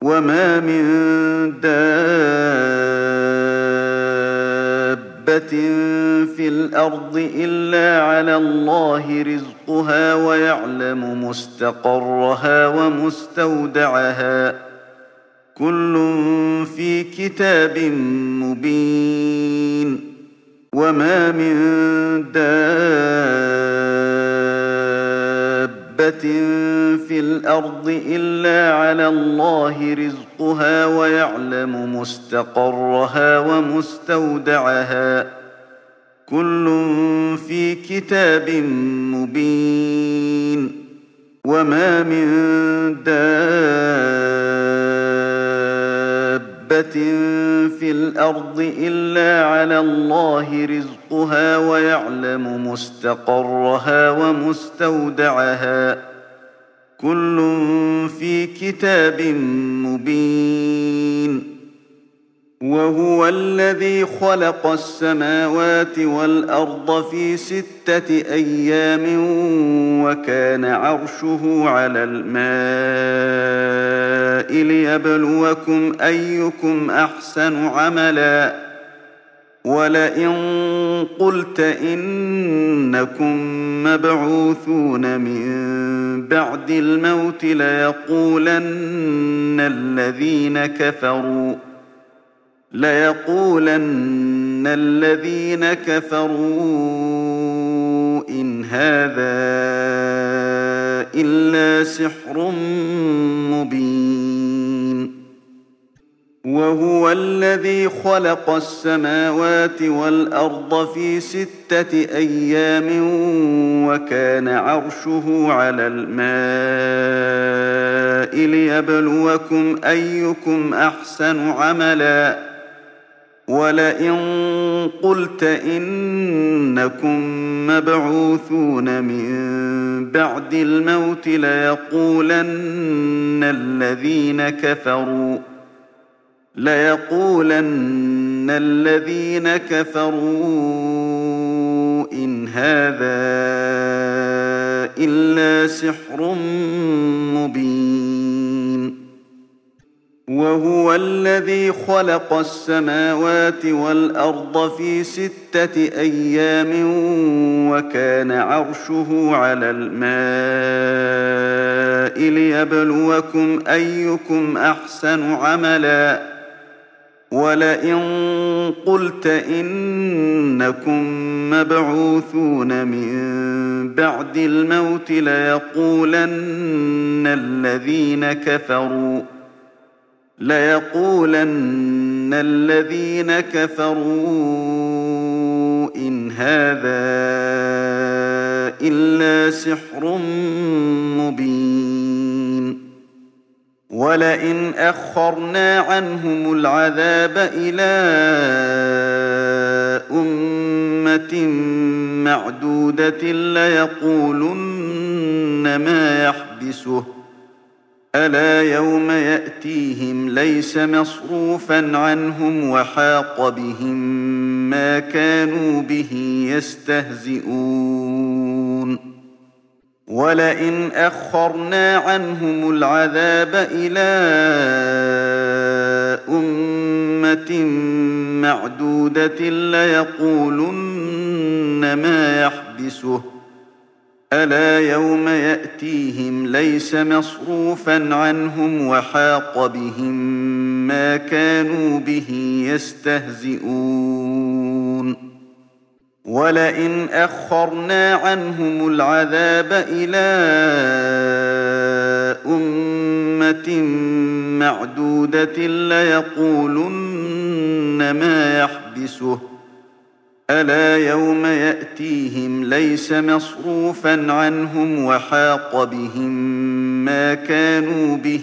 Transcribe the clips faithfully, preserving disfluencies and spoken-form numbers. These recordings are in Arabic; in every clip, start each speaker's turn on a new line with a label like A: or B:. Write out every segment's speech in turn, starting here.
A: وما من دابة في الأرض إلا على الله رزقها ويعلم مستقرها ومستودعها كل في كتاب مبين وما من دابة في الأرض إلا على الله رزقها ويعلم مستقرها ومستودعها كل في كتاب مبين وما من دابة في الأرض إلا على الله رزقها ويعلم مستقرها ومستودعها كل في كتاب مبين وهو الذي خلق السماوات والأرض في ستة أيام وكان عرشه على الماء ليبلوكم أيكم أحسن عملا ولئن قلت إنكم مبعوثون من بعد الموت ليقولن الذين كفروا ليقولن الذين كفروا إن هذا إلا سحر مبين وهو الذي خلق السماوات والأرض في ستة أيام وكان عرشه على الماء ليبلوكم أيكم أحسن عملا ولئن قلت إنكم مبعوثون من بعد الموت ليقولن الذين كفروا ليقولن الذين كفروا إن هذا إلا سحر مبين وهو الذي خلق السماوات والأرض في ستة أيام وكان عرشه على الماء ليبلوكم أيكم أحسن عملا ولئن قلت إنكم مبعوثون من بعد الموت ليقولن الذين كفروا ليقولن الذين كفروا إن هذا إلا سحر مبين ولئن أخرنا عنهم العذاب إلى أمة معدودة ليقولن ما يحبسه ألا يوم يأتيهم ليس مصروفا عنهم وحاق بهم ما كانوا به يستهزئون ولئن أخرنا عنهم العذاب إلى أمة معدودة ليقولن ما يحبسه ألا يوم يأتيهم ليس مصروفا عنهم وحاق بهم ما كانوا به يستهزئون ولئن أخرنا عنهم العذاب إلى أمة معدودة ليقولن ما يحبسه ألا يوم يأتيهم ليس مصروفا عنهم وحاق بهم ما كانوا به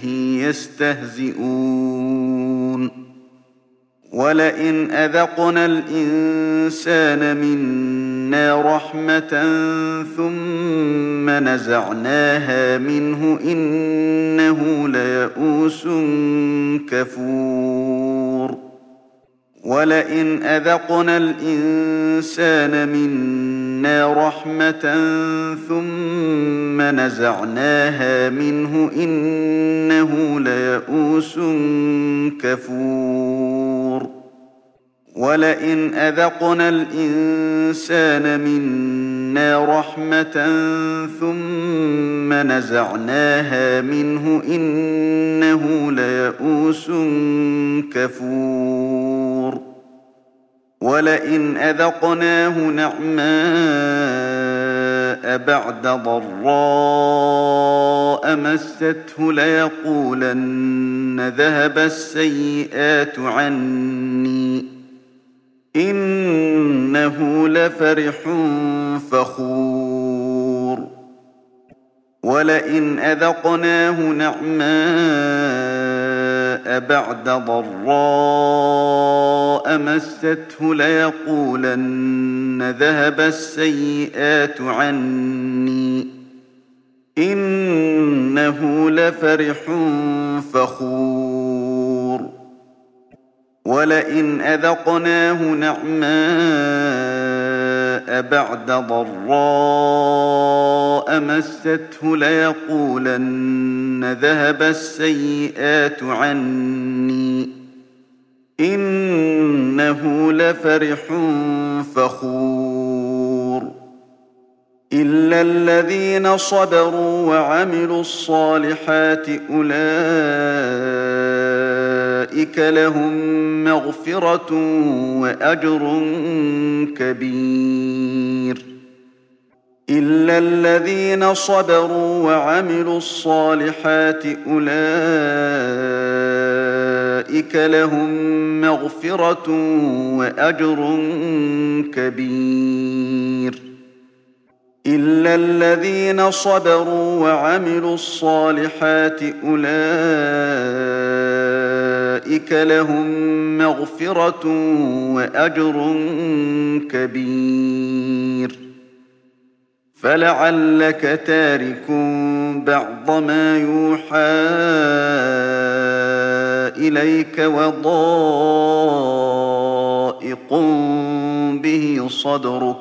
A: يستهزئون ولئن أذقنا الإنسان منا رحمة ثم نزعناها منه إنه ليئوس كفور ولئن أذقنا الإنسان منا منا رحمة ثم نزعناها منه إنه ليئوس كفور ولئن أذقنا الإنسان منا رحمة ثم نزعناها منه إنه ليئوس كفور ولئن أذقناه نعماء بعد ضراء مسته ليقولن ذهب السيئات عني إنه لفرح فخور ولئن أذقناه نعماء بعد ضراء مسته ليقولن ذهب السيئات عني إنه لفرح فخور ولئن أذقناه نعماء بعد ضراء مسته ليقولن ذهب السيئات عني إنه لفرح فخور إلا الذين صبروا وعملوا الصالحات أولئك لهم مغفرة وأجر كبير إلا الذين صبروا وعملوا الصالحات أولئك لهم مغفرة وأجر كبير إلا الذين صبروا وعملوا الصالحات أولئك لهم مغفرة وأجر كبير فلعلك تارك بعض ما يوحى إليك وضائق به صدرك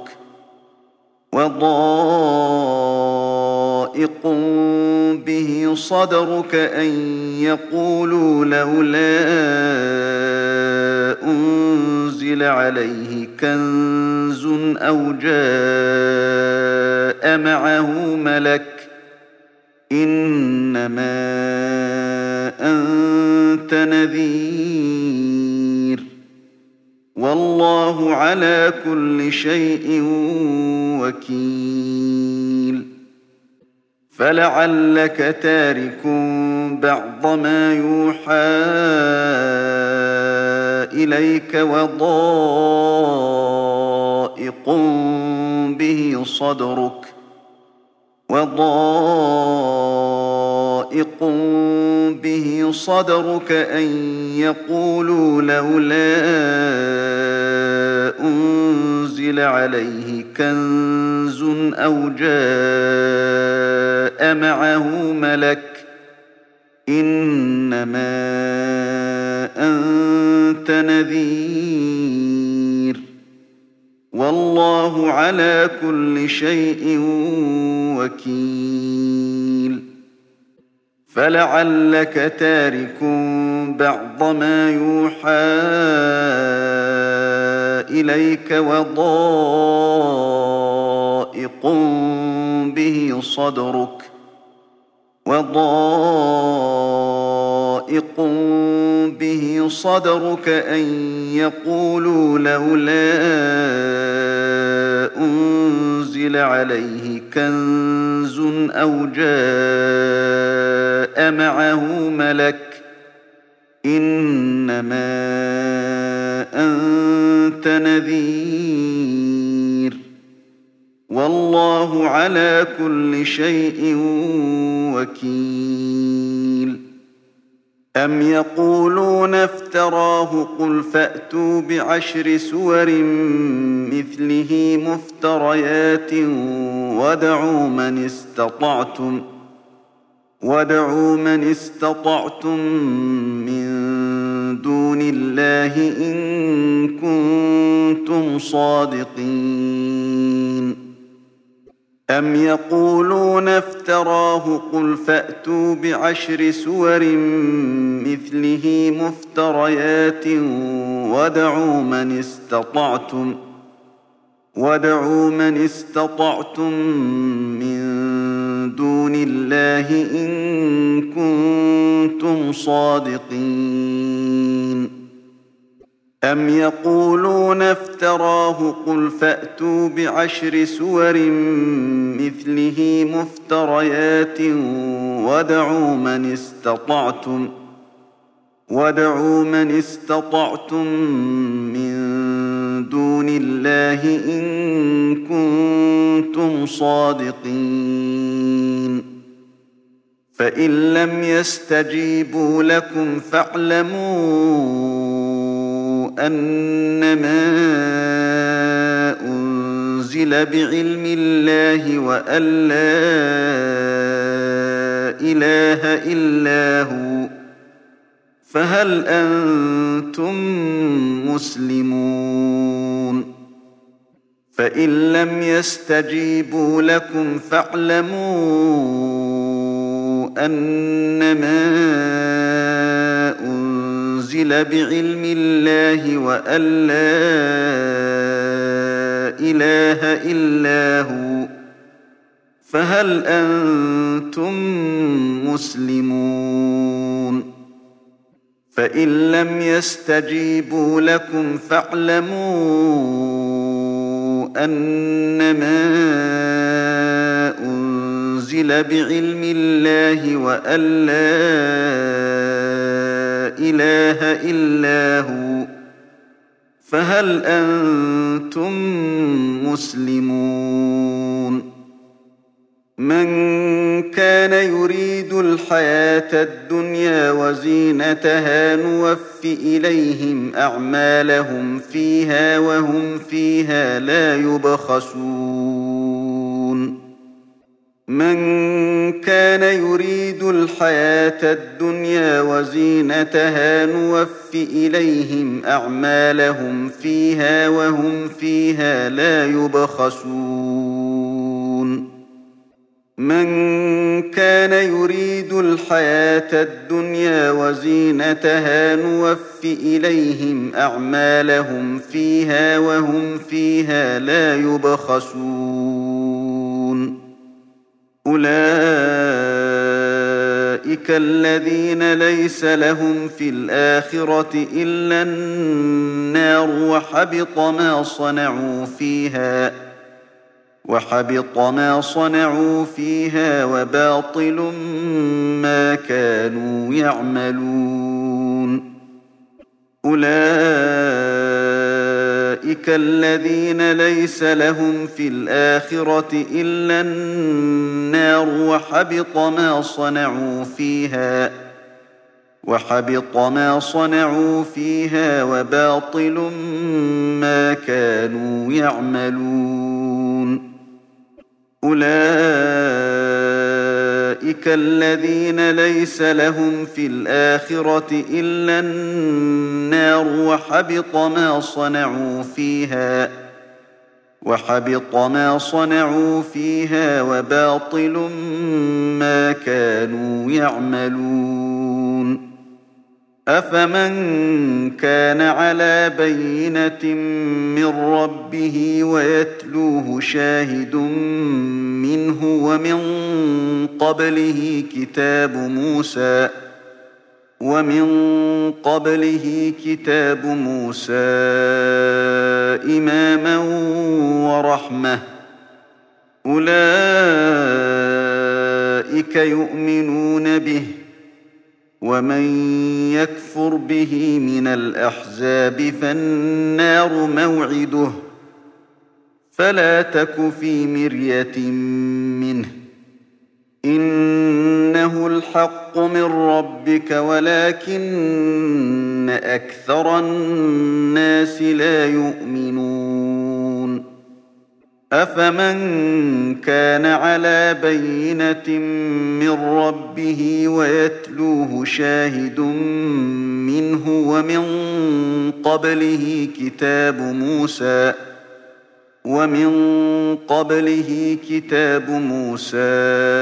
A: وضائق به صدرك أن يقولوا لولا أنزل عليه كنز أو جاء معه ملك إنما أنت نذير والله على كل شيء وكيل فلعلك تارك بعض ما يوحى إليك وضائق به صدرك وضائق به صدرك أن يقولوا لولا أنزل عليه كنز أو جاء معه ملك إنما أنت نذير والله على كل شيء وكيل فلعلك تارك بعض ما يوحى إليك وضائق به صدرك وضائق به صدرك أن يقولوا لولا أنزل عليه كنز أو جاء معه ملك إنما أنت نذير والله على كل شيء وكيل أم يقولون افتراه قل فأتوا بعشر سور مثله مفتريات وادعوا من استطعتم وادعوا من استطعتم من دون الله إن كنتم صادقين يقولون افتراه قل فأتوا بعشر سور مثله مفتريات وادعوا من استطعتم وادعوا من استطعتم من دون الله إن كنتم صادقين أم يقولون افتراه قل فأتوا بعشر سور مثله مفتريات وادعوا من استطعتم وادعوا من استطعتم من دون الله إن كنتم صادقين فإن لم يستجيبوا لكم فاعلموا أنما أنزل بعلم الله وأن لا إله إلا هو فهل أنتم مسلمون فإن لم يستجيبوا لكم فاعلموا أنما أنزل بعلم الله وأن لا إله إلا هو فهل أنتم مسلمون فإن لم يستجيبوا لكم فاعلموا أنما أنزل بعلم الله وأن لا إله إلا هو فهل أنتم مسلمون من كان يريد الحياة الدنيا وزينتها نوف إليهم أعمالهم فيها وهم فيها لا يبخسون من كان يريد الحياة الدنيا وزينتها نوف إليهم أعمالهم فيها وهم فيها لا يبخسون من كان يريد الحياة الدنيا وزينتها نوف إليهم أعمالهم فيها وهم فيها لا يبخسون أولئك الذين ليس لهم في الآخرة إلا النار وحبط ما صنعوا فيها وحبط ما صنعوا فيها وباطل ما كانوا يعملون أولئك الذين ليس لهم في الآخرة إلا النار وحبط ما صنعوا فيها وحبط ما صنعوا فيها وباطل ما كانوا يعملون أولئك الذين ليس لهم في الآخرة إلا النار وحبط ما صنعوا فيها وحبط ما صنعوا فيها وباطل ما كانوا يعملون أفمن كان على بينة من ربه ويتلوه شاهد منه ومن قبله كتاب موسى ومن قبله كتاب موسى إماما ورحمة أولئك يؤمنون به ومن يكفر به من الأحزاب فالنار موعده فلا تك في مرية منه إنه الحق من ربك ولكن أكثر الناس لا يؤمنون أفمن كان على بينة من ربه ويتلوه شاهد منه ومن قبله كتاب موسى ومن قبله كتاب موسى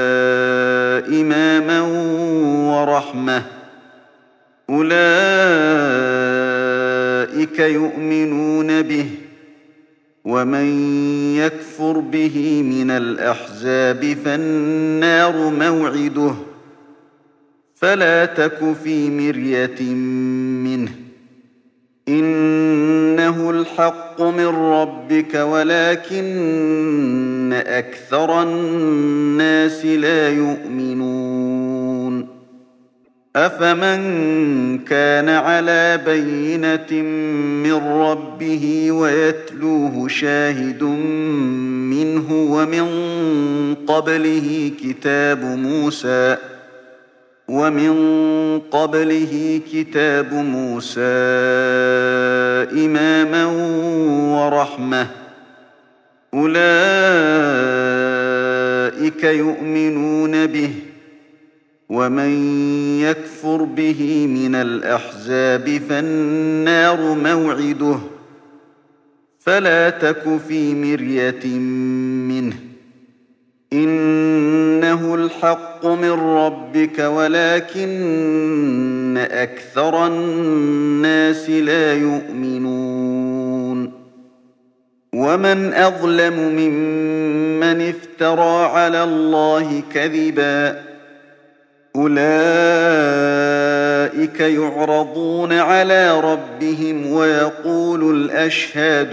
A: إماما ورحمة أولئك يؤمنون به ومن يكفر به من الأحزاب فالنار موعده فلا تك في مرية منه إنه الحق من ربك ولكن أكثر الناس لا يؤمنون أفمن كان على بينة من ربه ويتلوه شاهد منه ومن قبله كتاب موسى ومن قبله كتاب موسى إماما ورحمة أولئك يؤمنون به ومن يكفر به من الأحزاب فالنار موعده فلا تك في مرية منه إنه الحق من ربك ولكن أكثر الناس لا يؤمنون ومن أظلم ممن افترى على الله كذبا أولئك يعرضون على ربهم ويقول الأشهاد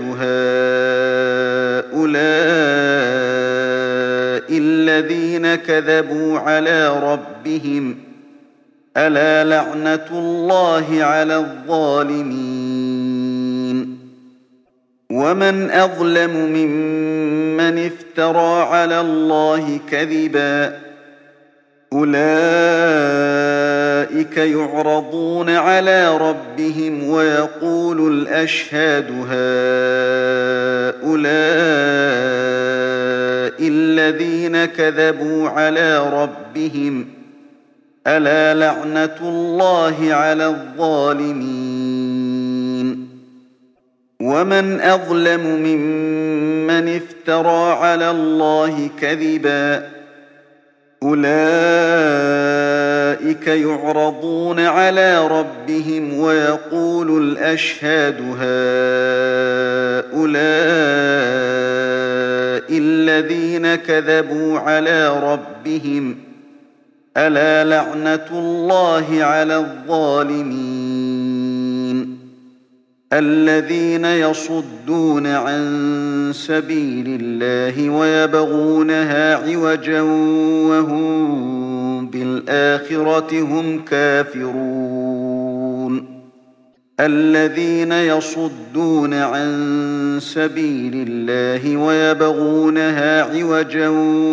A: هؤلاء الذين كذبوا على ربهم ألا لعنة الله على الظالمين ومن أظلم ممن افترى على الله كذبا أولئك يعرضون على ربهم ويقول الأشهاد هؤلاء الذين كذبوا على ربهم ألا لعنة الله على الظالمين ومن أظلم ممن افترى على الله كذبا أولئك يعرضون على ربهم ويقول الأشهاد هؤلاء الذين كذبوا على ربهم ألا لعنة الله على الظالمين الذين يصدون عن سبيل الله ويبغونها عوجا وهم بالآخرة هم كافرون الذين يصدون عن سبيل الله ويبغونها عوجا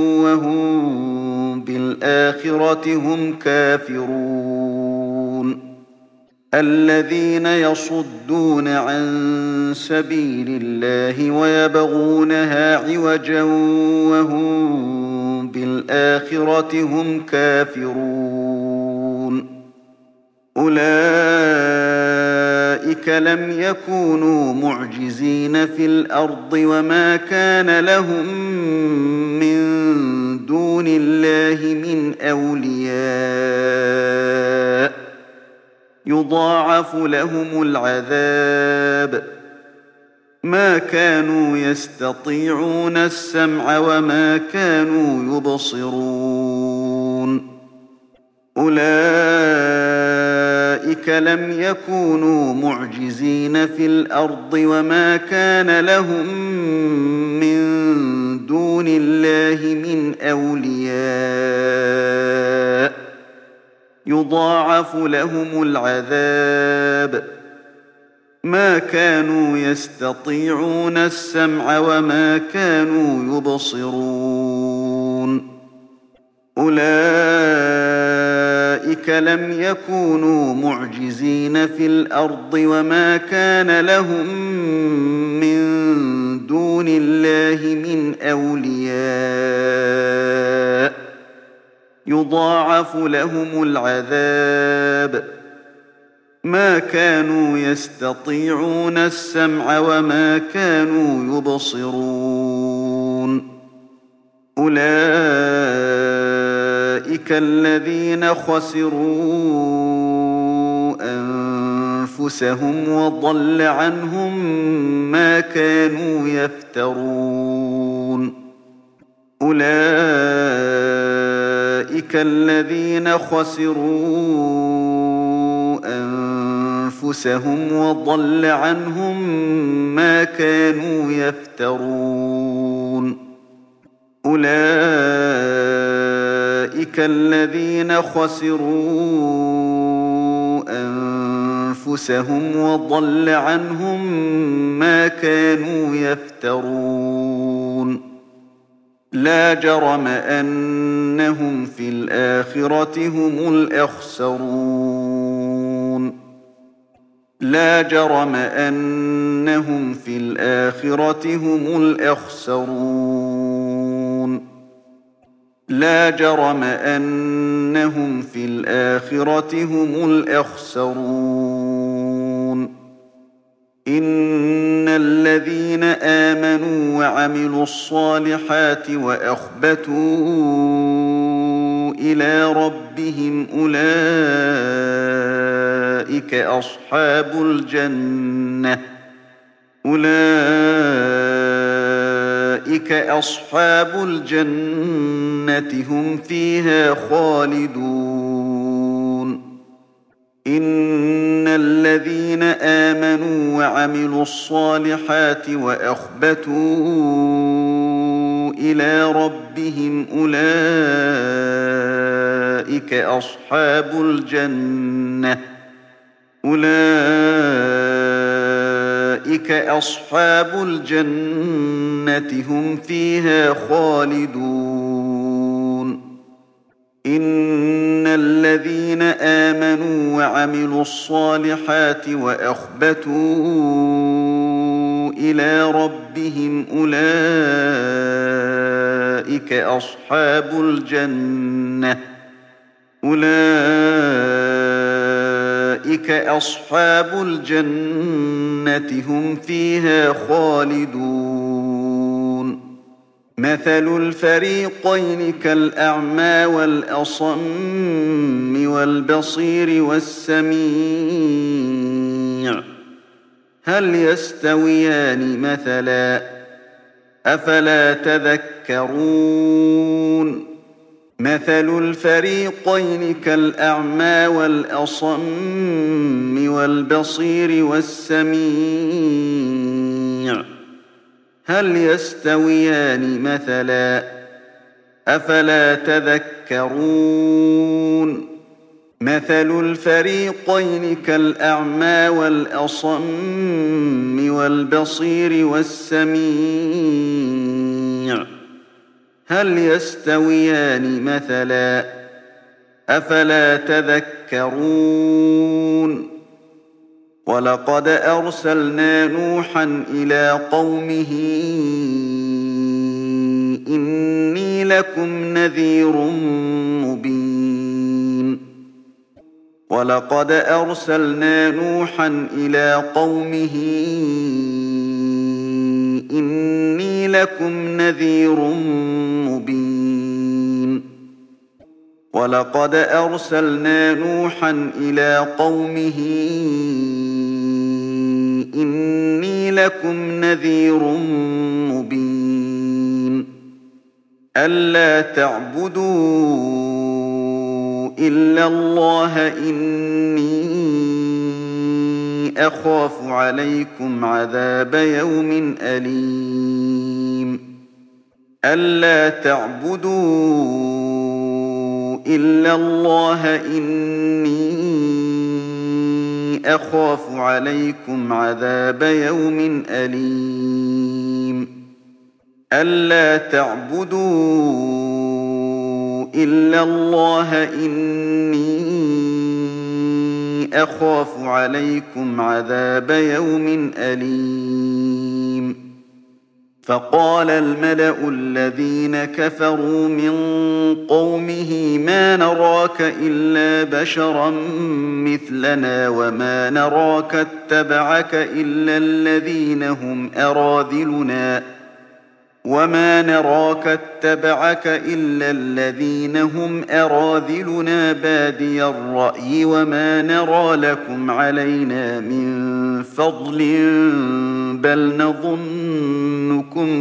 A: وهم بالآخرة هم كافرون الذين يصدون عن سبيل الله ويبغونها عوجا وهم بالآخرة هم كافرون أولئك لم يكونوا معجزين في الأرض وما كان لهم من دون الله من أولياء يضاعف لهم العذاب ما كانوا يستطيعون السمع وما كانوا يبصرون أولئك لم يكونوا معجزين في الأرض وما كان لهم من دون الله من أولياء يضاعف لهم العذاب ما كانوا يستطيعون السمع وما كانوا يبصرون أولئك لم يكونوا معجزين في الأرض وما كان لهم من دون الله من أولياء يضاعف لهم العذاب ما كانوا يستطيعون السمع وما كانوا يبصرون أولئك الذين خسروا أنفسهم وضل عنهم ما كانوا يفترون أولئك الذين خسروا أنفسهم وضل عنهم ما كانوا يفترون أولئك الذين خسروا أنفسهم وضل عنهم ما كانوا يفترون لا جرم أنهم في الآخرة هم الأخسرون لا جرم أنهم في الآخرة هم الأخسرون لا جرم أنهم في الآخرة هم الأخسرون إن الذين آمنوا وعملوا الصالحات وأخبتوا إلى ربهم أولئك أصحاب الجنة أولئك أصحاب الجنة هم فيها خالدون إن الذين آمنوا وعملوا الصالحات وأخبتوا إلى ربهم أولئك أصحاب الجنة أولئك أصحاب الجنة هم فيها خالدون إن الذين آمنوا وعملوا الصالحات وأخبتوا إلى ربهم أولئك أصحاب الجنة أولئك أصحاب الجنة هم فيها خالدون مثل الفريقين كالأعمى والأصم والبصير والسميع هل يستويان مثلا أفلا تذكرون مثل الفريقين كالأعمى والأصم والبصير والسميع هل يستويان مثلا أفلا تذكرون مثل الفريقين كالأعمى والأصم والبصير والسميع هل يستويان مثلا أفلا تذكرون ولقد أرسلنا نوحا إلى قومه إني لكم نذير مبين ولقد أرسلنا نوحا إلى قومه إني لكم نذير مبين ولقد أرسلنا نوحا إلى قومه إني لكم نذير مبين ألا تعبدوا إلا الله إني أخاف عليكم عذاب يوم أليم ألا تعبدوا إلا الله إني أخاف عليكم عذاب يوم أليم ألا تعبدوا إلا الله إني أخاف عليكم عذاب يوم أليم فقال الملأ الذين كفروا من قومه ما نراك إلا بشرا مثلنا وما نراك اتبعك إلا الذين هم أراذلنا وما نراك اتبعك إلا الذين هم أراذلنا بادي الرأي وما نرى لكم علينا من فضل بل نظنكم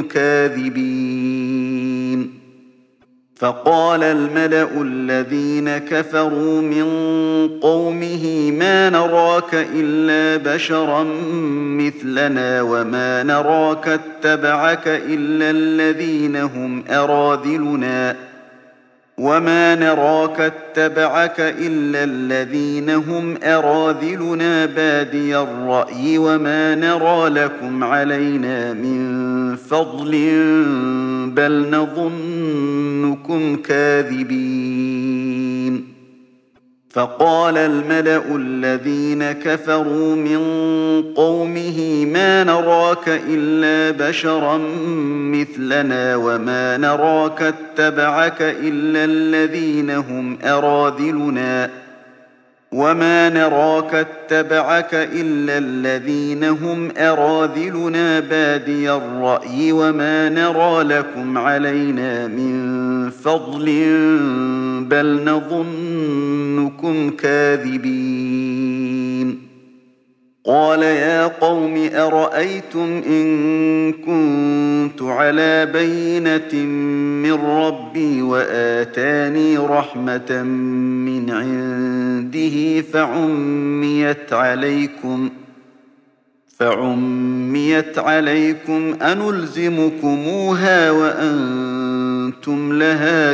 A: كاذبين فقال الملأ الذين كفروا من قومه ما نراك إلا بشرا مثلنا وما نراك اتبعك إلا الذين هم أراذلنا وما نراك اتبعك إلا الذين هم أراذلنا بادي الرأي وما نرى لكم علينا من فضل بل نظنكم كاذبين فقال الملأ الذين كفروا من قومه ما نراك إلا بشرا مثلنا وما نراك اتبعك إلا الذين هم أراذلنا وما نراك اتبعك إلا الذين هم أراذلنا بادي الرأي وما نرى لكم علينا من فضل بل نظنكم كاذبين قال يا قوم أرأيتم إن كنت على بينة من ربي وآتاني رحمة من عنده فعميت عليكم فعميت عليكم أنلزمكموها وأنتم لها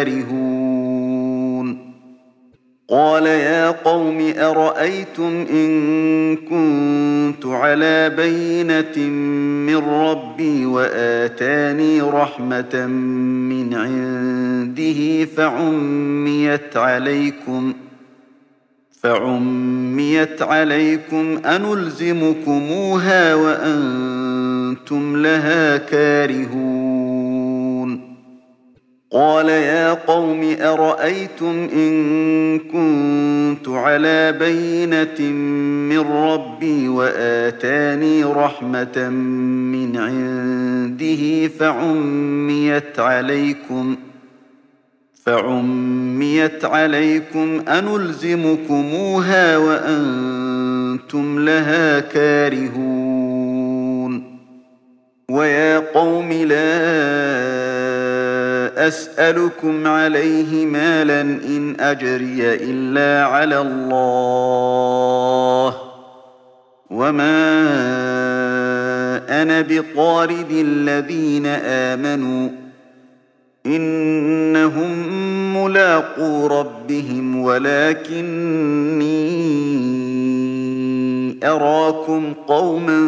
A: كارهون قال يا قوم أرأيتم إن كنت على بينة من ربي وآتاني رحمة من عنده فعميت عليكم فعميت عليكم أنلزمكموها وأنتم لها كارهون قال يا قوم أرأيتم إن كنت على بينة من ربي وآتاني رحمة من عنده فعميت عليكم فعميت عليكم أنلزمكموها وأنتم لها كارهون ويا قوم لا أسألكم عليه مالا إن أجري إلا على الله وما أنا بطارد الذين آمنوا إنهم ملاقو ربهم ولكني أراكم قوما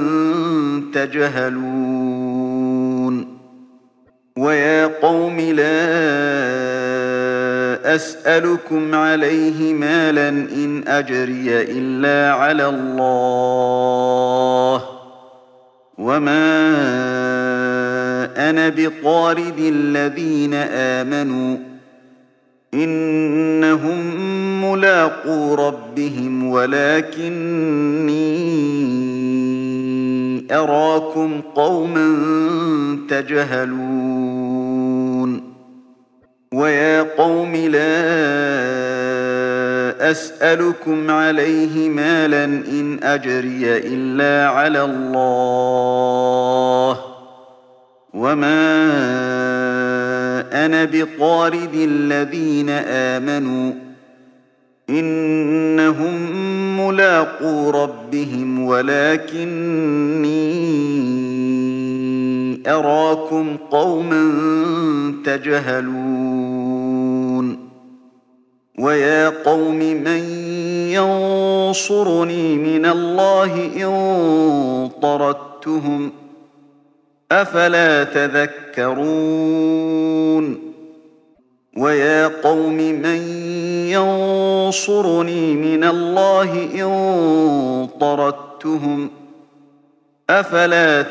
A: تجهلون ويا قوم لا أسألكم عليه مالا إن أجري إلا على الله وما أنا بطارد الذين آمنوا إنهم ملاقو ربهم ولكني أراكم قوما تجهلون ويا قوم لا أسألكم عليه مالا إن أجري إلا على الله وما أنا بطارد الذين آمنوا إنهم ملاقو ربهم ولكني أراكم قوما تجهلون ويا قوم من ينصرني من الله إن طردتهم أفلا تذكرون ويا قوم من ينصرني من الله إن طردتهم أفلا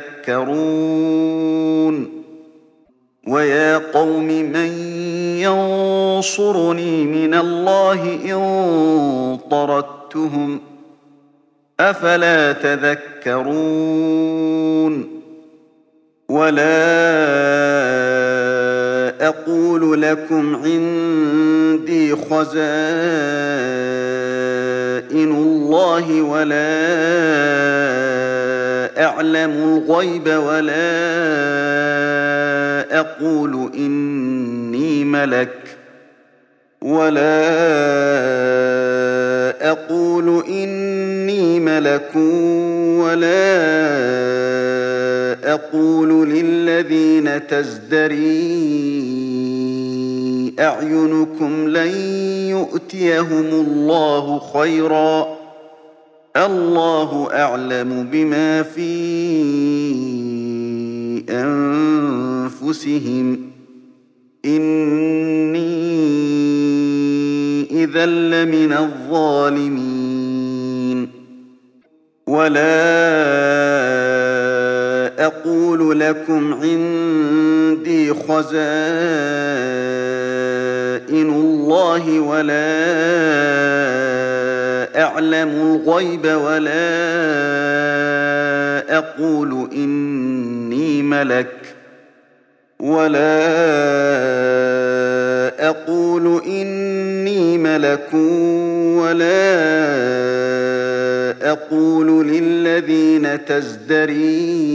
A: تذكرون ويا قوم من ينصرني من الله إن طردتهم أفلا تذكرون ولا أقول لكم عندي خزائن الله ولا أعلم الغيب ولا أقول إني ملك ولا أقول إني ملك ولا أقول للذين تزدري أعينكم لن يؤتيهم الله خيرا الله أعلم بما في أنفسهم إني إذا لمن الظالمين ولا أقول لكم عندي خزائن الله ولا أعلم الغيب ولا أقول إني ملك ولا أقول إني ملك ولا أقول للذين تزدري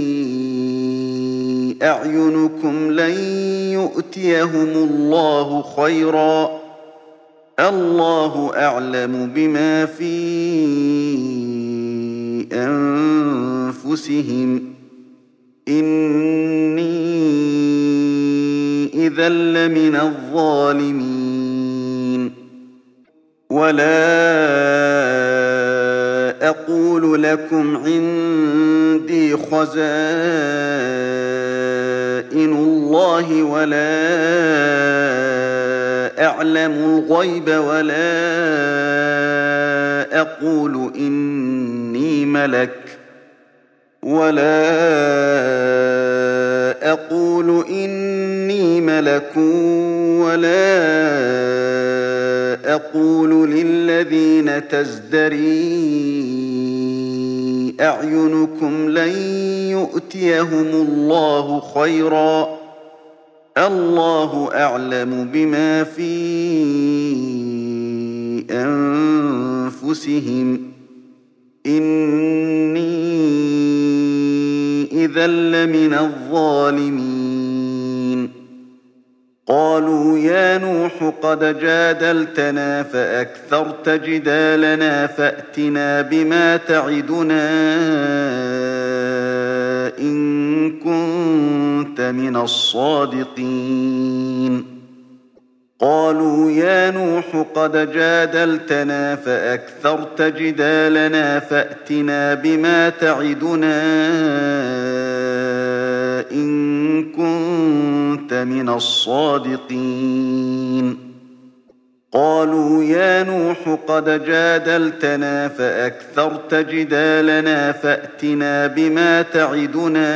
A: أعينكم لن يؤتيهم الله خيرا الله أعلم بما في أنفسهم إني إذا لمن الظالمين ولا أقول لكم عندي خزائن الله ولا أعلم الغيب ولا أقول إني ملك ولا أقول إني ملك ولا أقول للذين تزدري أعينكم لن يؤتيهم الله خيرا الله أعلم بما في أنفسهم إني إذا لمن الظالمين قالوا يا نوح قد جادلتنا فأكثرت جدالنا فأتنا بما تعدنا إن كنت من الصادقين قالوا يا نوح قد جادلتنا فأكثرت جدالنا فأتنا بما تعدنا إن كنت من الصادقين قالوا يا نوح قد جادلتنا فأكثرت جدالنا فأتنا بما تعدنا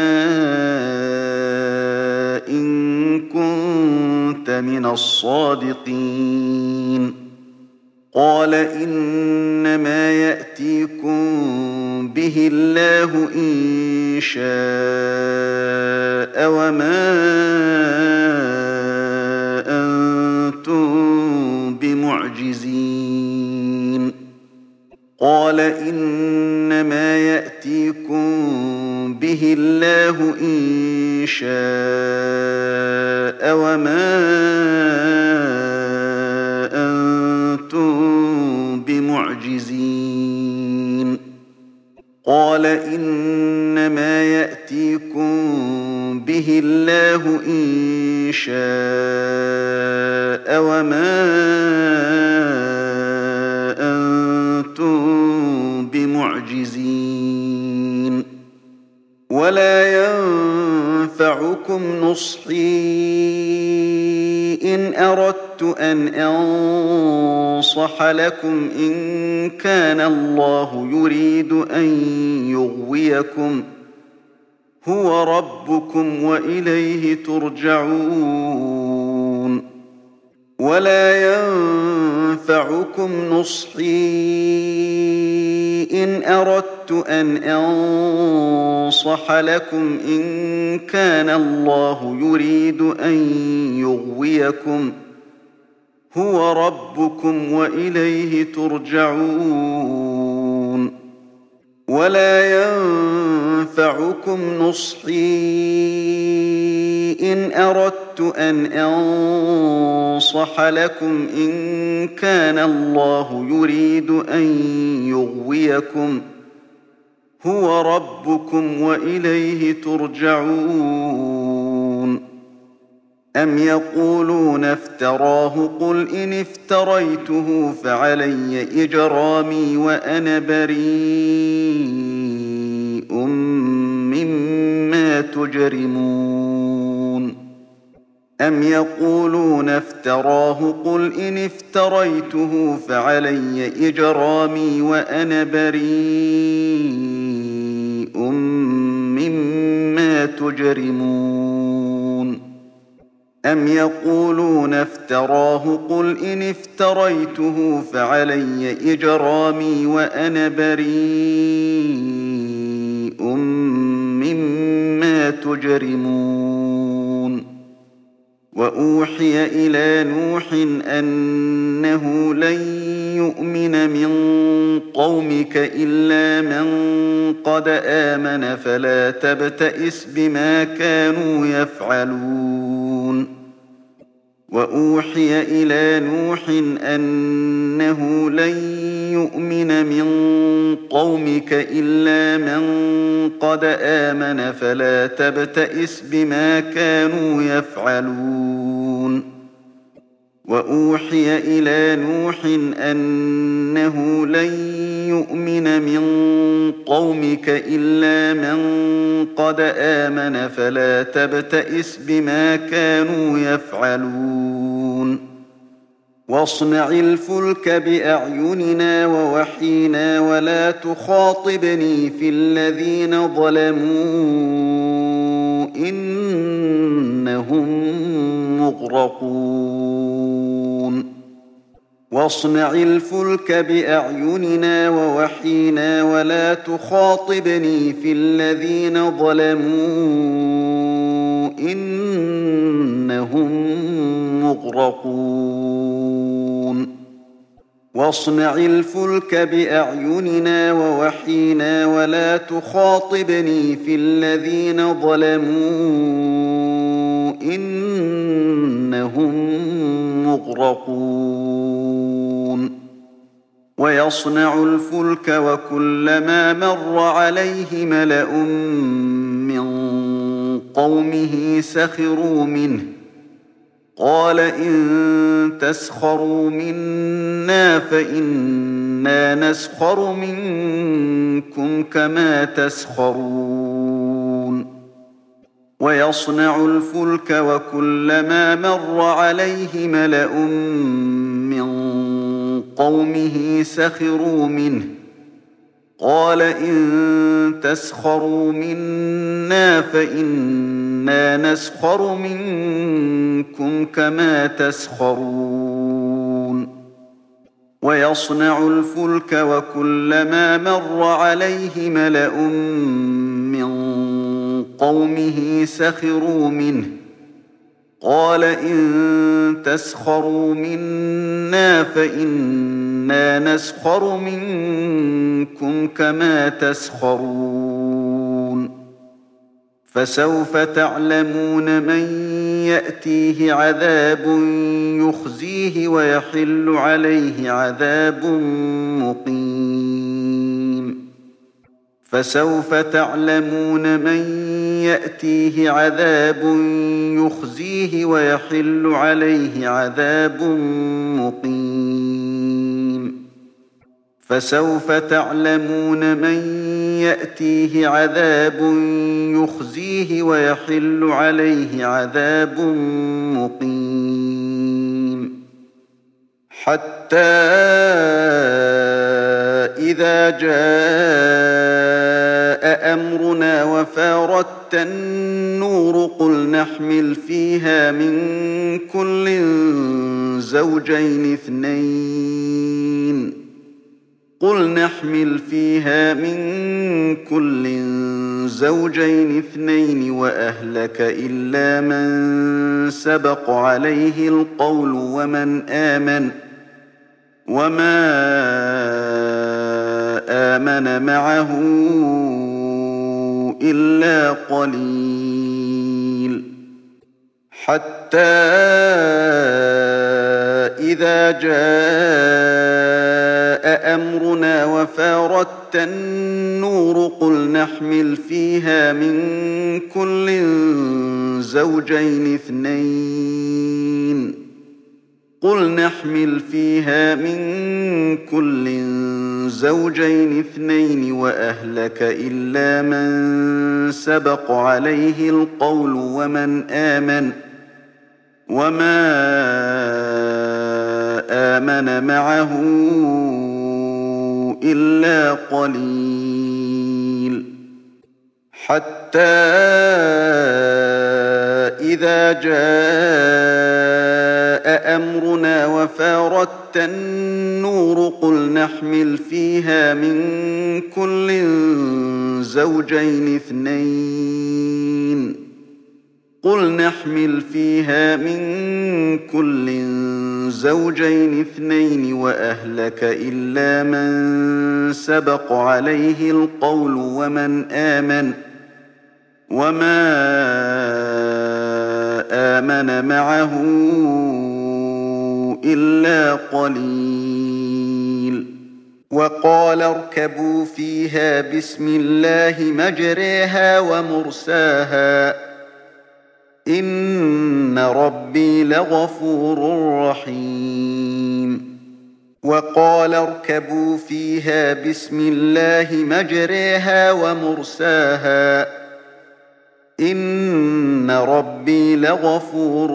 A: إن كنت من الصادقين قال إنما يأتيكم به الله إن شاء وما أنتم بمعجزين قال إنما يأتيكم به الله إن شاء وما أنتم بمعجزين قال إنما يأتيكم به الله إن شاء وما أنتم بمعجزين ولا ينفعكم نصحي إن أردت أن أنصح لكم إن كان الله يريد أن يغويكم هو ربكم وإليه ترجعون ولا ينفعكم نصحي إن أردت أن أنصح لكم إن كان الله يريد أن يغويكم هو ربكم وإليه ترجعون ولا ينفعكم نصحي إن أردت أن أنصح لكم إن كان الله يريد أن يغويكم هو ربكم وإليه ترجعون أم يقولون افتراه قل إن افتريته فعلي إجرامي وأنا بريء مما تجرمون أم يقولون افتراه قل إن افتريته فعلي إجرامي وأنا بريء مما تجرمون أم يقولون افتراه قل إن افتريته فعلي إجرامي وأنا بريء مما تجرمون وأوحي إلى نوح أنه لن يؤمن من قومك إلا من قد آمن فلا تبتئس بما كانوا يفعلون وأوحي إلى نوح أنه لن يؤمن من قومك إلا من قد آمن فلا تبتئس بما كانوا يفعلون وأوحي إلى نوح أنه لن يؤمن من قومك إلا من قد آمن فلا تبتئس بما كانوا يفعلون واصنع الفلك بأعيننا ووحينا ولا تخاطبني في الذين ظلموا إنهم مغرقون واصنع الفلك بأعيننا ووحينا ولا تخاطبني في الذين ظلموا إنهم مغرقون واصنع الفلك بأعيننا ووحينا ولا تخاطبني في الذين ظلموا إنهم مغرقون ويصنع الفلك وكلما مر عليه ملأ من قومه سخروا منه قال إن تسخروا منا فإنا نسخر منكم كما تسخرون ويصنع الفلك وكلما مر عليه ملأ من قومه سخروا منه قال إن تسخروا منا فإنا نسخر منكم كما تسخرون ويصنع الفلك وكلما مر عليه ملأ من قومه سخروا منه قال إن تسخروا منا فإنا نسخر منكم كما تسخرون فسوف تعلمون من يأتيه عذاب يخزيه ويحل عليه عذاب مقيم فسوف تعلمون من يأتيه عذاب يخزيه ويحل عليه عذاب مقيم فسوف تعلمون من يأتيه عذاب يخزيه ويحل عليه عذاب مقيم حتى إذا جاء أمر أمرنا وفاردت النور قل نحمل فيها من كل زوجين اثنين قل نحمل فيها من كل زوجين اثنين وأهلك إلا من سبق عليه القول ومن آمن وما آمن معه إلا قليل حتى إذا جاء أمرنا وفاردت النور قل نحمل فيها من كل زوجين اثنين قل نحمل فيها من كل زوجين اثنين وأهلك إلا من سبق عليه القول ومن آمن وما آمن معه إلا قليل حتى إذا جاء أمرنا وفاردت النور قل نحمل فيها من كل زوجين اثنين قل نحمل فيها من كل زوجين اثنين وأهلك إلا من سبق عليه القول ومن آمن وما آمن معه إلا قليل وقال اركبوا فيها بسم الله مجريها ومرساها إن ربي لغفور رحيم وقال اركبوا فيها بسم الله مجريها ومرساها إن ربي لغفور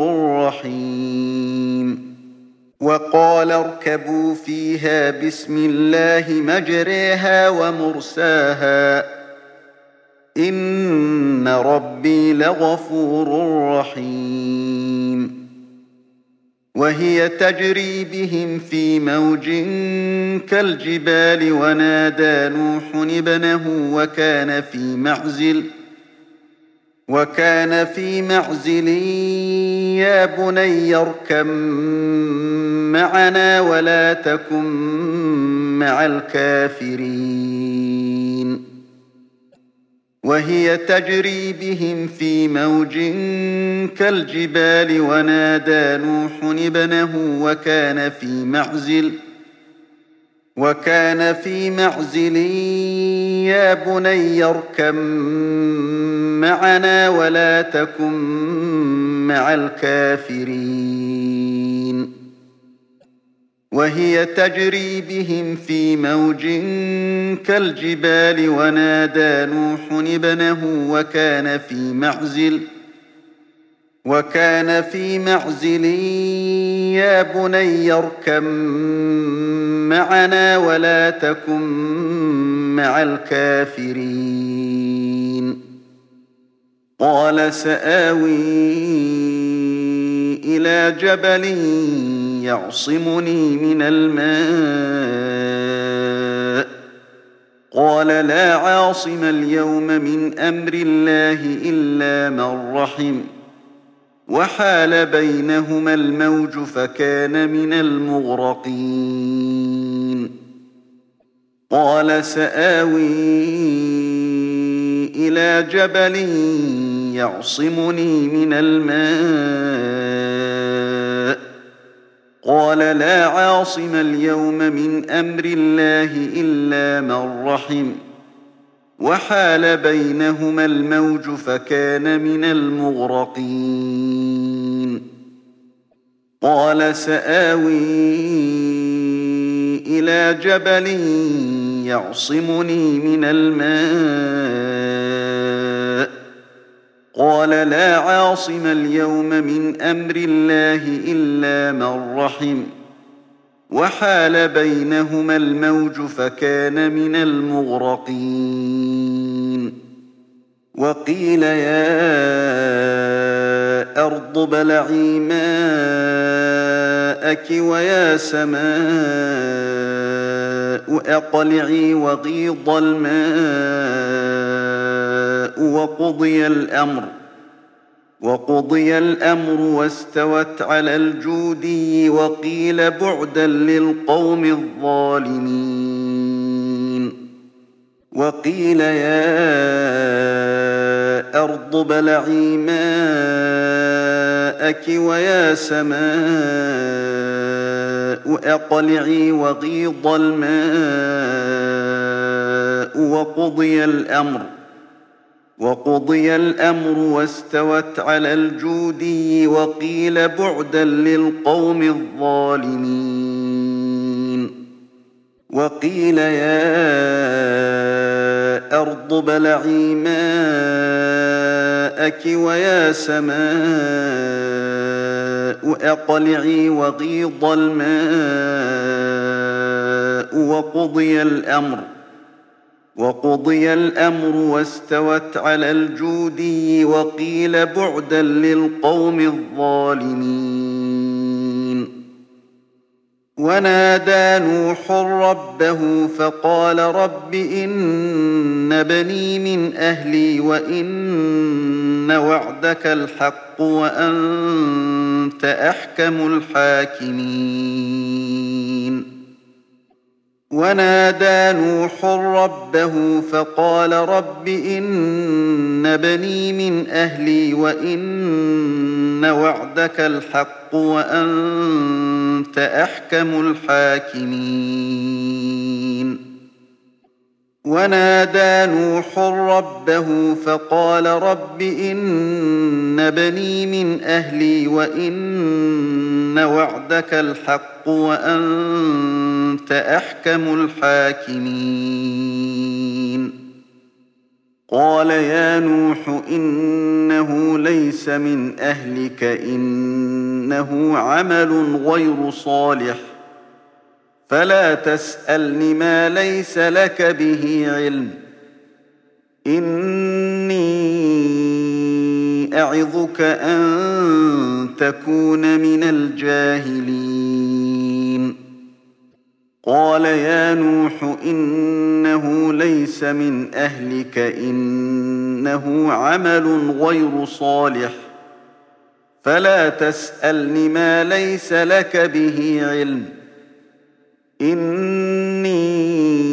A: رحيم وقال اركبوا فيها بسم الله مجريها ومرساها إن ربي لغفور رحيم وهي تجري بهم في موج كالجبال ونادى نوح ابنه وكان في معزل وكان في معزل يا بني اركب معنا ولا تكن مع الكافرين وهي تجري بهم في موج كالجبال ونادى نوح ابنه وكان في معزل وكان في معزل يا بني اركب معنا ولا تكن مع الكافرين وهي تجري بهم في موج كالجبال ونادى نوح ابنه وكان في معزل وكان في معزل يا بني اركب معنا ولا تكن مع الكافرين قال سآوي إلى جبل يعصمني من الماء قال لا عاصم اليوم من أمر الله إلا من رحم وحال بينهما الموج فكان من المغرقين قال سآوي إلى جبل يعصمني من الماء قال لا عاصم اليوم من أمر الله إلا من رحم وحال بينهما الموج فكان من المغرقين قال سآوي إلى جبل يعصمني من الماء قال لا عاصم اليوم من أمر الله إلا من رحم وحال بينهما الموج فكان من المغرقين وقيل يا أرض ابلعي ماءك ويا سماء أقلعي وغيض الماء وقضي الأمر وقضي الأمر واستوت على الجودي وقيل بعدا للقوم الظالمين وقيل يا أرض ابلعي ماءك ويا سماء أقلعي وغيض الماء وقضي الأمر وقضي الأمر واستوت على الجودي وقيل بعدا للقوم الظالمين وقيل يا أرض ابلعي ماءك ويا سماء أقلعي وغيض الماء وقضي الأمر وقضي الأمر واستوت على الجودي وقيل بعدا للقوم الظالمين ونادى نوح ربه فقال رب إن بني من أهلي وإن وعدك الحق وأنت أحكم الحاكمين ونادى نوح ربه فقال رب إن بني من أهلي وإن وعدك الحق وأنت أحكم الحاكمين ونادى نوح ربه فقال رب إن بني من أهلي وإن وعدك الحق وأنت أحكم الحاكمين قال يا نوح إنه ليس من أهلك إنه عمل غير صالح فلا تسألني ما ليس لك به علم إني أعظك أن تكون من الجاهلين قال يا نوح إنه ليس من أهلك إنه عمل غير صالح فلا تسألني ما ليس لك به علم إني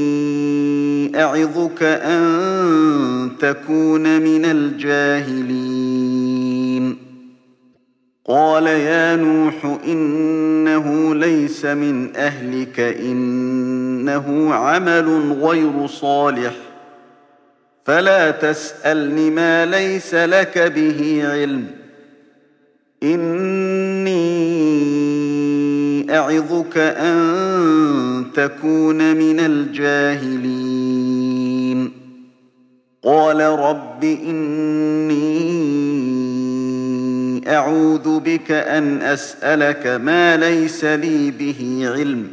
A: أعظك أن تكون من الجاهلين قال يا نوح إنه ليس من أهلك إنه عمل غير صالح فلا تسألني ما ليس لك به علم إني أعظك أن تكون من الجاهلين قال رب إني أعوذ بك أن أسألك ما ليس لي به علم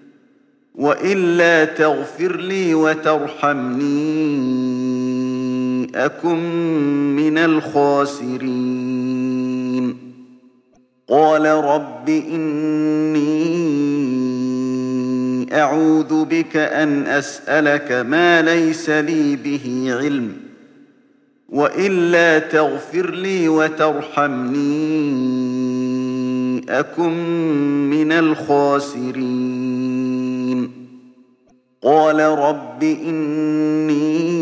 A: وإلا تغفر لي وترحمني أكن من الخاسرين قال رب إني أعوذ بك أن أسألك ما ليس لي به علم وإلا تغفر لي وترحمني أكن من الخاسرين قال رب إني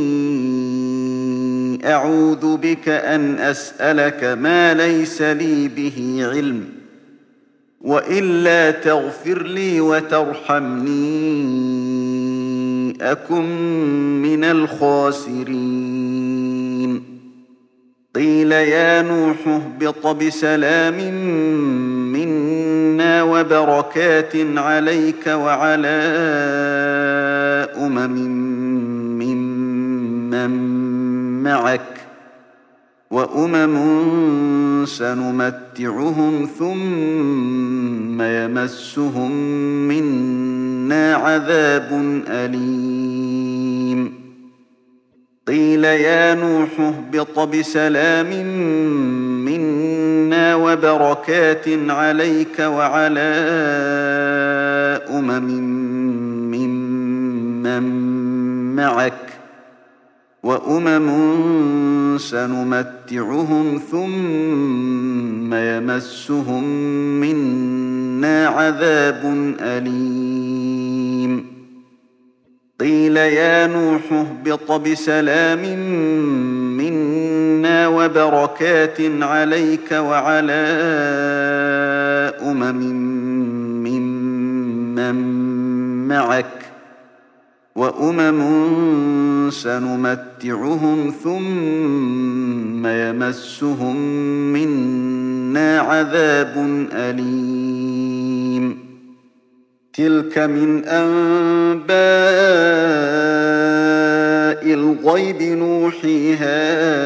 A: أعوذ بك أن أسألك ما ليس لي به علم وإلا تغفر لي وترحمني أكن من الخاسرين قيل يا نوح اهبط بسلام منا وبركات عليك وعلى أمم ممن معك وأمم سنمتعهم ثم يمسهم منا عذاب أليم قيل قيل يا نوح اهبط بسلام منا وبركات عليك وعلى أمم ممن معك وأمم سنمتعهم ثم يمسهم منا عذاب أليم قيل يا نوح اهبط بسلام منا وبركات عليك وعلى أمم ممن معك وأمم سنمتعهم ثم يمسهم منا عذاب أليم تلك من أنباء الغيب نوحيها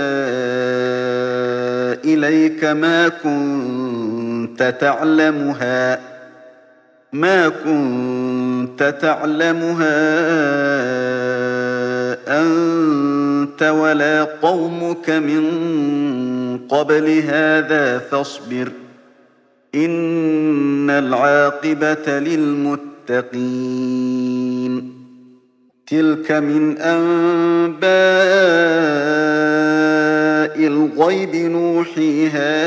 A: إليك ما كنت تعلمها ما كنت تعلمها أنت ولا قومك من قبل هذا فاصبر إن العاقبة للمتقين تلك من أنباء الغيب نوحيها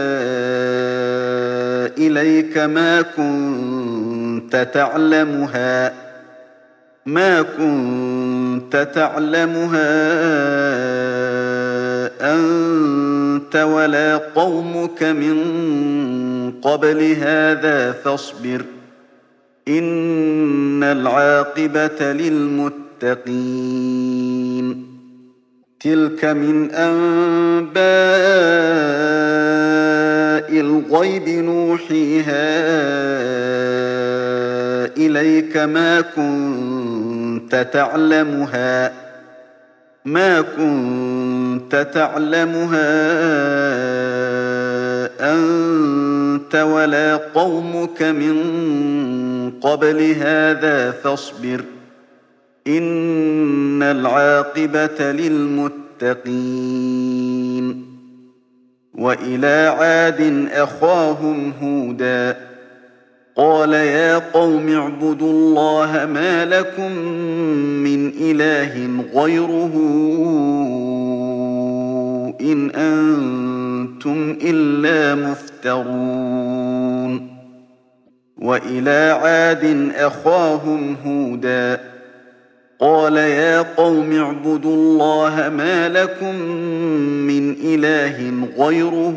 A: إليك ما كنت تعلمها ما كنت تعلمها أنت ولا قومك من قبل هذا فاصبر إن العاقبة للمتقين تلك من أنباء الغيب نوحيها إليك ما كنت تعلمها ما كنت تعلمها أنت ولا قومك من قبل هذا فاصبر إن العاقبة للمتقين وإلى عاد أخاهم هودا قال يا قوم اعبدوا الله ما لكم من إله غيره إن أنتم إلا مفترون وإلى عاد أخاهم هودا قال يا قوم اعبدوا الله ما لكم من إله غيره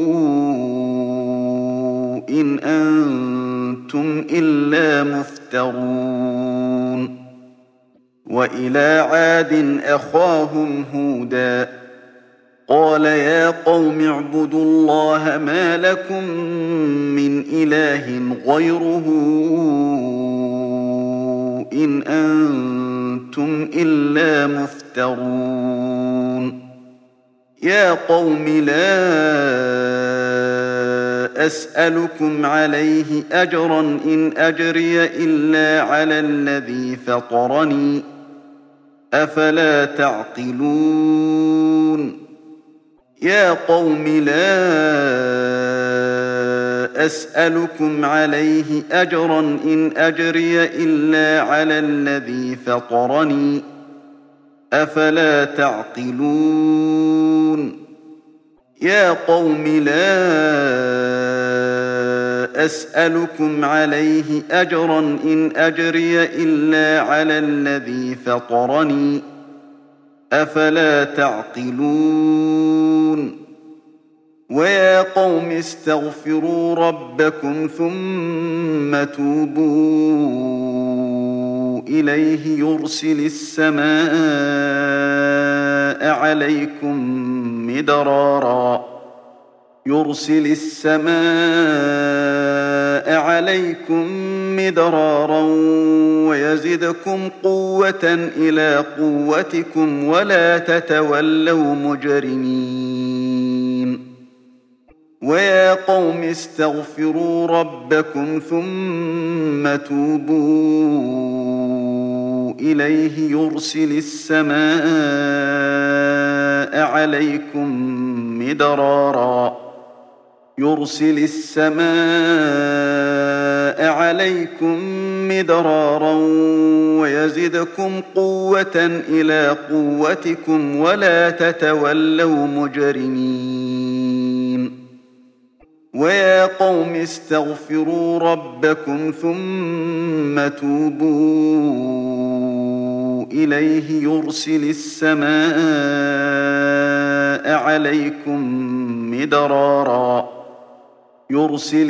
A: إن أنتم إلا مفترون وإلى عاد أخاهم هودا قال يا قوم اعبدوا الله ما لكم من إله غيره إن أنتم إلا مفترون يا قوم لا أسألكم عليه أجرا إن أجري إلا على الذي فطرني أفلا تعقلون يا قوم لا أسألكم عليه أجرا إن أجري إلا على الذي فطرني أفلا تعقلون يا قوم لا أسألكم عليه أجرا إن أجري إلا على الذي فطرني أفلا تعقلون ويا قوم استغفروا ربكم ثم توبوا إليه يرسل السماء عليكم مدرارا يرسل السماء عليكم مدرارا ويزدكم قوة إلى قوتكم ولا تتولوا مجرمين ويا قوم استغفروا ربكم ثم توبوا إليه يرسل السماء عليكم مدرارا يرسل السماء عليكم مدرارا ويزدكم قوة إلى قوتكم ولا تتولوا مجرمين ويا قوم استغفروا ربكم ثم توبوا إليه يرسل السماء عليكم مدرارا يرسل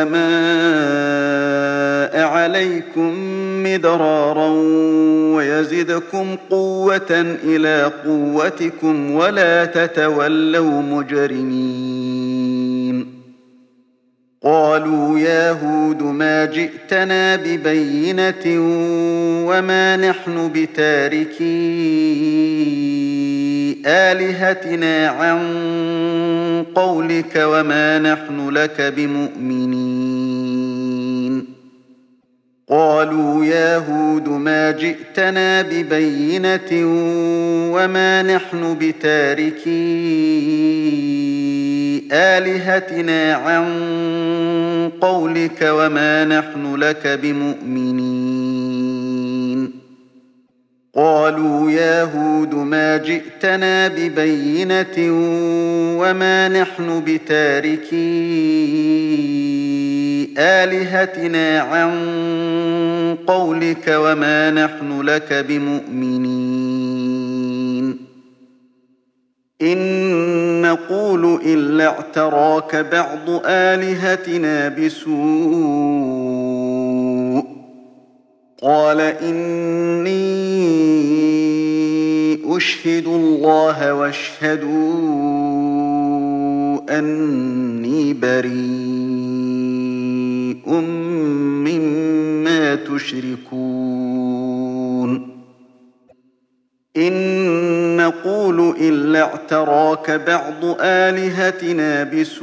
A: السماء عليكم مدرارا ويزدكم قوة إلى قوتكم ولا تتولوا مجرمين قالوا يا هود ما جئتنا ببينة وما نحن بتاركي آلهتنا عن قولك وما نحن لك بمؤمنين قالوا يا هود ما جئتنا ببينة وما نحن بتاركي آلهتنا عن قولك وما نحن لك بمؤمنين قالوا يا هود ما جئتنا ببينة وما نحن بتاركي آلهتنا عن قولك وما نحن لك بمؤمنين إن نقول إلا اعتراك بعض آلهتنا بسوء قال إني أشهد الله واشهدوا أني بريء مما تشركون إن نقول إلا اعتراك بعض آلهتنا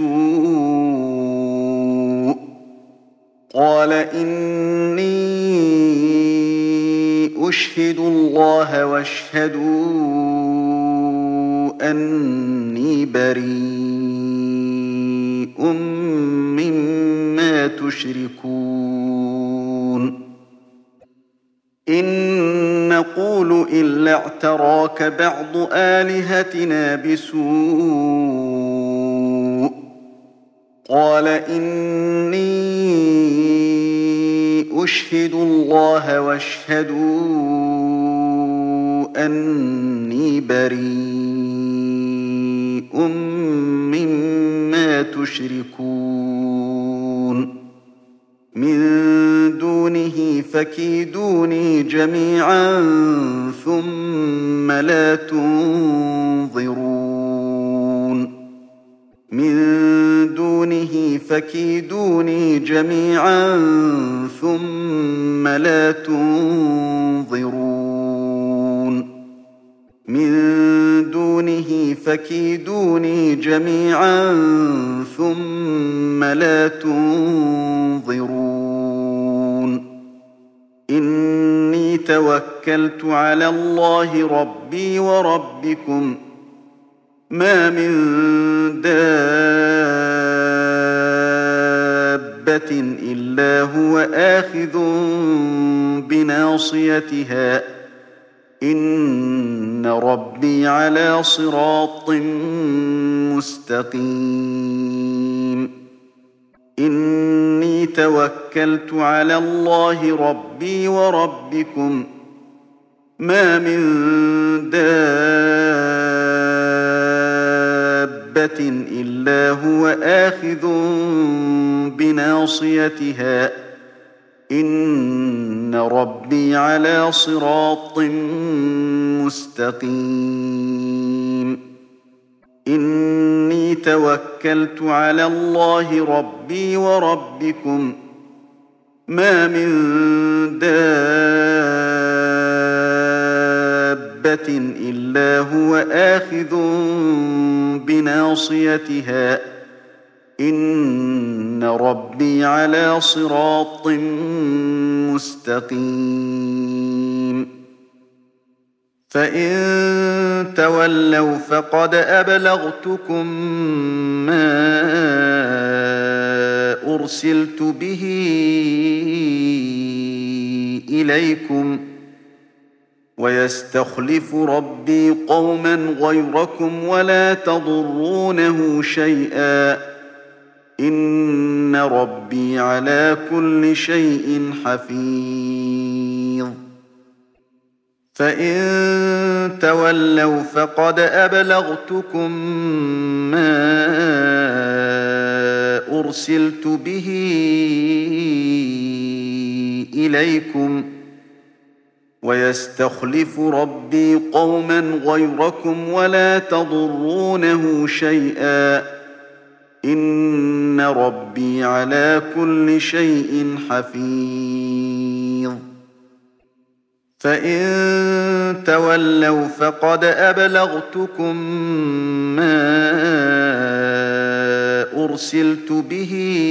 A: بسوء قال إني أشهد الله واشهدوا أني بريء مما تشركون إن نقول إلا اعتراك بعض آلهتنا بسوء قال إني أشهد الله واشهدوا أني بريء مما تشركون من دونه فكيدوني جميعا ثم لا تنظرون من دونه فكيدوني جميعا ثم لا تنظرون من دونه فكيدوني جميعا ثم لا تنظرون إني توكلت على الله ربي وربكم ما من دابة إلا هو آخذ بناصيتها إن ربي على صراط مستقيم إني توكلت على الله ربي وربكم ما من دابة إلا هو آخذ بناصيتها إن ربي على صراط مستقيم إني توكلت على الله ربي وربكم ما من دابة إلا هو آخذ بناصيتها إن ربي على صراط مستقيم فإن تولوا فقد أبلغتكم ما أرسلت به إليكم ويستخلف ربي قوما غيركم ولا تضرونه شيئا إن ربي على كل شيء حفيظ فإن تولوا فقد أبلغتكم ما أرسلت به إليكم ويستخلف ربي قوما غيركم ولا تضرونه شيئا إن ربي على كل شيء حفيظ فإن تولوا فقد أبلغتكم ما أرسلت به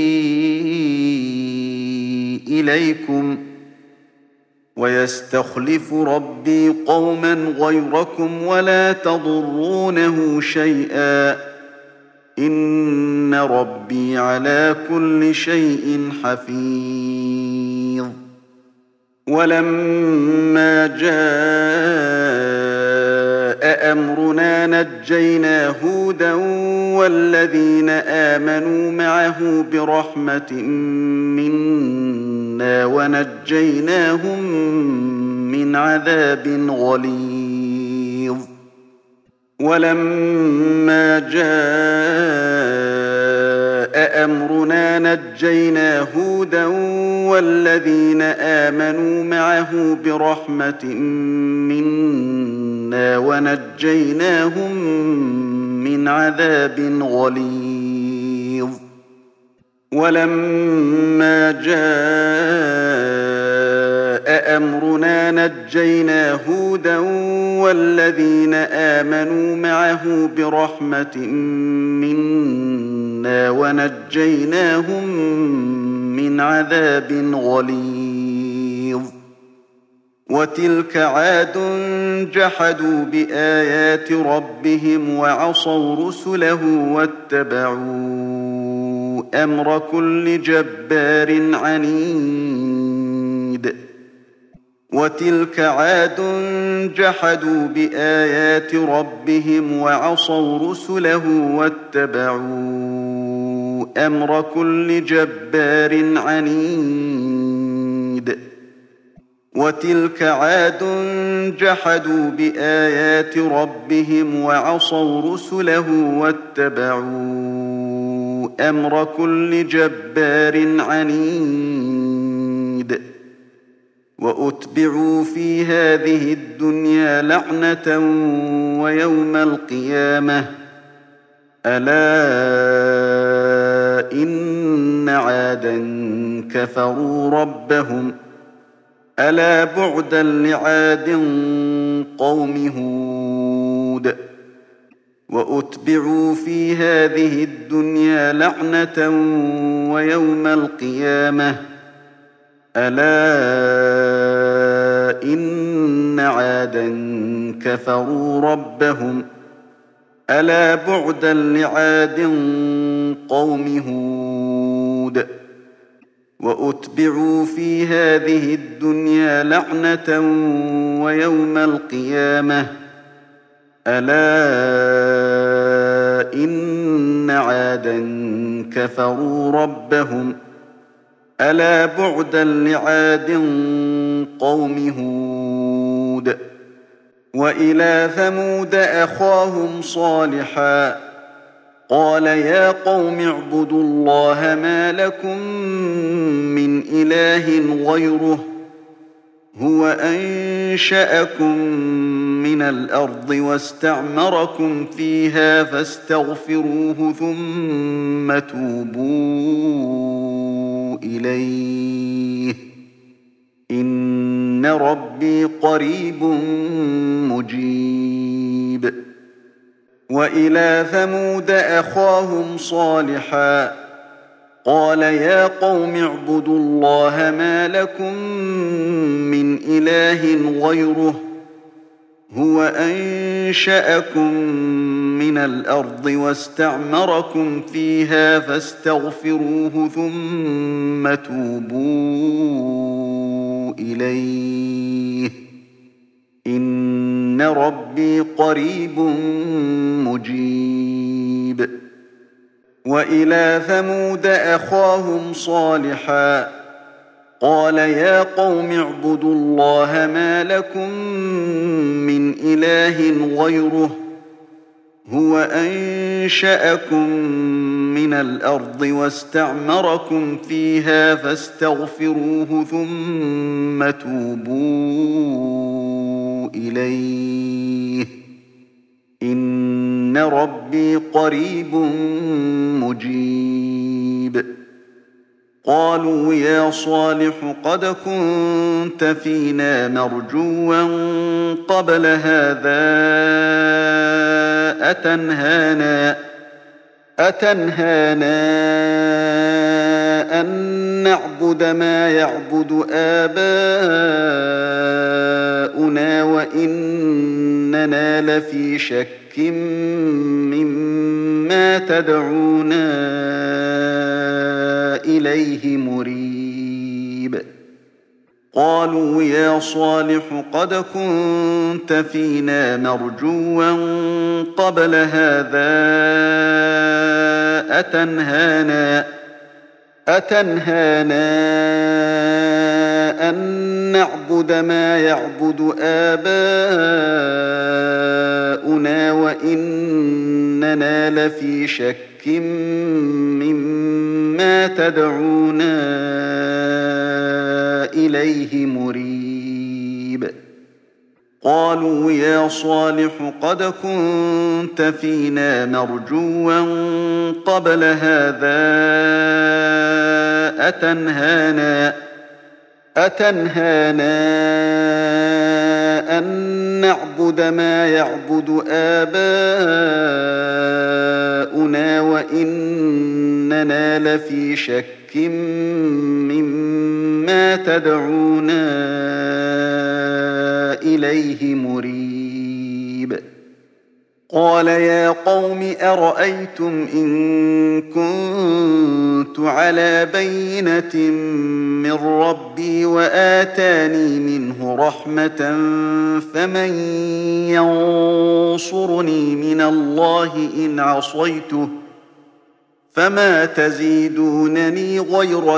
A: إليكم ويستخلف ربي قوما غيركم ولا تضرونه شيئا إن ربي على كل شيء حفيظ ولما جاء أمرنا نجينا هودا والذين آمنوا معه برحمة منا ونجيناهم من عذاب غليظ ولما جاء أمرنا نجينا هودا والذين آمنوا معه برحمة منا ونجيناهم من عذاب غليظ ولما جاء أمرنا نجينا هودا والذين آمنوا معه برحمة منا ونجيناهم من عذاب غليظ وتلك عاد جحدوا بآيات ربهم وعصوا رسله واتبعوا أمر كل جبار عنيد وتلك عاد جحدوا بآيات ربهم وعصوا رسله واتبعوا أمر كل جبار عنيد وتلك عاد جحدوا بآيات ربهم وعصوا رسله واتبعوا أمر كل جبار عنيد وأتبعوا في هذه الدنيا لعنة ويوم القيامة ألا إن عادا كفروا ربهم ألا بعدا لعاد قوم هود وأتبعوا في هذه الدنيا لعنة ويوم القيامة ألا إن عادا كفروا ربهم ألا بعدا لعاد قوم هود وأتبعوا في هذه الدنيا لعنة ويوم القيامة ألا إن عادا كفروا ربهم ألا بعدا لعاد قوم هود وإلى ثمود أخاهم صالحا قال يا قوم اعبدوا الله ما لكم من إله غيره هو أنشأكم من الأرض واستعمركم فيها فاستغفروه ثم توبوا إليه إن ربي قريب مجيب وإلى ثمود أخاهم صالحا قال يا قوم اعبدوا الله ما لكم من إله غيره هو أنشأكم من الأرض واستعمركم فيها فاستغفروه ثم توبوا إليه إن ربي قريب مجيب. وإلى ثمود أخاهم صالحا قال يا قوم اعبدوا الله ما لكم من إله غيره هو أنشأكم من الأرض واستعمركم فيها فاستغفروه ثم توبوا إليه إن ربي قريب مجيب. قالوا يا صالح قد كنت فينا مرجوا قبل هذا أتنهانا, أتنهانا أن نعبد ما يعبد آباؤنا وإننا لفي شك مما تدعونا إليه مريب. قالوا يا صالح قد كنت فينا مرجوا قبل هذا أتنهانا, أتنهانا أن نعبد ما يعبد آباؤنا وإننا لفي شك مما تدعونا إليه مريب. قالوا يا صالح قد كنت فينا مرجوا قبل هذا أتنهانا, أتنهانا أن نعبد ما يعبد آباؤنا وإننا لفي شك مما تدعونا إليه مريب. قال يا قوم أرأيتم إن كنت على بينة من ربي وآتاني منه رحمة فمن ينصرني من الله إن عصيته فما تزيدونني غير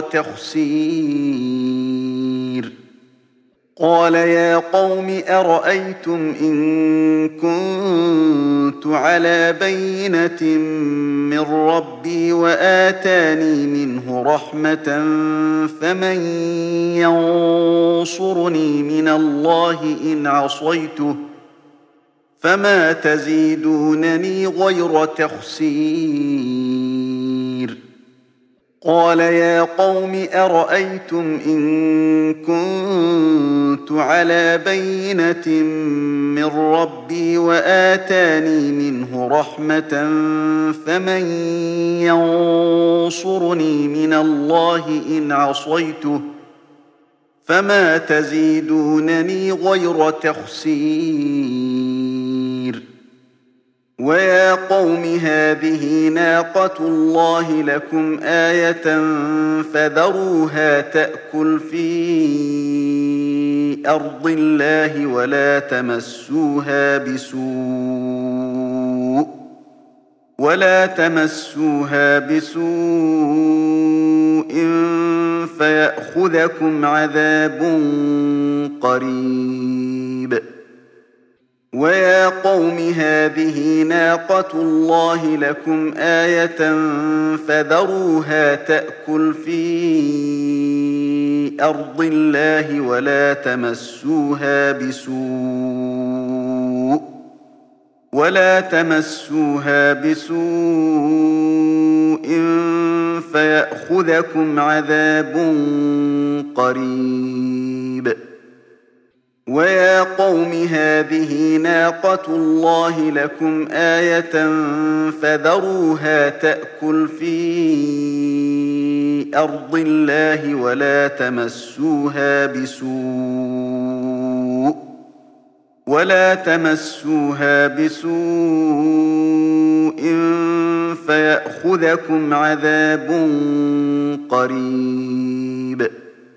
A: تخسير. قال يا قوم أرأيتم إن كنت على بينة من ربي وآتاني منه رحمة فمن ينصرني من الله إن عصيته فما تزيدونني غير تخسير. قال يا قوم أرأيتم إن كنت على بينة من ربي وآتاني منه رحمة فمن ينصرني من الله إن عصيته فما تزيدونني غير تخسير. ويا قوم هذه ناقة الله لكم آية فذروها تأكل في أرض الله ولا تمسوها بسوء ولا تمسوها بسوء فيأخذكم عذاب قريب. ويا قوم هذه ناقة الله لكم آية فذروها تأكل في أرض الله ولا تمسوها بسوء ولا تمسوها بسوء فيأخذكم عذاب قريب. ويا قوم هذه ناقة الله لكم آية فذروها تأكل في أرض الله ولا تمسوها بسوء ولا تمسوها بسوء فيأخذكم عذاب قريب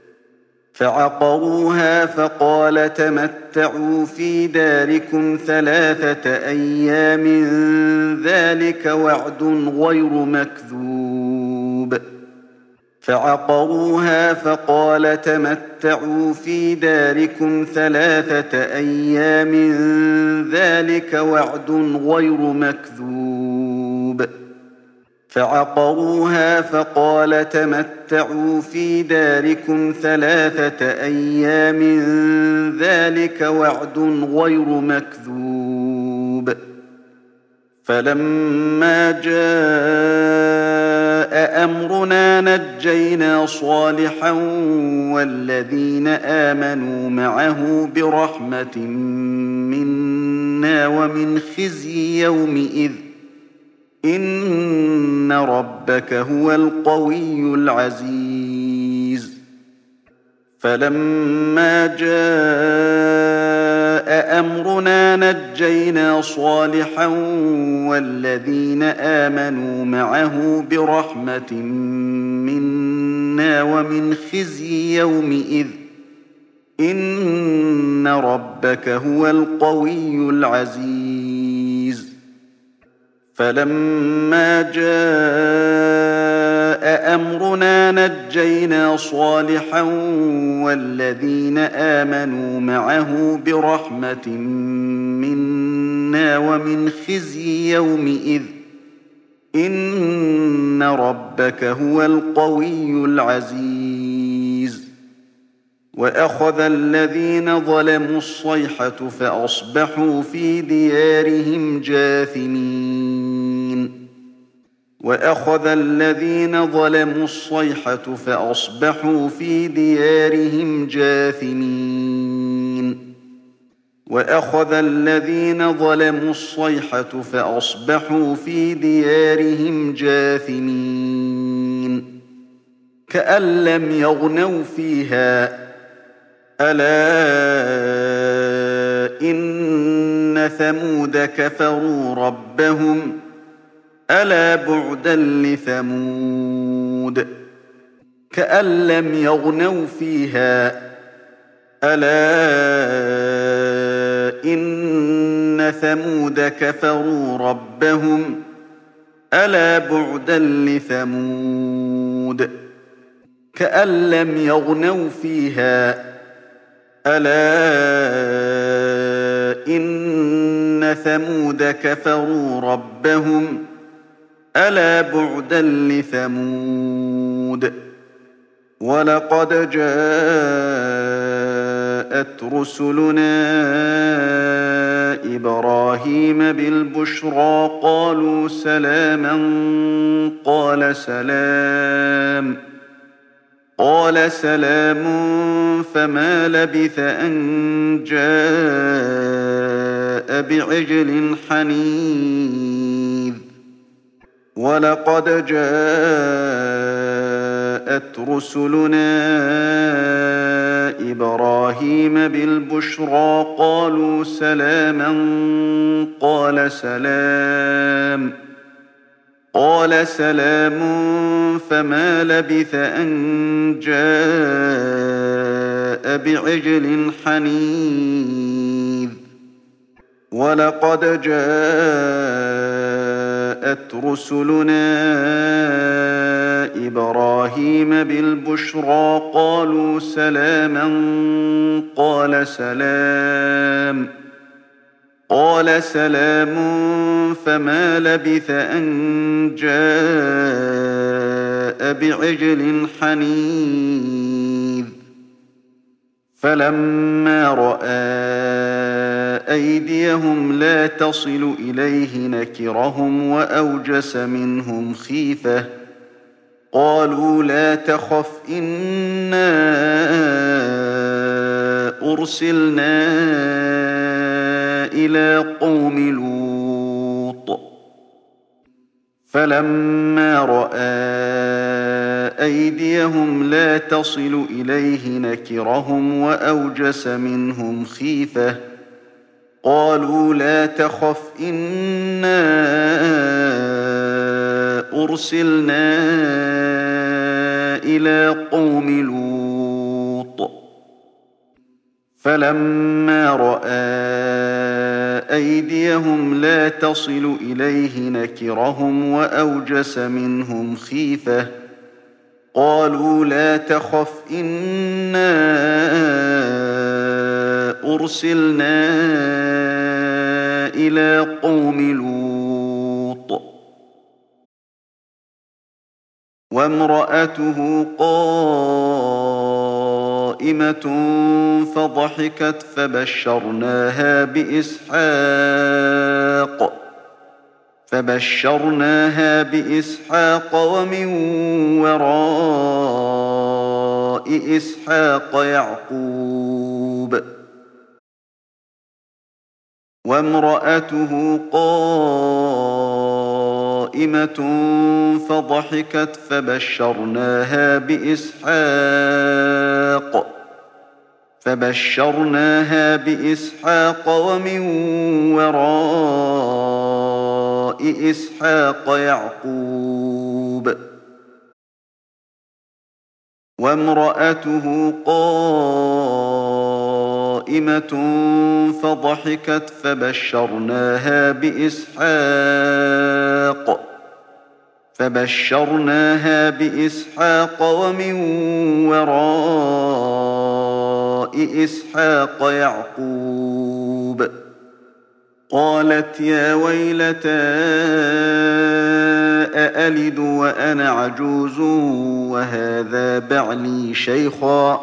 A: فعقروها فقال تمتعوا في داركم ثلاثة أيام ذلك وعد غير مكذوب فعقروها فقال تمتعوا في داركم ثلاثة أيام ذلك وعد غير مكذوب فعقروها فقال تمتعوا في داركم ثلاثة أيام ذلك وعد غير مكذوب فلما جاء أمرنا نجينا صالحا والذين آمنوا معه برحمة منا ومن خزي يومئذ إن ربك هو القوي العزيز فلما جاء أمرنا نجينا صالحا والذين آمنوا معه برحمة منا ومن خزي يومئذ إن ربك هو القوي العزيز فلما جاء أمرنا نجينا صالحا والذين آمنوا معه برحمة منا ومن خزي يومئذ إن ربك هو القوي العزيز وأخذ الذين ظلموا الصيحة فأصبحوا في ديارهم جاثمين وأخذ الذين ظلموا الصيحة فأصبحوا في ديارهم جاثمين وأخذ الذين ظلموا الصيحة فأصبحوا في ديارهم جاثمين كأن لم يغنوا فيها ألا إن ثمود كفروا ربهم ألا بعدا لثمود كأن لم يغنوا فيها ألا إن ثمود كفروا ربهم ألا بعدا لثمود كأن لم يغنوا فيها ألا إن ثمود كفروا ربهم ألا بعدا لثمود ولقد جاءت رسلنا إبراهيم بالبشرى قالوا سلاما قال سلام قال سلام فما لبث أن جاء بعجل حنيذ ولقد جاءت رسلنا إبراهيم بالبشرى قالوا سلاما قال سلام قال سلام فما لبث أن جاء بعجل حنيذ ولقد جاءت رسلنا إبراهيم بالبشرى قالوا سلاما قال سلام قال سلام فما لبث أن جاء بعجل حنيذ فلما رأى أيديهم لا تصل إليه نكرهم وأوجس منهم خيفة قالوا لا تخف إنا أرسلنا إلى قوم لوط فلما رأى أيديهم لا تصل إليه نكرهم وأوجس منهم خيفة قالوا لا تخف إنا أرسلنا إلى قوم لوط فلما رأى أيديهم لا تصل إليه نكرهم وأوجس منهم خيفة قالوا لا تخف إنا أرسلنا إلى قوم لوط وامرأته قائمة فضحكت فبشرناها بإسحاق فبشرناها بإسحاق ومن وراء إسحاق يعقوب وامرأته قائمة فضحكت فبشرناها بإسحاق فبشرناها بإسحاق ومن وراء إسحاق يعقوب وامرأته قائمة فضحكت فبشرناها بإسحاق فبشرناها بإسحاق ومن وراء إسحاق يعقوب قالت يا ويلتى أألد وأنا عجوز وهذا بعلي شيخا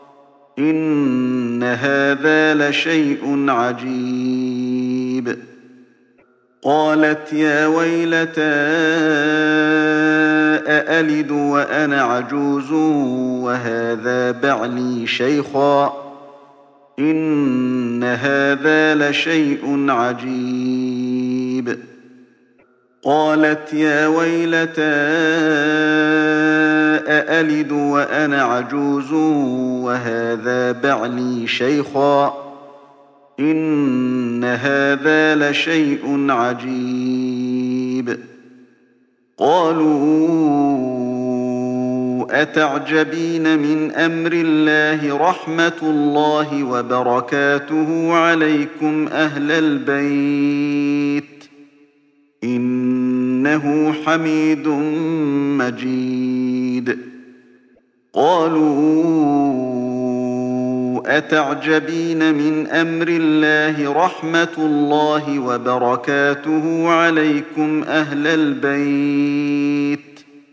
A: إن هذا لشيء عجيب قالت يا ويلتى أألد وأنا عجوز وهذا بعلي شيخا إن هذا لشيء عجيب قالت يا ويلتى أألد وأنا عجوز وهذا بعلي شيخا إن هذا لشيء عجيب قالوا أتعجبين من أمر الله رحمة الله وبركاته عليكم أهل البيت إنه حميد مجيد قالوا أتعجبين من أمر الله رحمة الله وبركاته عليكم أهل البيت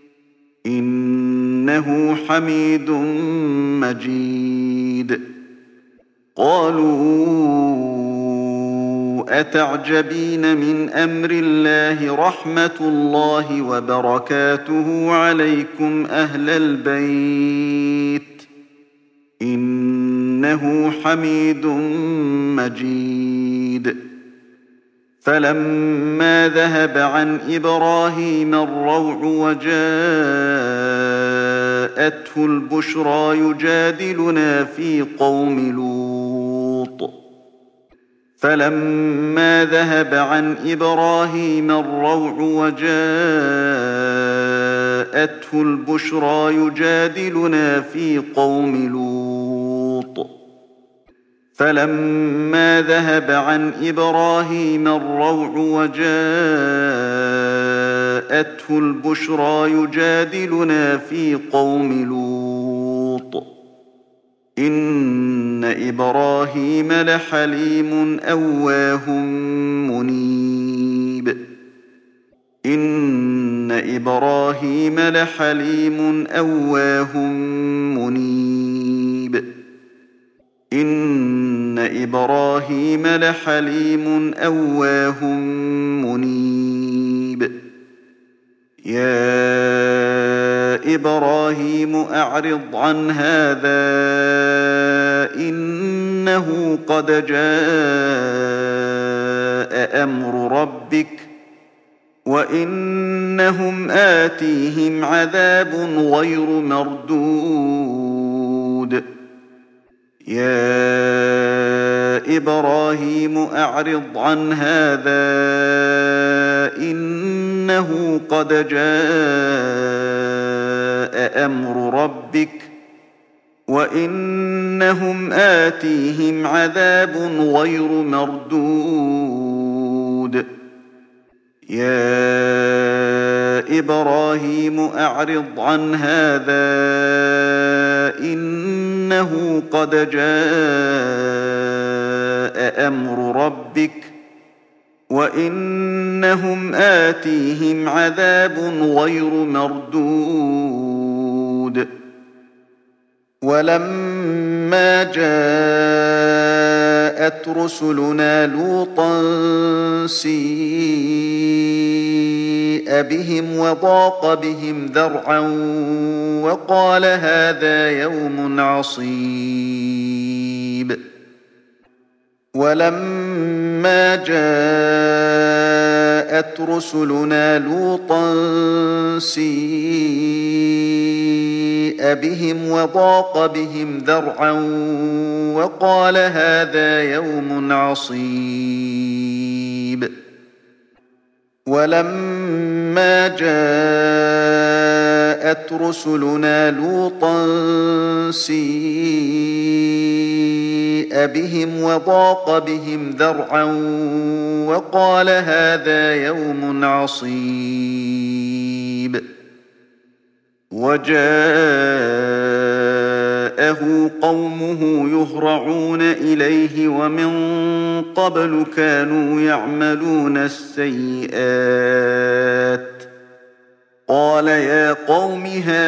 A: إنه حميد مجيد قالوا أتعجبين من أمر الله رحمة الله وبركاته عليكم أهل البيت إنه حميد مجيد فلما ذهب عن إبراهيم الروع وجاءته البشرى يجادلنا في قوم لوط فلما ذهب عن إبراهيم الروع وجاءته البشرى يجادلنا في قوم لوط فلما ذهب عن إبراهيم الروع وجاءته البشرى يجادلنا في قوم لوط إن إبراهيم لحليم أواه منيب إن إبراهيم لحليم أواه منيب إن إبراهيم لحليم أواه منيب يا إبراهيم أعرض عن هذا إنه قد جاء أمر ربك وإنهم آتيهم عذاب غير مردود يا إبراهيم أعرض عن هذا إنه قد جاء أمر ربك وإنهم آتيهم عذاب غير مردود يا إبراهيم أعرض عن هذا إنه قد جاء أمر ربك وإنهم آتيهم عذاب غير مردود ولما جاءت رسلنا لوطا سيء بهم وضاق بهم ذرعا وقال هذا يوم عصيب ولما جاءت رسلنا لوطا سيء بهم وضاق بهم ذرعا وقال هذا يوم عصيب ولما جاءت رسلنا لوطا سيء بهم وضاق بهم ذرعا وقال هذا يوم عصيب وجاءه قومه يهرعون إليه ومن قبل كانوا يعملون السيئات قال يا قوم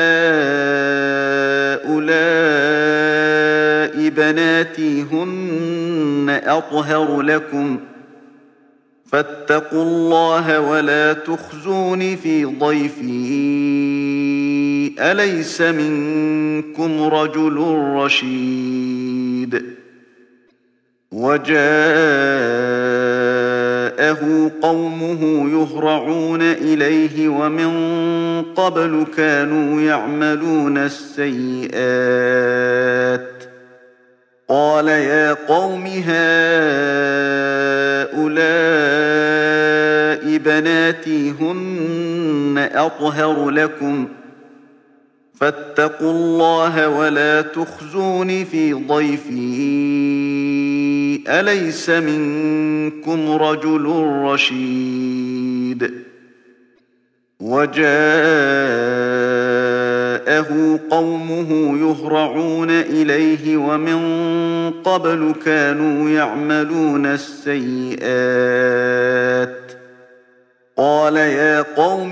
A: هؤلاء بناتي هن أطهر لكم فاتقوا الله ولا تخزون في ضيفي أليس منكم رجل رشيد وجاءه قومه يهرعون إليه ومن قبل كانوا يعملون السيئات قال يا قوم هؤلاء بناتي هن أطهر لكم فاتقوا الله ولا تخزون في ضيفي أليس منكم رجل رشيد وجاءه قومه يهرعون إليه ومن قبل كانوا يعملون السيئات قال يا قوم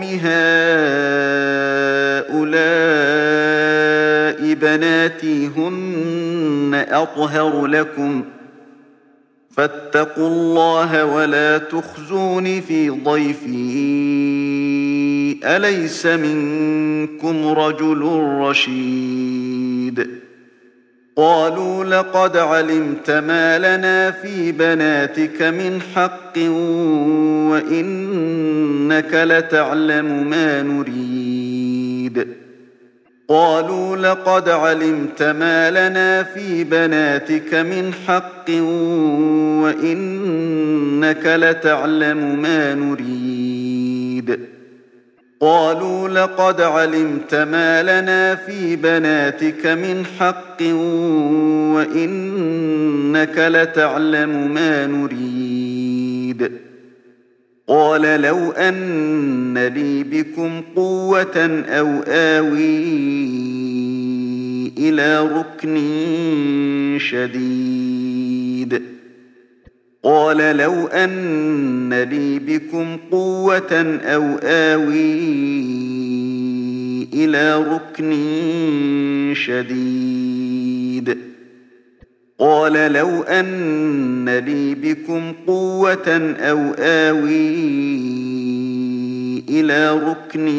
A: هؤلاء بناتي هن أطهر لكم فاتقوا الله ولا تخزون في ضيفي أليس منكم رجل رشيد قالوا لقد علمت ما لنا في بناتك من حق وإنك لتعلم ما نريد قالوا لقد علمت ما لنا في بناتك من حق وإنك لتعلم ما نريد قالوا لقد علمت ما لنا في بناتك من حق وإنك لتعلم ما نريد قال لو أن لي بكم قوة أو آوي إلى ركن شديد قال لو أن لي بكم قوة أو آوي إلى ركن شديد قال لو أن لي بكم قوة أو آوي إلى ركن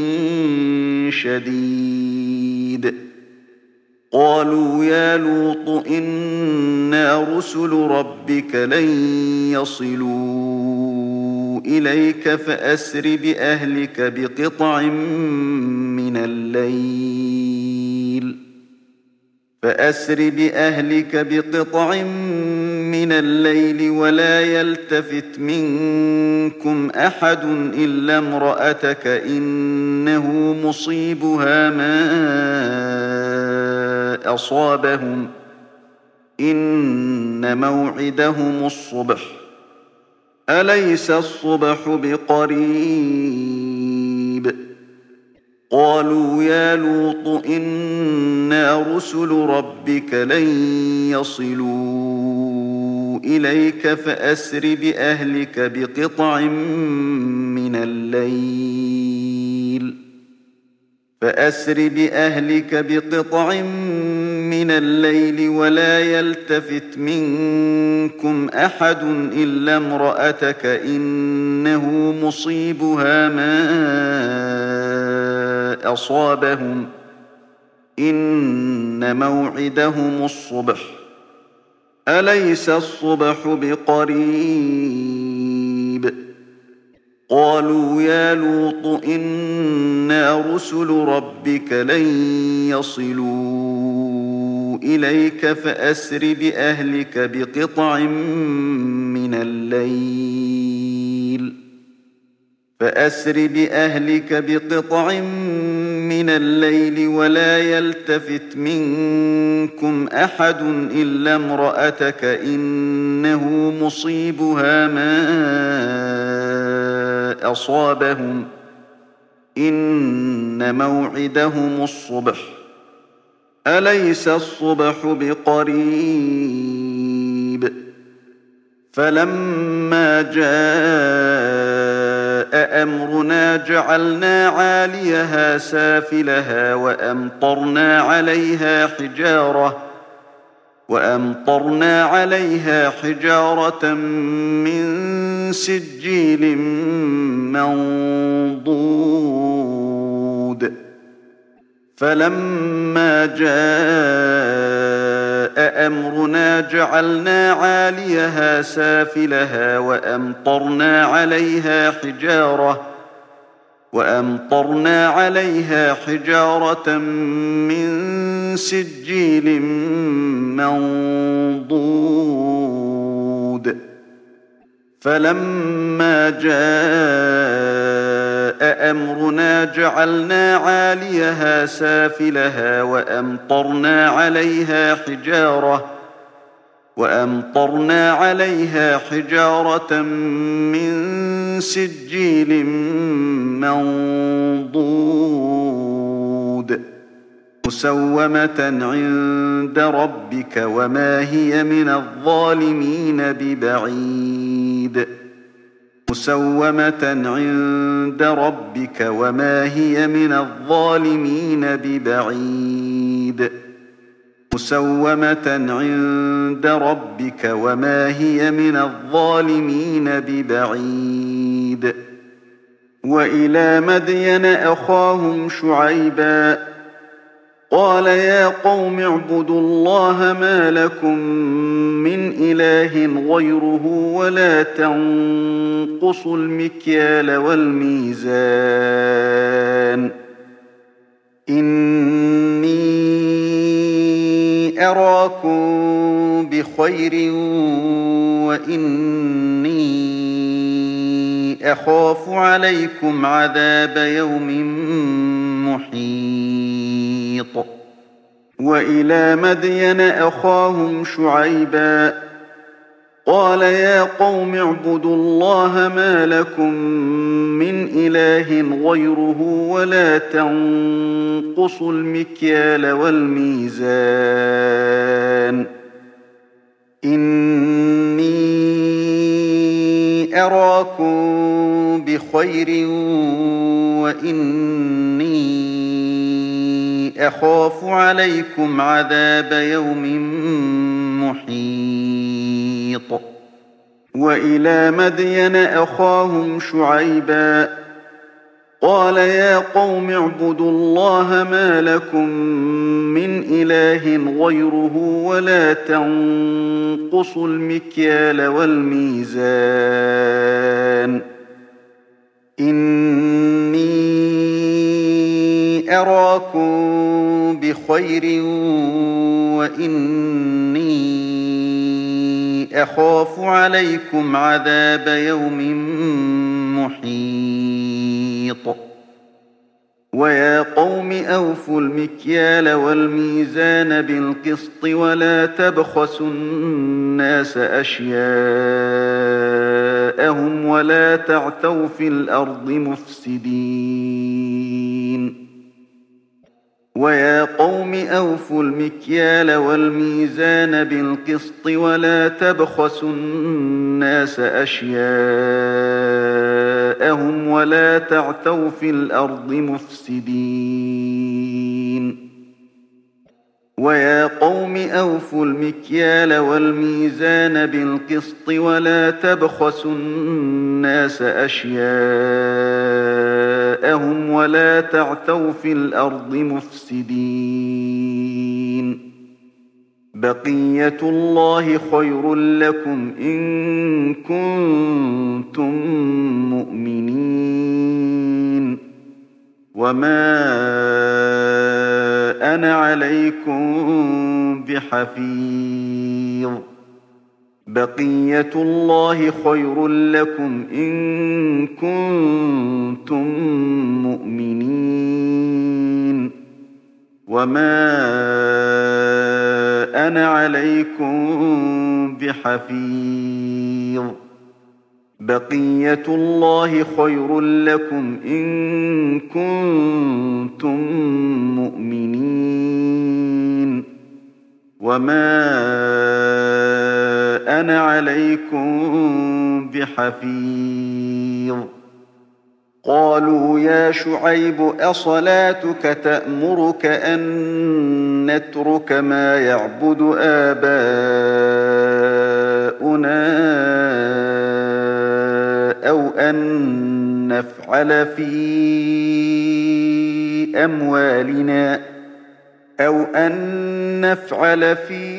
A: شديد قالوا يا لوط إنا رسل ربك لن يصلوا إليك فأسر بأهلك بقطع من الليل فأسر بأهلك بقطع من الليل ولا يلتفت منكم أحد إلا امرأتك إنه مصيبها ما أصابهم إن موعدهم الصبح أليس الصبح بقريب قالوا يا لوط إنا رسل ربك لن يصلوا إليك فأسر بأهلك بقطع من الليل فأسر بأهلك بقطع من الليل ولا يلتفت منكم أحد إلا امرأتك إنه مصيبها ما أصابهم إن موعدهم الصبح أليس الصبح بقريب قالوا يا لوط إنا رسل ربك لن يصلوا إليك فأسر بأهلك بقطع من الليل فأسر بأهلك بقطع من الليل ولا يلتفت منكم أحد إلا امرأتك إنه مصيبها ما أصابهم إن موعدهم الصبح أليس الصبح بقريب فلما جاء أمرنا جعلنا عاليها سافلها وأمطرنا عليها حجارة وأمطرنا عليها حجارة من سجيل منضود فلما جاء أمرنا جعلنا عاليها سافلها وأمطرنا عليها حجارة وأمطرنا عليها حجارة من سجيل منضود فلما جاء أمرنا جعلنا عاليها سافلها وأمطرنا عليها حجارة وأمطرنا عليها حجارة من سجيل منضود مسومة عند ربك وما هي من الظالمين ببعيد مسومة عند ربك وما هي من الظالمين ببعيد مسومة عند ربك وما هي من الظالمين ببعيد وإلى مدين أخاهم شعيبا قال يا قوم اعبدوا الله ما لكم من إله غيره ولا تنقصوا المكيال والميزان إني أراكم بخير وإني أخاف عليكم عذاب يوم محيط وإلى مدين أخاهم شعيبا قال يا قوم اعبدوا الله ما لكم من إله غيره ولا تنقصوا المكيال والميزان إني أراكم بخير وإني أخاف عليكم عذاب يوم محيط وإلى مدين أخاهم شعيبا قال يا قوم اعبدوا الله ما لكم من إله غيره ولا تنقصوا المكيال والميزان إني أراكم بخير وإني أخاف عليكم عذاب يوم محيط ويا قوم أوفوا المكيال والميزان بالقسط ولا تبخسوا الناس أشياءهم ولا تعثوا في الأرض مفسدين ويا قوم أوفوا المكيال والميزان بالقسط ولا تبخسوا الناس أشياءهم ولا تعثوا في الأرض مفسدين ويا قوم أوفوا المكيال والميزان بالقسط ولا تبخسوا الناس أشياءهم ولا تعثوا في الأرض مفسدين بقية الله خير لكم إن كنتم مؤمنين وما أنا عليكم بحفيظ بقية الله خير لكم إن كنتم مؤمنين وما أنا عليكم بحفيظ بقية الله خير لكم إن كنتم مؤمنين وما أنا عليكم بحفيظ قالوا يا شعيب أصلاتك تأمرك أن نترك ما يعبد آباؤنا أو أن نفعل في أموالنا أو أن نفعل في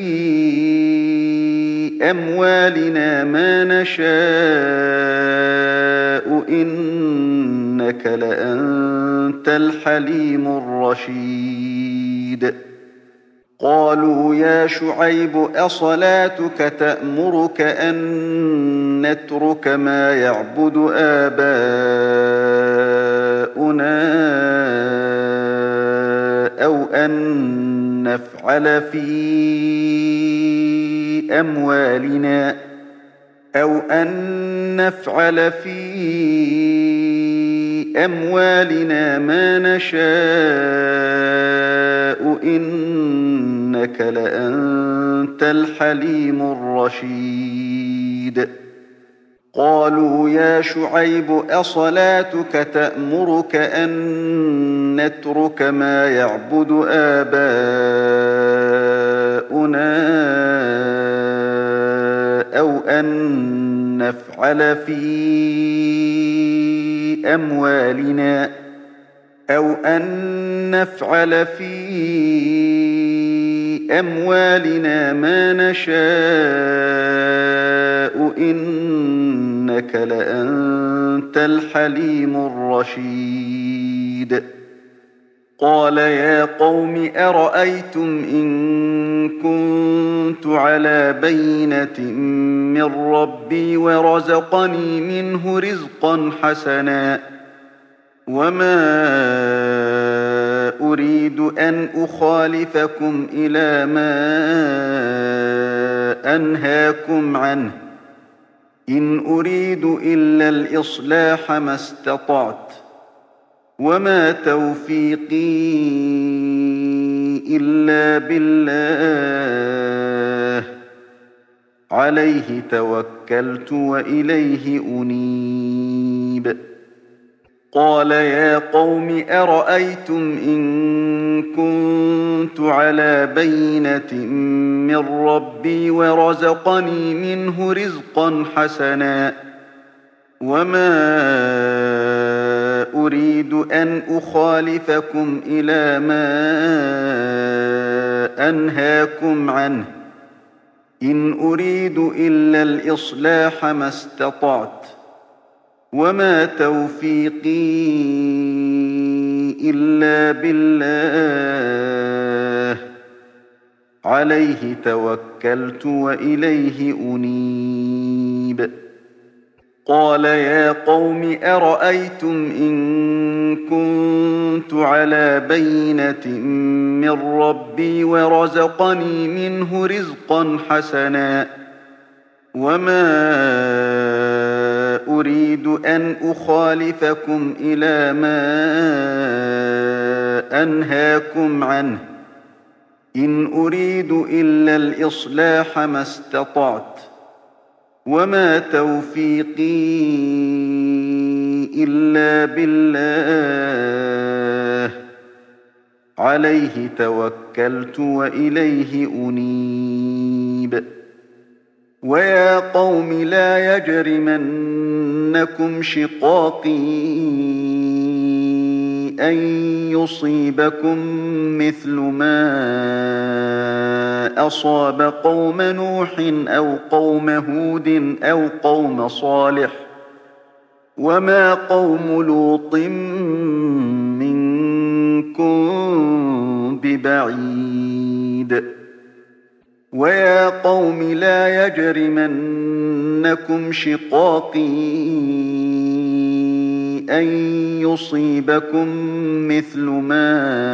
A: أموالنا ما نشاء إنك لأنت الحليم الرشيد قالوا يا شعيب أصلاتك تأمرك أن نترك ما يعبد آباؤنا أو أن نفعل في أموالنا أو أن نفعل في أموالنا ما نشاء إنك لأنت الحليم الرشيد قالوا يا شعيب أصلاتك تأمرك أن نترك ما يعبد آباؤنا أو أن نفعل في أموالنا أو أن نفعل في أموالنا ما نشاء إنك لأنت الحليم الرشيد قال يا قوم أرأيتم إن كنت على بينة من ربي ورزقني منه رزقا حسنا وما أريد أن أخالفكم إلى ما أنهاكم عنه إن أريد إلا الإصلاح ما استطعت وما توفيقي إلا بالله عليه توكلت وإليه أنيب قال يا قوم أرأيتم إن كنت على بينة من ربي ورزقني منه رزقا حسنا وما أريد أن أخالفكم إلى ما أنهاكم عنه إن أريد إلا الإصلاح ما استطعت وما توفيقي إلا بالله عليه توكلت وإليه أنيب قال يا قوم أرأيتم إن كنت على بينة من ربي ورزقني منه رزقا حسنا وما أريد أن أخالفكم إلى ما أنهاكم عنه إن أريد إلا الإصلاح ما استطعت وما توفيقي إلا بالله عليه توكلت وإليه أنيب ويا قوم لا يجرمنكم شقاقي أن يصيبكم مثل ما أصاب قوم نوح أو قوم هود أو قوم صالح وما قوم لوط منكم ببعيد ويا قوم لا يجرمنكم شقاقي أن يصيبكم مثل ما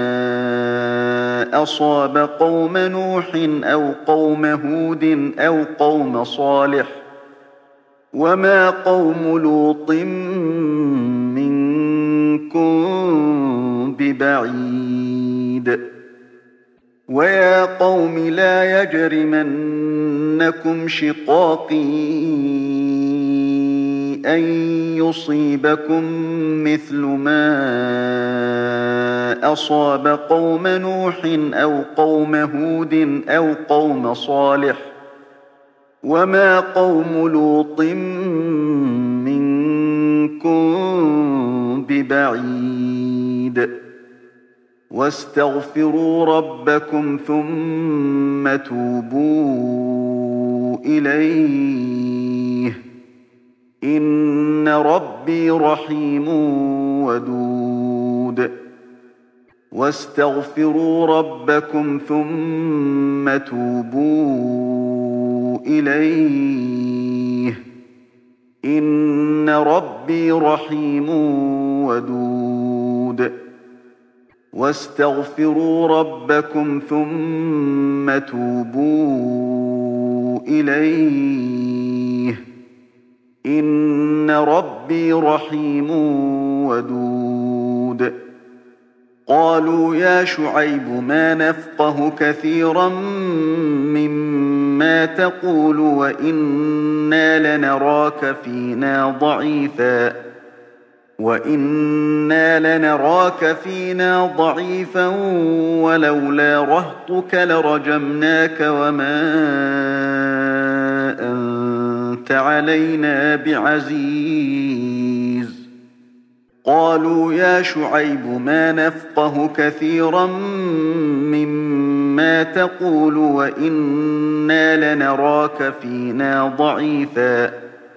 A: أصاب قوم نوح أو قوم هود أو قوم صالح وما قوم لوط منكم ببعيد ويا قوم لا يجرمنكم شقاقي أن يصيبكم مثل ما أصاب قوم نوح أو قوم هود أو قوم صالح وما قوم لوط منكم ببعيد واستغفروا ربكم ثم توبوا إليه إن ربي رحيم ودود واستغفروا ربكم ثم توبوا إليه إن ربي رحيم ودود واستغفروا ربكم ثم توبوا إليه إن ربي رحيم ودود قالوا يا شعيب ما نفقه كثيرا مما تقول وإنا لنراك فينا ضعيفا وإنا لنراك فينا ضعيفا ولولا رهطك لرجمناك وما أنت علينا بعزيز قالوا يا شعيب ما نفقه كثيرا مما تقول وإنا لنراك فينا ضعيفا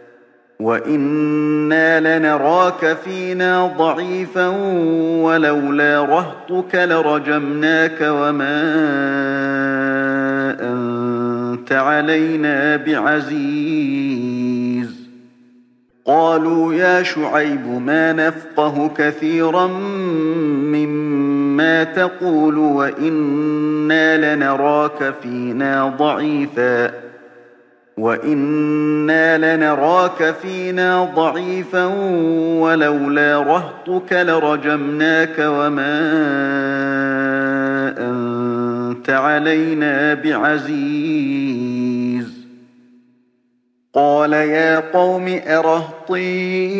A: وإنا لنراك فينا ضعيفا ولولا رهطك لرجمناك وما أنت علينا بعزيز قالوا يا شعيب ما نفقه كثيرا مما تقول وإنا لنراك فينا ضعيفا وإنا لنراك فينا ضعيفا ولولا رهطك لرجمناك وما أنت علينا بعزيز قال يا قوم أرهطي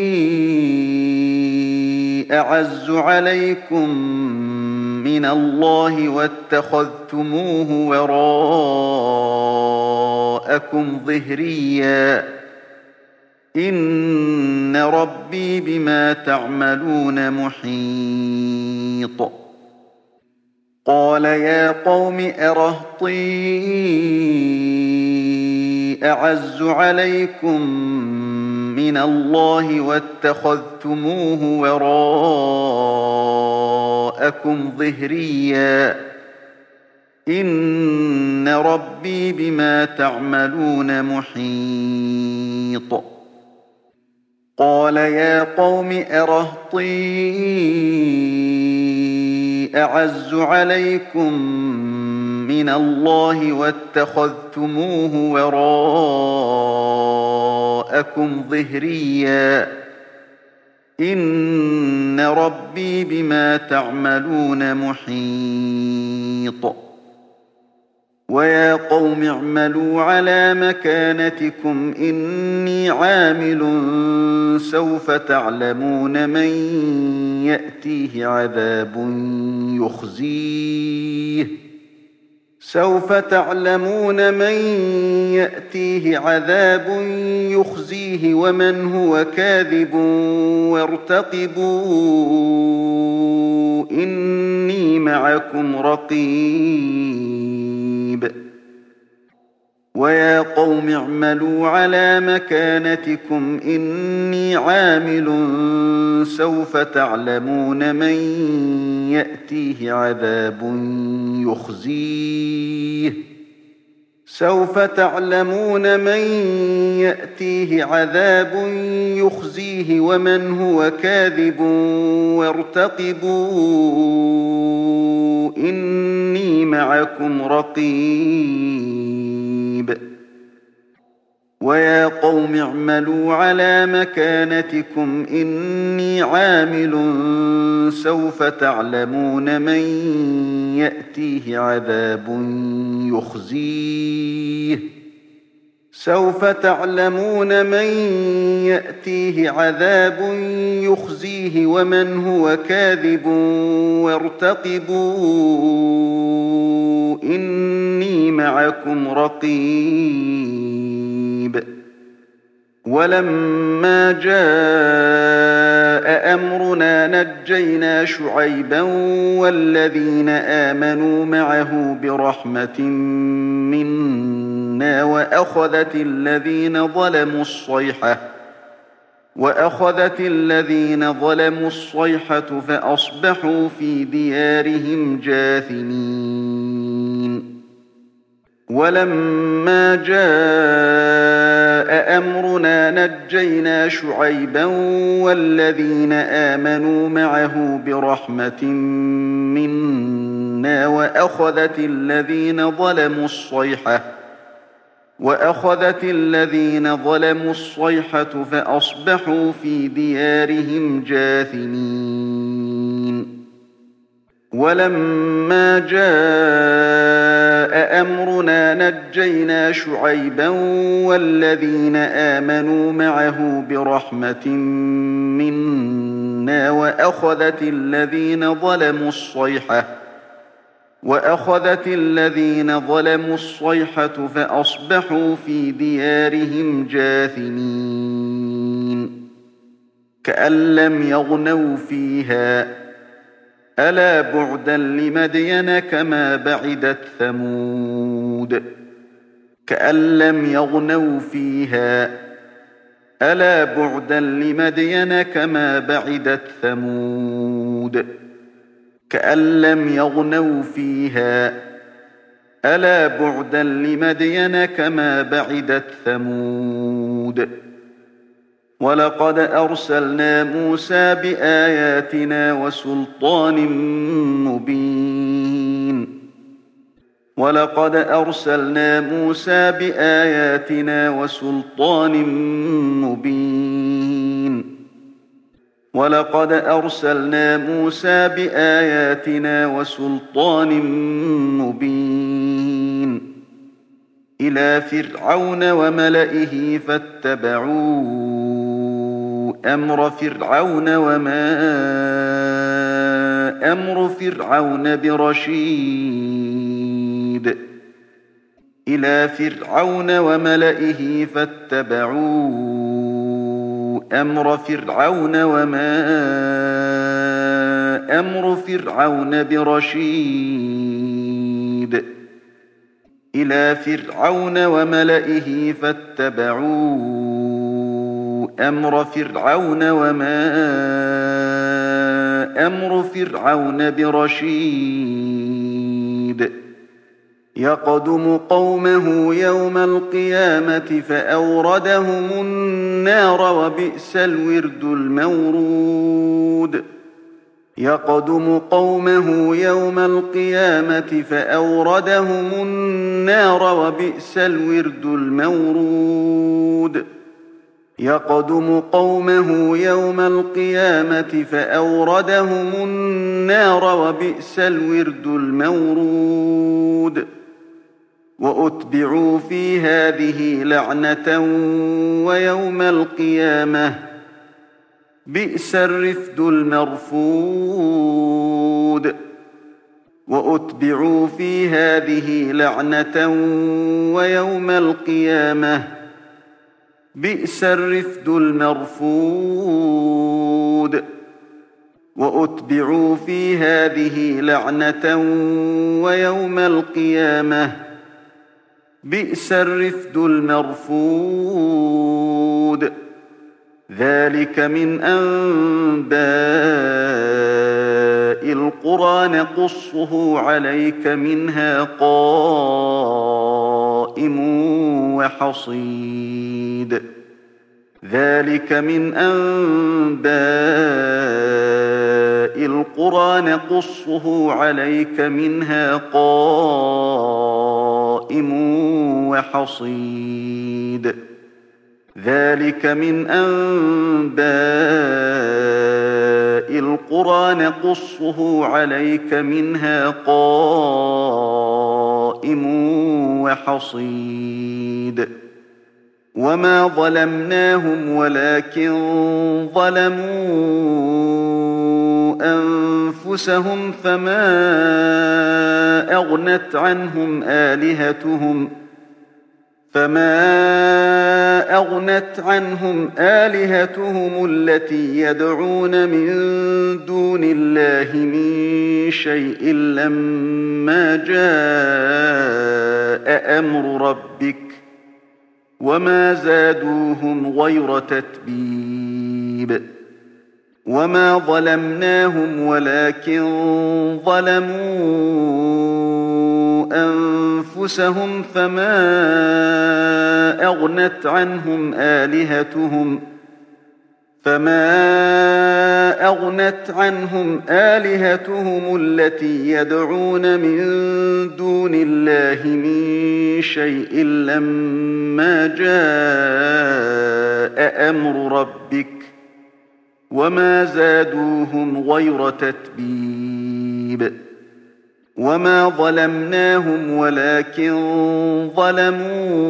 A: أعز عليكم من الله واتخذتموه وراءكم ظهريا إن ربي بما تعملون محيط قال يا قوم أرهطي أعز عليكم من الله واتخذتموه وراءكم ظهريا إن ربي بما تعملون محيط قال يا قوم أرهطي أعز عليكم من الله واتخذتموه وراءكم ظهريا إن ربي بما تعملون محيط ويا قوم اعملوا على مكانتكم إني عامل سوف تعلمون من يأتيه عذاب يخزيه سوف تعلمون من يأتيه عذاب يخزيه ومن هو كاذب وارتقبوا إني معكم رقيب ويا قوم اعملوا على مكانتكم إني عامل سوف تعلمون من يأتيه عذاب يخزيه سوف تعلمون من يأتيه عذاب يخزيه ومن هو كاذب وارتقبوا إني معكم رقيب ويا قوم اعملوا على مكانتكم إني عامل سوف تعلمون من يأتيه عذاب يخزيه سوف تعلمون من يأتيه عذاب يخزيه ومن هو كاذب وارتقبوا إني معكم رقيب ولما جاء أمرنا نجينا شعيبا والذين آمنوا معه برحمة منا وأخذت الذين ظلموا الصيحة وأخذت الذين ظلموا الصيحة فأصبحوا في ديارهم جاثمين ولما جاء أمرنا نجينا شعيبا والذين آمنوا معه برحمة منا وأخذت الذين ظلموا الصيحة وأخذت الذين ظلموا الصيحة فأصبحوا في ديارهم جاثمين ولما جاء أمرنا نجينا شعيبا والذين آمنوا معه برحمة منا وأخذت الذين ظلموا الصيحة وأخذت الذين ظلموا الصيحة فأصبحوا في ديارهم جاثمين كأن لم يغنوا فيها ألا بعدا لمدين كما بعدت ثمود كأن لم يغنوا فيها ألا بعدا لمدين كما بعدت ثمود كأن لم يغنوا فيها ألا بعدا لمدين كما بعدت ثمود ولقد أرسلنا موسى بآياتنا وسلطان مبين ولقد أرسلنا موسى بآياتنا وسلطان مبين ولقد أرسلنا موسى بآياتنا وسلطان مبين إلى فرعون وملئه فاتبعوا أمر فرعون وما أمر فرعون برشيد إلى فرعون وملئه فاتبعوا أمر فرعون وما أمر فرعون برشيد إلى فرعون وملئه فاتبعوا أمر فرعون وما أمر فرعون برشيد يقدم قومه يوم القيامة فأوردهم النار وبئس الورد المورود يقدم قومه يوم القيامة فأوردهم النار وبئس الورد المورود يقدم قومه يوم القيامة فأوردهم النار وبئس الورد المورود وأتبعوا في هذه لعنة ويوم القيامة بئس الرفد المرفود وأتبعوا في هذه لعنة ويوم القيامة بئس الرفد المرفود وأتبعوا في هذه لعنة ويوم القيامة بئس الرفد المرفود ذلك من أنباء القرى نقصه عليك منها قائم وحصيد ذلك من أنباء القرى نقصه عليك منها قائم وحصيد ذلك من أنباء القرى نقصه عليك منها قائم وحصيد وما ظلمناهم ولكن ظلموا أنفسهم فما أغنت عنهم آلهتهم فما أغنت عنهم آلهتهم التي يدعون من دون الله من شيء لما جاء أمر ربك وما زادوهم غير تتبيب وما ظلمناهم ولكن ظلموا أنفسهم فما أغنت عنهم آلهتهم فما أغنت عنهم آلهتهم التي يدعون من دون الله من شيء لما جاء أمر ربك وما زادوهم غير تتبيب وما ظلمناهم ولكن ظلموا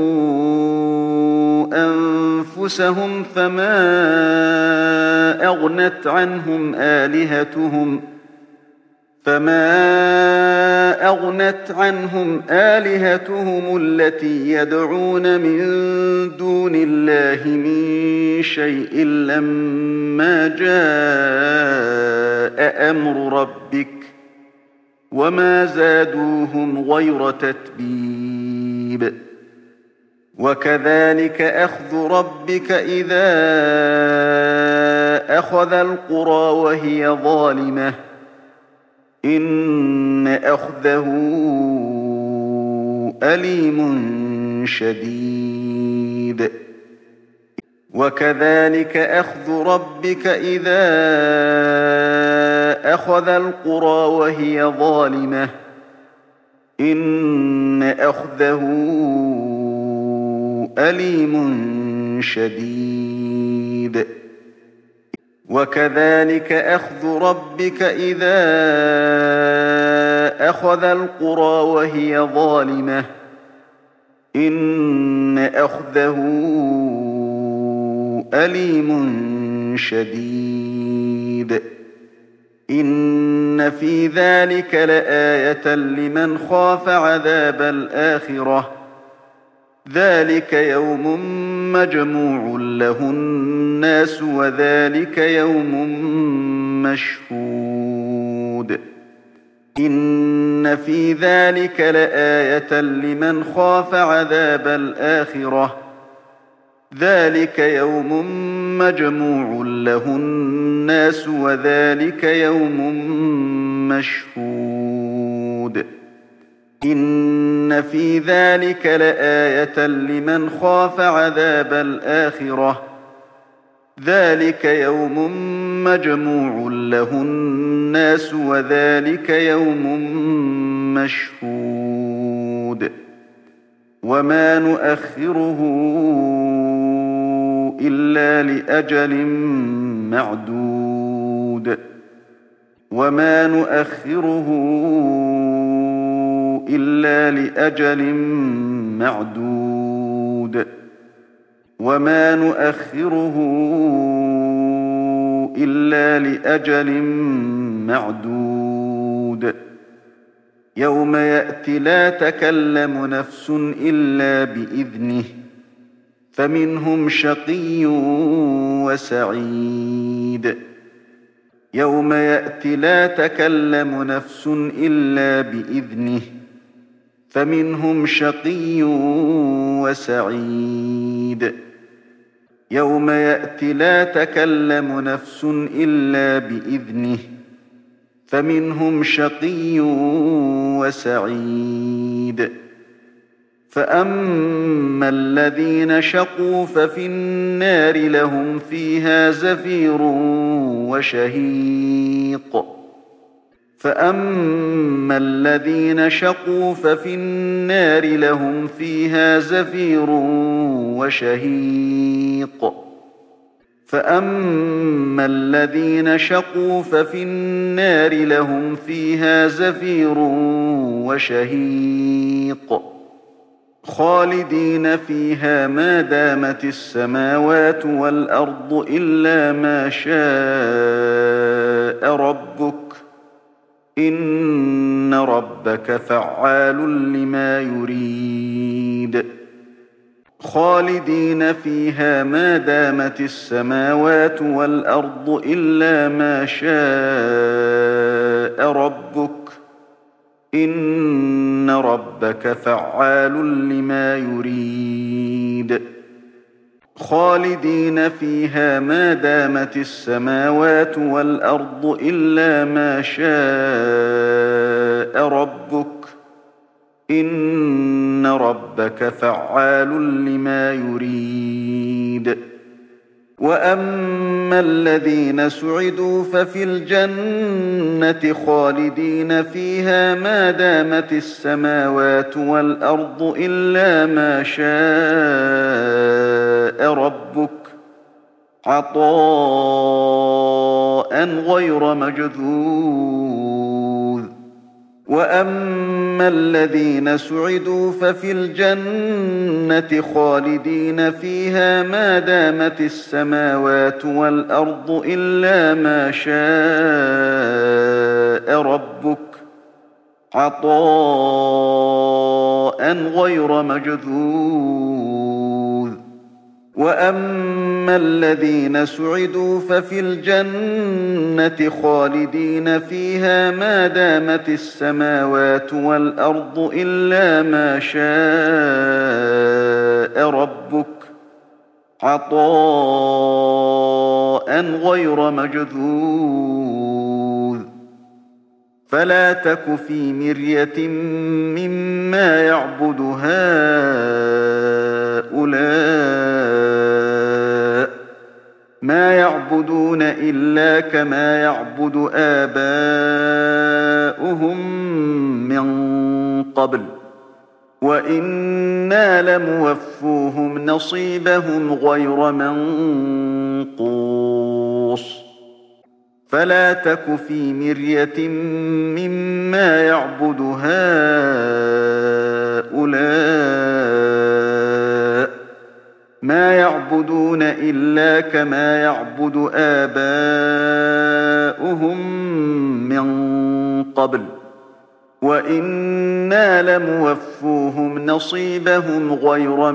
A: أنفسهم فما أغنت عنهم آلهتهم فما أغنت عنهم آلهتهم التي يدعون من دون الله من شيء لما جاء أمر ربك وما زادوهم غير تتبيب وكذلك أخذ ربك إذا أخذ القرى وهي ظالمة إن أخذه أليم شديد وكذلك أخذ ربك إذا أخذ القرى وهي ظالمة إن أخذه أليم شديد وكذلك أخذ ربك إذا أخذ القرى وهي ظالمة إن أخذه أليم شديد إن في ذلك لآية لمن خاف عذاب الآخرة ذلك يوم مجموع له الناس وذلك يوم مشهود إن في ذلك لآية لمن خاف عذاب الآخرة ذلك يوم مجموع له الناس وذلك يوم مشهود إن في ذلك لآية لمن خاف عذاب الآخرة ذلك يوم مجموع له الناس وذلك يوم مشهود وما نؤخره إلا لأجل معدود وما نؤخره إلا لأجل معدود وما نؤخره إلا لأجل معدود يوم يأتي لا تكلم نفس إلا بإذنه فمنهم شقي وسعيد يوم يأتي لا تكلم نفس إلا بإذنه فمنهم شقي وسعيد يوم يأتي لا تكلم نفس إلا بإذنه فمنهم شقي وسعيد فأما الذين شقوا ففي النار لهم فيها زفير وشهيق فأما الذين شقوا ففي النار لهم فيها زفير وشهيق فأما الذين شقوا ففي النار لهم فيها زفير وشهيق خالدين فيها ما دامت السماوات والأرض إلا ما شاء ربك إن ربك فعال لما يريد خالدين فيها ما دامت السماوات والأرض إلا ما شاء ربك إن ربك فعال لما يريد خالدين فيها ما دامت السماوات والأرض إلا ما شاء ربك إن ربك فعال لما يريد وأما الذين سعدوا ففي الجنة خالدين فيها ما دامت السماوات والأرض إلا ما شاء ربك عطاء غير مجذوذ وأما الذين سعدوا ففي الجنة خالدين فيها ما دامت السماوات والأرض إلا ما شاء ربك عطاء غير مجذوذ وأما الذين سعدوا ففي الجنة خالدين فيها ما دامت السماوات والأرض إلا ما شاء ربك عطاء غير مجذوذ فلا تك في مرية مما يعبد هؤلاء ما يعبدون إلا كما يعبد آباؤهم من قبل وإنا لموفوهم نصيبهم غير منقوص فلا تك في مرية مما يعبد هؤلاء ما يعبدون إلا كما يعبد آباؤهم من قبل وإنا لموفوهم نصيبهم غير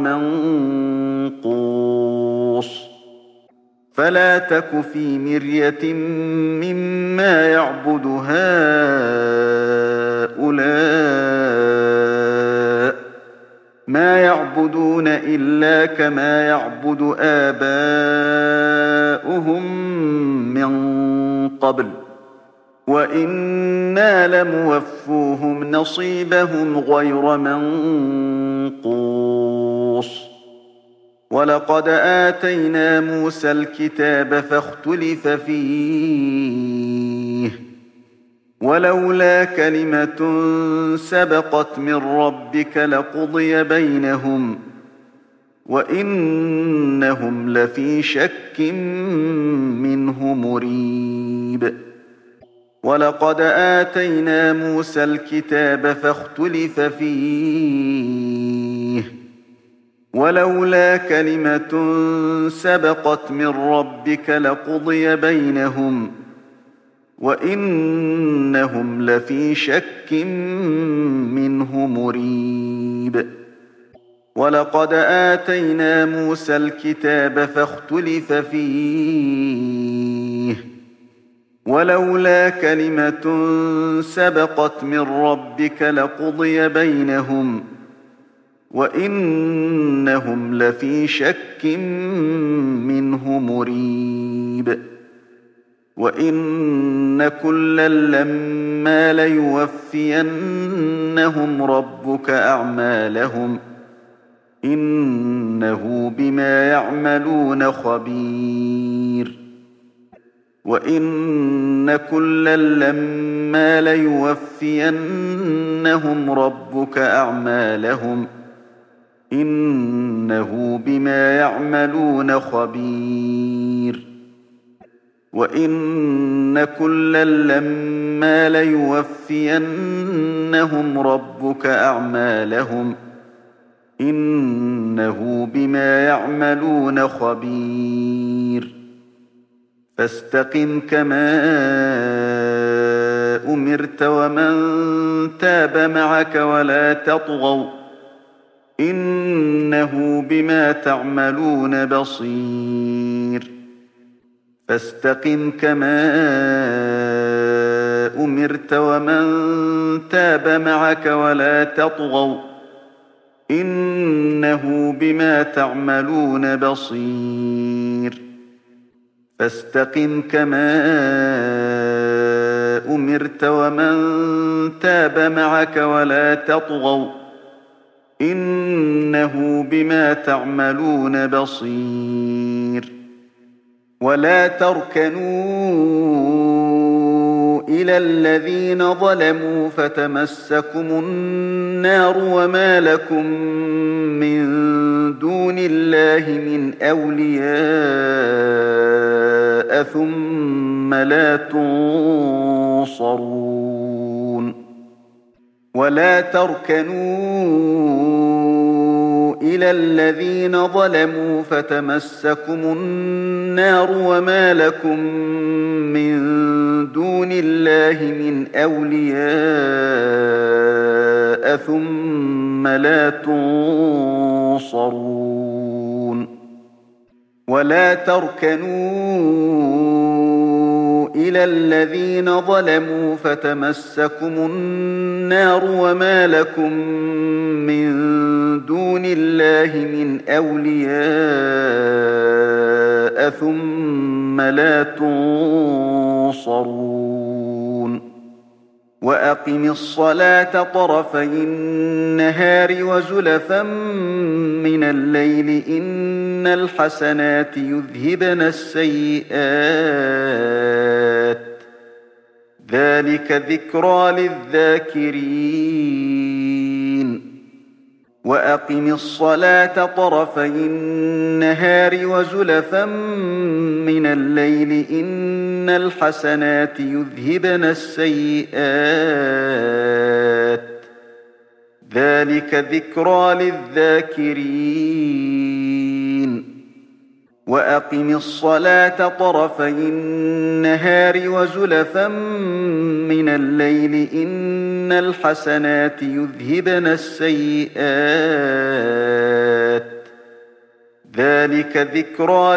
A: منقوص فلا تك في مرية مما يعبد هؤلاء ما يعبدون إلا كما يعبد آباؤهم من قبل وإنا لموفوهم نصيبهم غير منقوص ولقد آتينا موسى الكتاب فاختلف فيه ولولا كلمة سبقت من ربك لقضي بينهم وإنهم لفي شك منه مريب ولقد آتينا موسى الكتاب فاختلف فيه ولولا كلمة سبقت من ربك لقضي بينهم وإنهم لفي شك منه مريب ولقد آتينا موسى الكتاب فاختلف فيه ولولا كلمة سبقت من ربك لقضي بينهم وإنهم لفي شك منه مريب وإن كلا لما ليوفينهم ربك أعمالهم إنه بما يعملون خبير وإن كلا لما ليوفينهم ربك أعمالهم إنه بما يعملون خبير وإن كلا لما ليوفينهم ربك أعمالهم إنه بما يعملون خبير فاستقم كما أمرت ومن تاب معك ولا تطغوا إنه بما تعملون بصير فاستقم كما أمرت ومن تاب معك ولا تطغوا إنه بما تعملون بصير فاستقم كما أمرت ومن تاب معك ولا تطغوا إنه بما تعملون بصير ولا تركنوا إلى الذين ظلموا فتمسكم النار وما لكم من دون الله من أولياء ثم لا تنصرون ولا تركنوا إلى الذين ظلموا فتمسكم النار وما لكم من دون الله من أولياء ثم لا تنصرون ولا تركنوا إلى الذين ظلموا فتمسكم النار وما لكم من دون الله من أولياء ثم لا تنصرون وأقم الصلاة طرفي النهار وزلفا من الليل إن الحسنات يذهبن السيئات ذلك ذكرى للذاكرين وأقم الصلاة طرفي النهار وزلفا من الليل إن الحسنات يذهبن السيئات ذلك ذكرى للذاكرين وأقم الصلاة طرفي النهار وزلفا من الليل إن الحسنات يذهبن السيئات ذلك ذكرى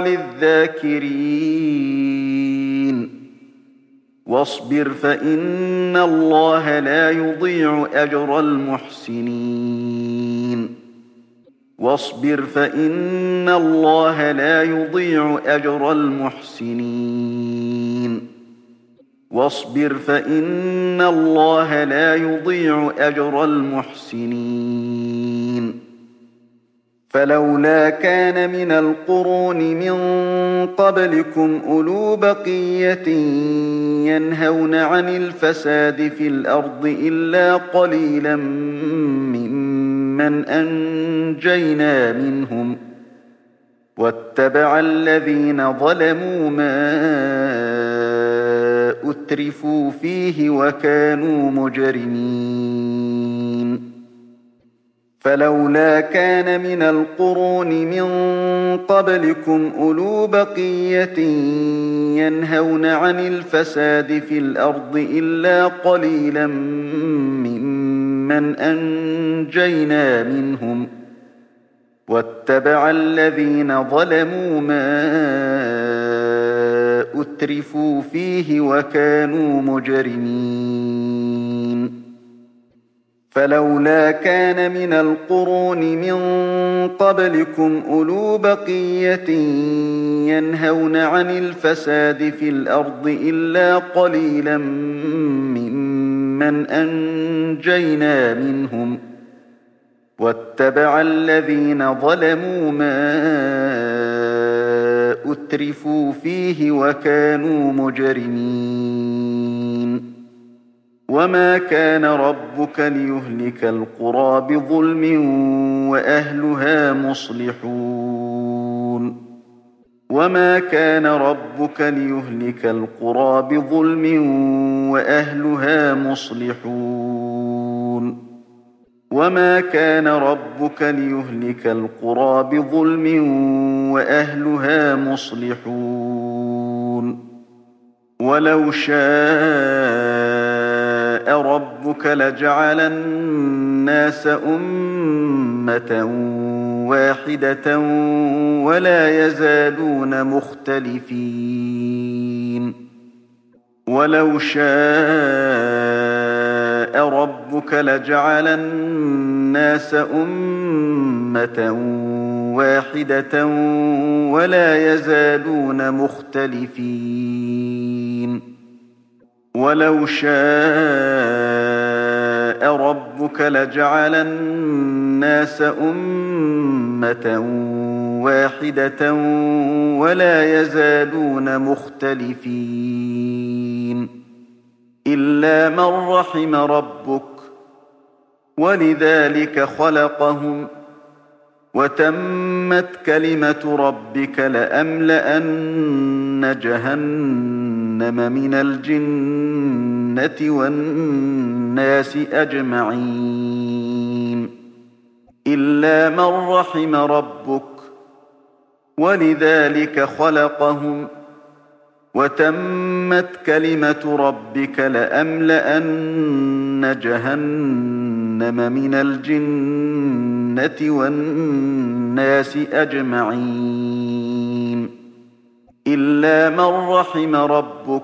A: للذاكرين واصبر فإن الله لا يضيع أجر المحسنين واصبر فإن الله لا يضيع أجر المحسنين واصبر فإن الله لا يضيع أجر المحسنين فلولا كان من القرون من قبلكم أولو بقية ينهون عن الفساد في الأرض إلا قليلا ممن أنجينا منهم واتبع الذين ظلموا ما أترفوا فيه وكانوا مجرمين فلولا كان من القرون من قبلكم أولو بقية ينهون عن الفساد في الأرض إلا قليلا ممن أنجينا منهم واتبع الذين ظلموا ما أترفوا فيه وكانوا مجرمين فلولا كان من القرون من قبلكم أولو بقية ينهون عن الفساد في الأرض إلا قليلا ممن أنجينا منهم واتبع الذين ظلموا ما أترفوا فيه وكانوا مجرمين وما كان ربك ليهلك القرى بظلم وأهلها مصلحون وما كان ربك ليهلك القرى بظلم وأهلها مصلحون وما كان ربك ليهلك القرى بظلم وأهلها مصلحون ولو شاء ربك لجعل الناس أمة واحدة ولا يزالون مختلفين ولو شاء ربك لجعل الناس أمة واحدة ولا يزالون مختلفين ولو شاء ربك لجعل الناس أمة واحدة ولا يزالون مختلفين إلا من رحم ربك ولذلك خلقهم وتمت كلمة ربك لأملأن جهنم من الجنة والناس أجمعين إلا من رحم ربك ولذلك خلقهم وتمت كلمة ربك لأملأن جهنم من الجنة والناس أجمعين إلا من رحم ربك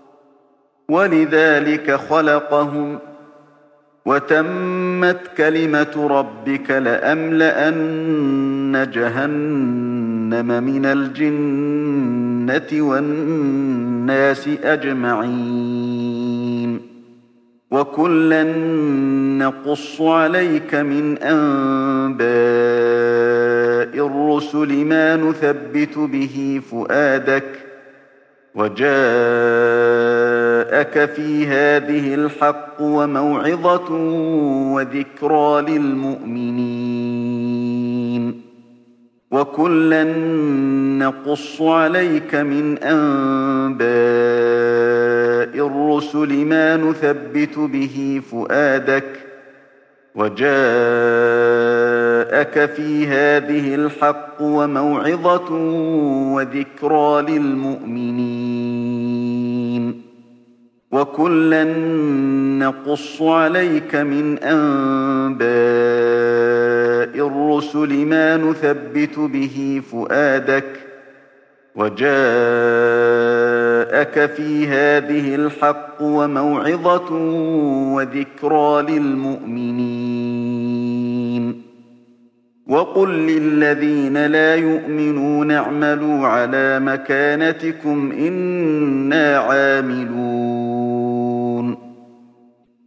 A: ولذلك خلقهم وتمت كلمة ربك لأملأن جهنم من الجنة والناس أجمعين وكلا نقص عليك من أنباء الرسل ما نثبت به فؤادك وجاءك في هذه الحق وموعظة وذكرى للمؤمنين وكلا نقص عليك من أنباء الرسل ما نثبت به فؤادك وجاءك في هذه الحق وموعظة وذكرى للمؤمنين وكلا نقص عليك من أنباء الرسل ما نثبت به فؤادك وجاءك في هذه الحق وموعظة وذكرى للمؤمنين وقل للذين لا يؤمنون اعملوا على مكانتكم إنا عاملون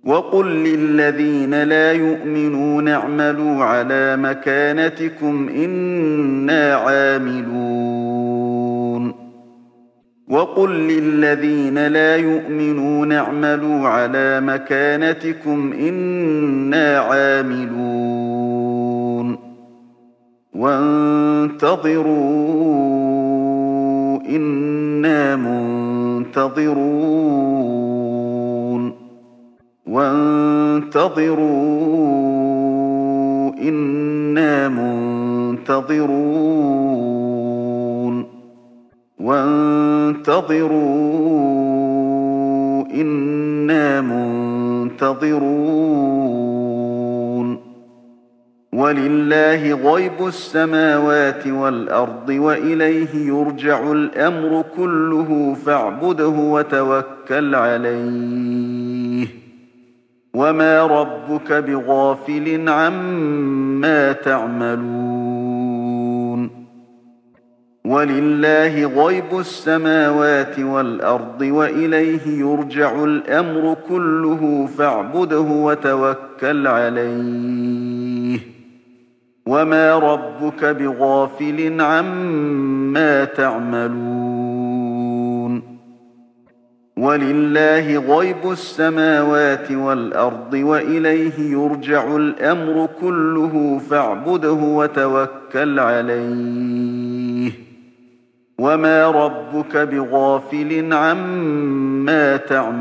A: وقل للذين لا يؤمنون اعملوا على مكانتكم إنا عاملون وقل للذين لا يؤمنون اعملوا على مكانتكم إنا عاملون وانتظروا إنا منتظرون وانتظروا إنا منتظرون وانتظروا إنا منتظرون ولله غيب السماوات والأرض وإليه يرجع الأمر كله فاعبده وتوكل عليه وما ربك بغافل عما تعملون ولله غيب السماوات والأرض وإليه يرجع الأمر كله فاعبده وتوكل عليه وما ربك بغافل عما تعملون ولله غيب السماوات والأرض وإليه يرجع الأمر كله فاعبده وتوكل عليه وما ربك بغافل عما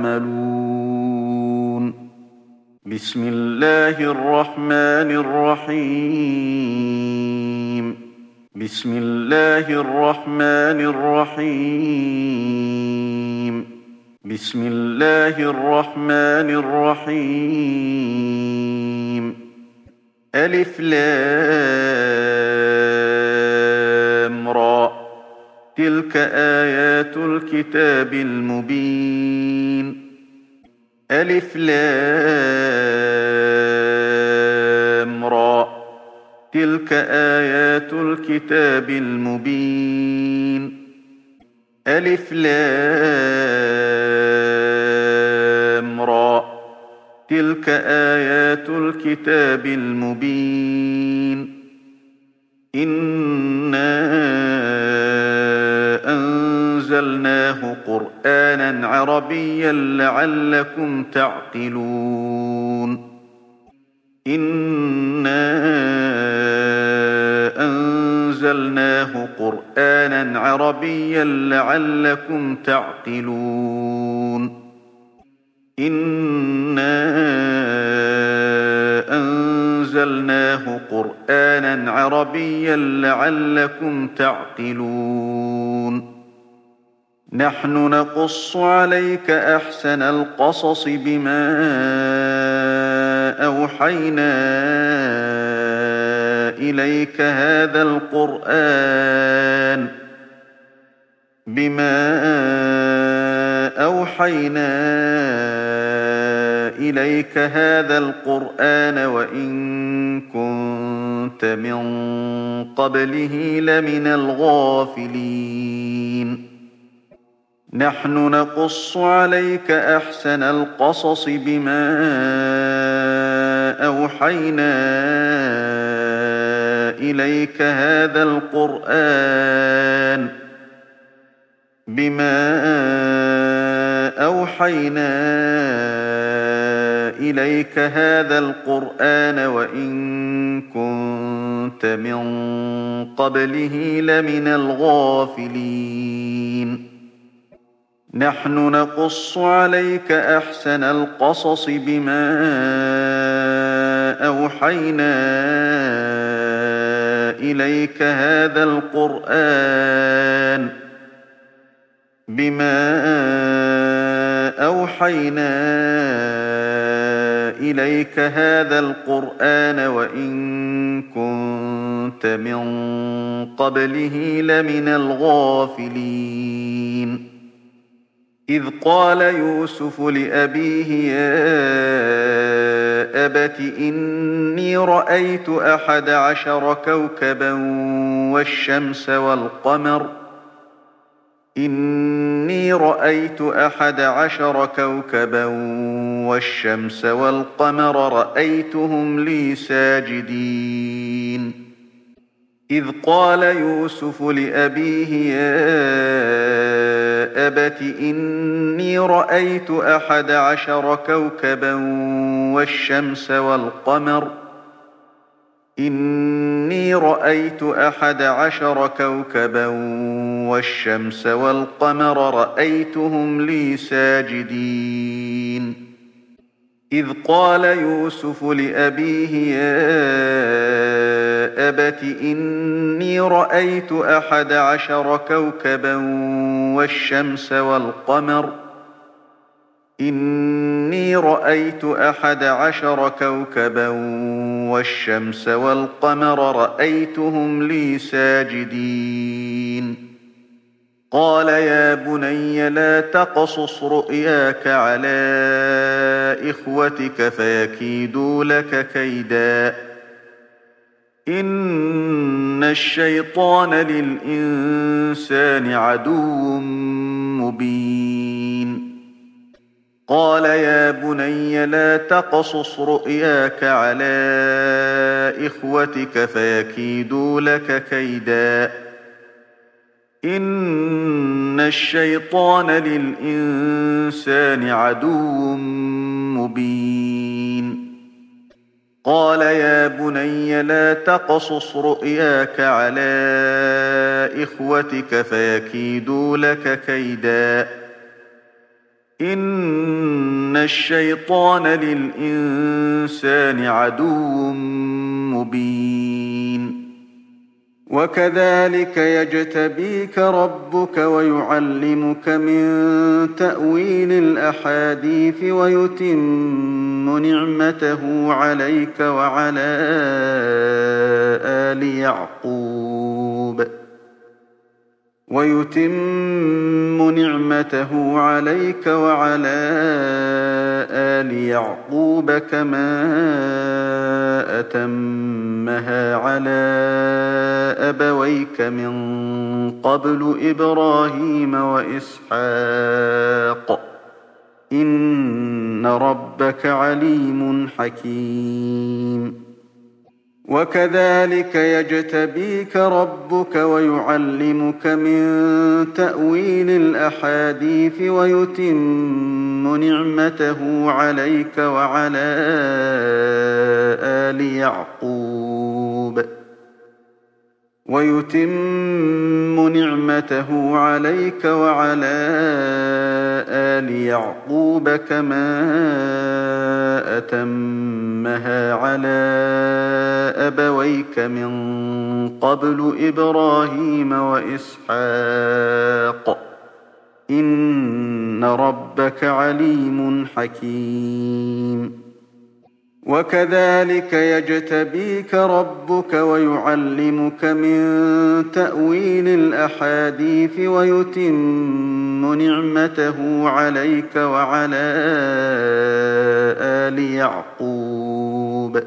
A: تعملون بسم الله الرحمن الرحيم بسم الله الرحمن الرحيم بسم الله الرحمن الرحيم ألف لام را تلك آيات الكتاب المبين ألف لام را تلك آيات الكتاب المبين ألف لام را تلك آيات الكتاب المبين إنا أنزلناه قرآنا عربيا لعلكم تعقلون إنا أنزلناه قرآنا عربيا لعلكم تعقلون إنا أنزلناه قرآنا عربيا لعلكم تعقلون نحن نقص عليك أحسن القصص بما أوحينا إليك هذا القرآن بما أوحينا إليك هذا القرآن وإن كنت من قبله لمن الغافلين نحن نقص عليك أحسن القصص بما أوحينا إليك هذا القرآن بما أوحينا إليك هذا القرآن وإن كنت من قبله لمن الغافلين نحن نقص عليك أحسن القصص بما أوحينا إليك هذا القرآن بما أوحينا إليك هذا القرآن وإن كنت من قبله لمن الغافلين إذ قال يوسف لأبيه يا أبت إني رأيت أحد عشر كوكبا والشمس والقمر إني رأيت أحد عشر كوكبا والشمس والقمر رأيتهم لي ساجدين إذ قال يوسف لأبيه يا أبت إني رأيت أحد عشر كوكبا والشمس والقمر إني رأيت أحد عشر كوكبا والشمس والقمر رأيتهم لي ساجدين إذ قال يوسف لأبيه يا أبت إني رأيت أحد عشر كوكبا والشمس والقمر إني رأيت أحد عشر كوكبا والشمس والقمر رأيتهم لي ساجدين قال يا بني لا تقصص رؤياك على إخوتك فيكيدوا لك كيدا إن الشيطان للإنسان عدو مبين قال يا بني لا تقصص رؤياك على إخوتك فيكيدوا لك كيدا إن الشيطان للإنسان عدو مبين قال يا بني لا تقصص رؤياك على إخوتك فيكيدوا لك كيدا إن الشيطان للإنسان عدو مبين وكذلك يجتبيك ربك ويعلمك من تأويل الأحاديث ويتم نعمته عليك وعلى آل يعقوب ويتم نعمته عليك وعلى آل يعقوب كما أتمها على أبويك من قبل إبراهيم وإسحاق إن ربك عليم حكيم وكذلك يجتبيك ربك ويعلمك من تأويل الأحاديث ويتم نعمته عليك وعلى آل يعقوب ويتم نعمته عليك وعلى آل يعقوب كما أتمها على أبويك من قبل إبراهيم وإسحاق إن ربك عليم حكيم وكذلك يجتبيك ربك ويعلمك من تأويل الأحاديث ويتم نعمته عليك وعلى آل يعقوب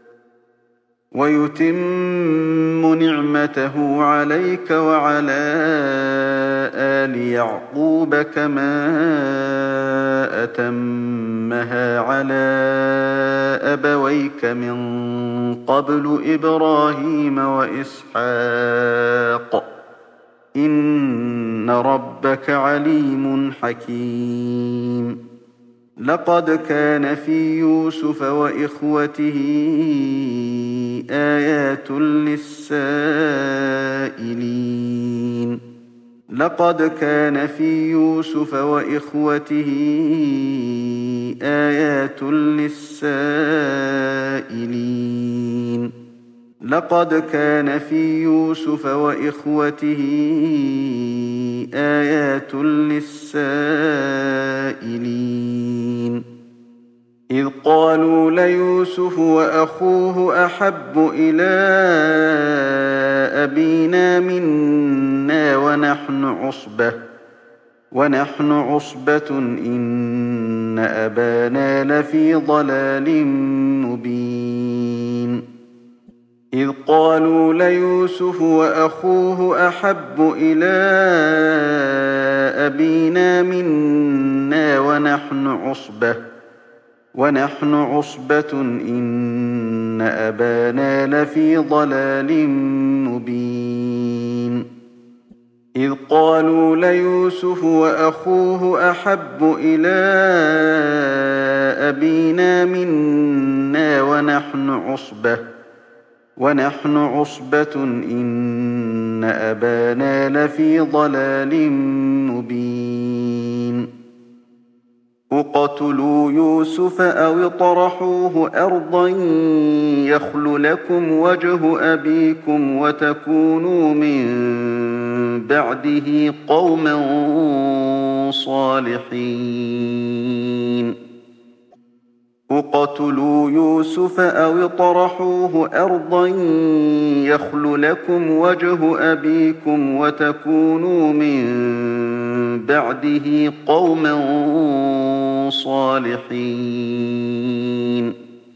A: ويتم نعمته عليك وعلى آل يعقوب كما أتمها على أبويك من قبل إبراهيم وإسحاق إن ربك عليم حكيم لقد كان في يوسف وإخوته آيات للسائلين لقد كان في يوسف وإخوته آيات للسائلين لقد كان في يوسف وإخوته آيات للسائلين إذ قالوا ليوسف وأخوه أحب إلى أبينا منا ونحن عصبة ونحن عصبة إن أبانا لفي ضلال مبين إذ قالوا ليوسف وأخوه أحب إلى أبينا منا ونحن عصبة ونحن عصبة إن أبانا لفي ضلال مبين إذ قالوا ليوسف وأخوه أحب إلى أبينا منا ونحن عصبة ونحن عصبة إن أبانا لفي ضلال مبين اقتلوا يوسف أو اطرحوه أرضا يخل لكم وجه أبيكم وتكونوا من بعده قوما صالحين اقتلوا يوسف أو اطرحوه أرضا يخل لكم وجه أبيكم وتكونوا من بعده قوما صالحين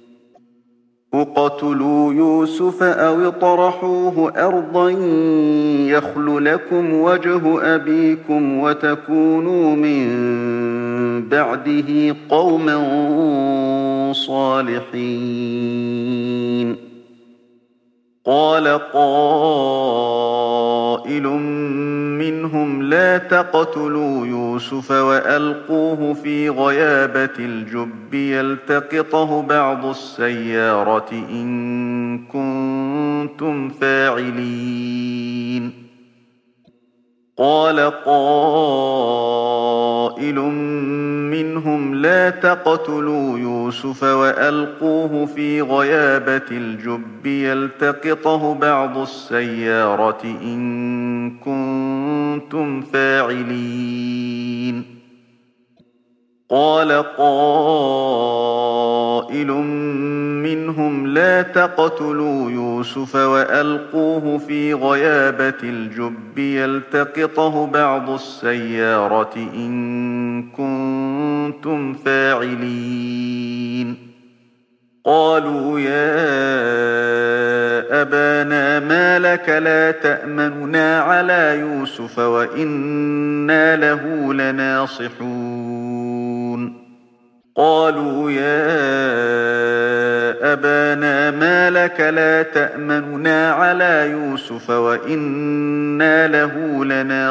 A: اقتلوا يوسف أو اطرحوه أرضا يخل لكم وجه أبيكم وتكونوا من بعده قوما صالحين قال قائل منهم لا تقتلوا يوسف وألقوه في غيابة الجب يلتقطه بعض السيارة إن كنتم فاعلين قال قائل منهم لا تقتلوا يوسف وألقوه في غيابة الجب يلتقطه بعض السيارة إن كنتم فاعلين قال قائل منهم لا تقتلوا يوسف وألقوه في غيابة الجب يلتقطه بعض السيارة إن كنتم فاعلين قالوا يا أبانا ما لك لا تأمننا على يوسف وإنا له لناصحون قالوا يا أبانا ما لك لا تأمننا على يوسف وإنا له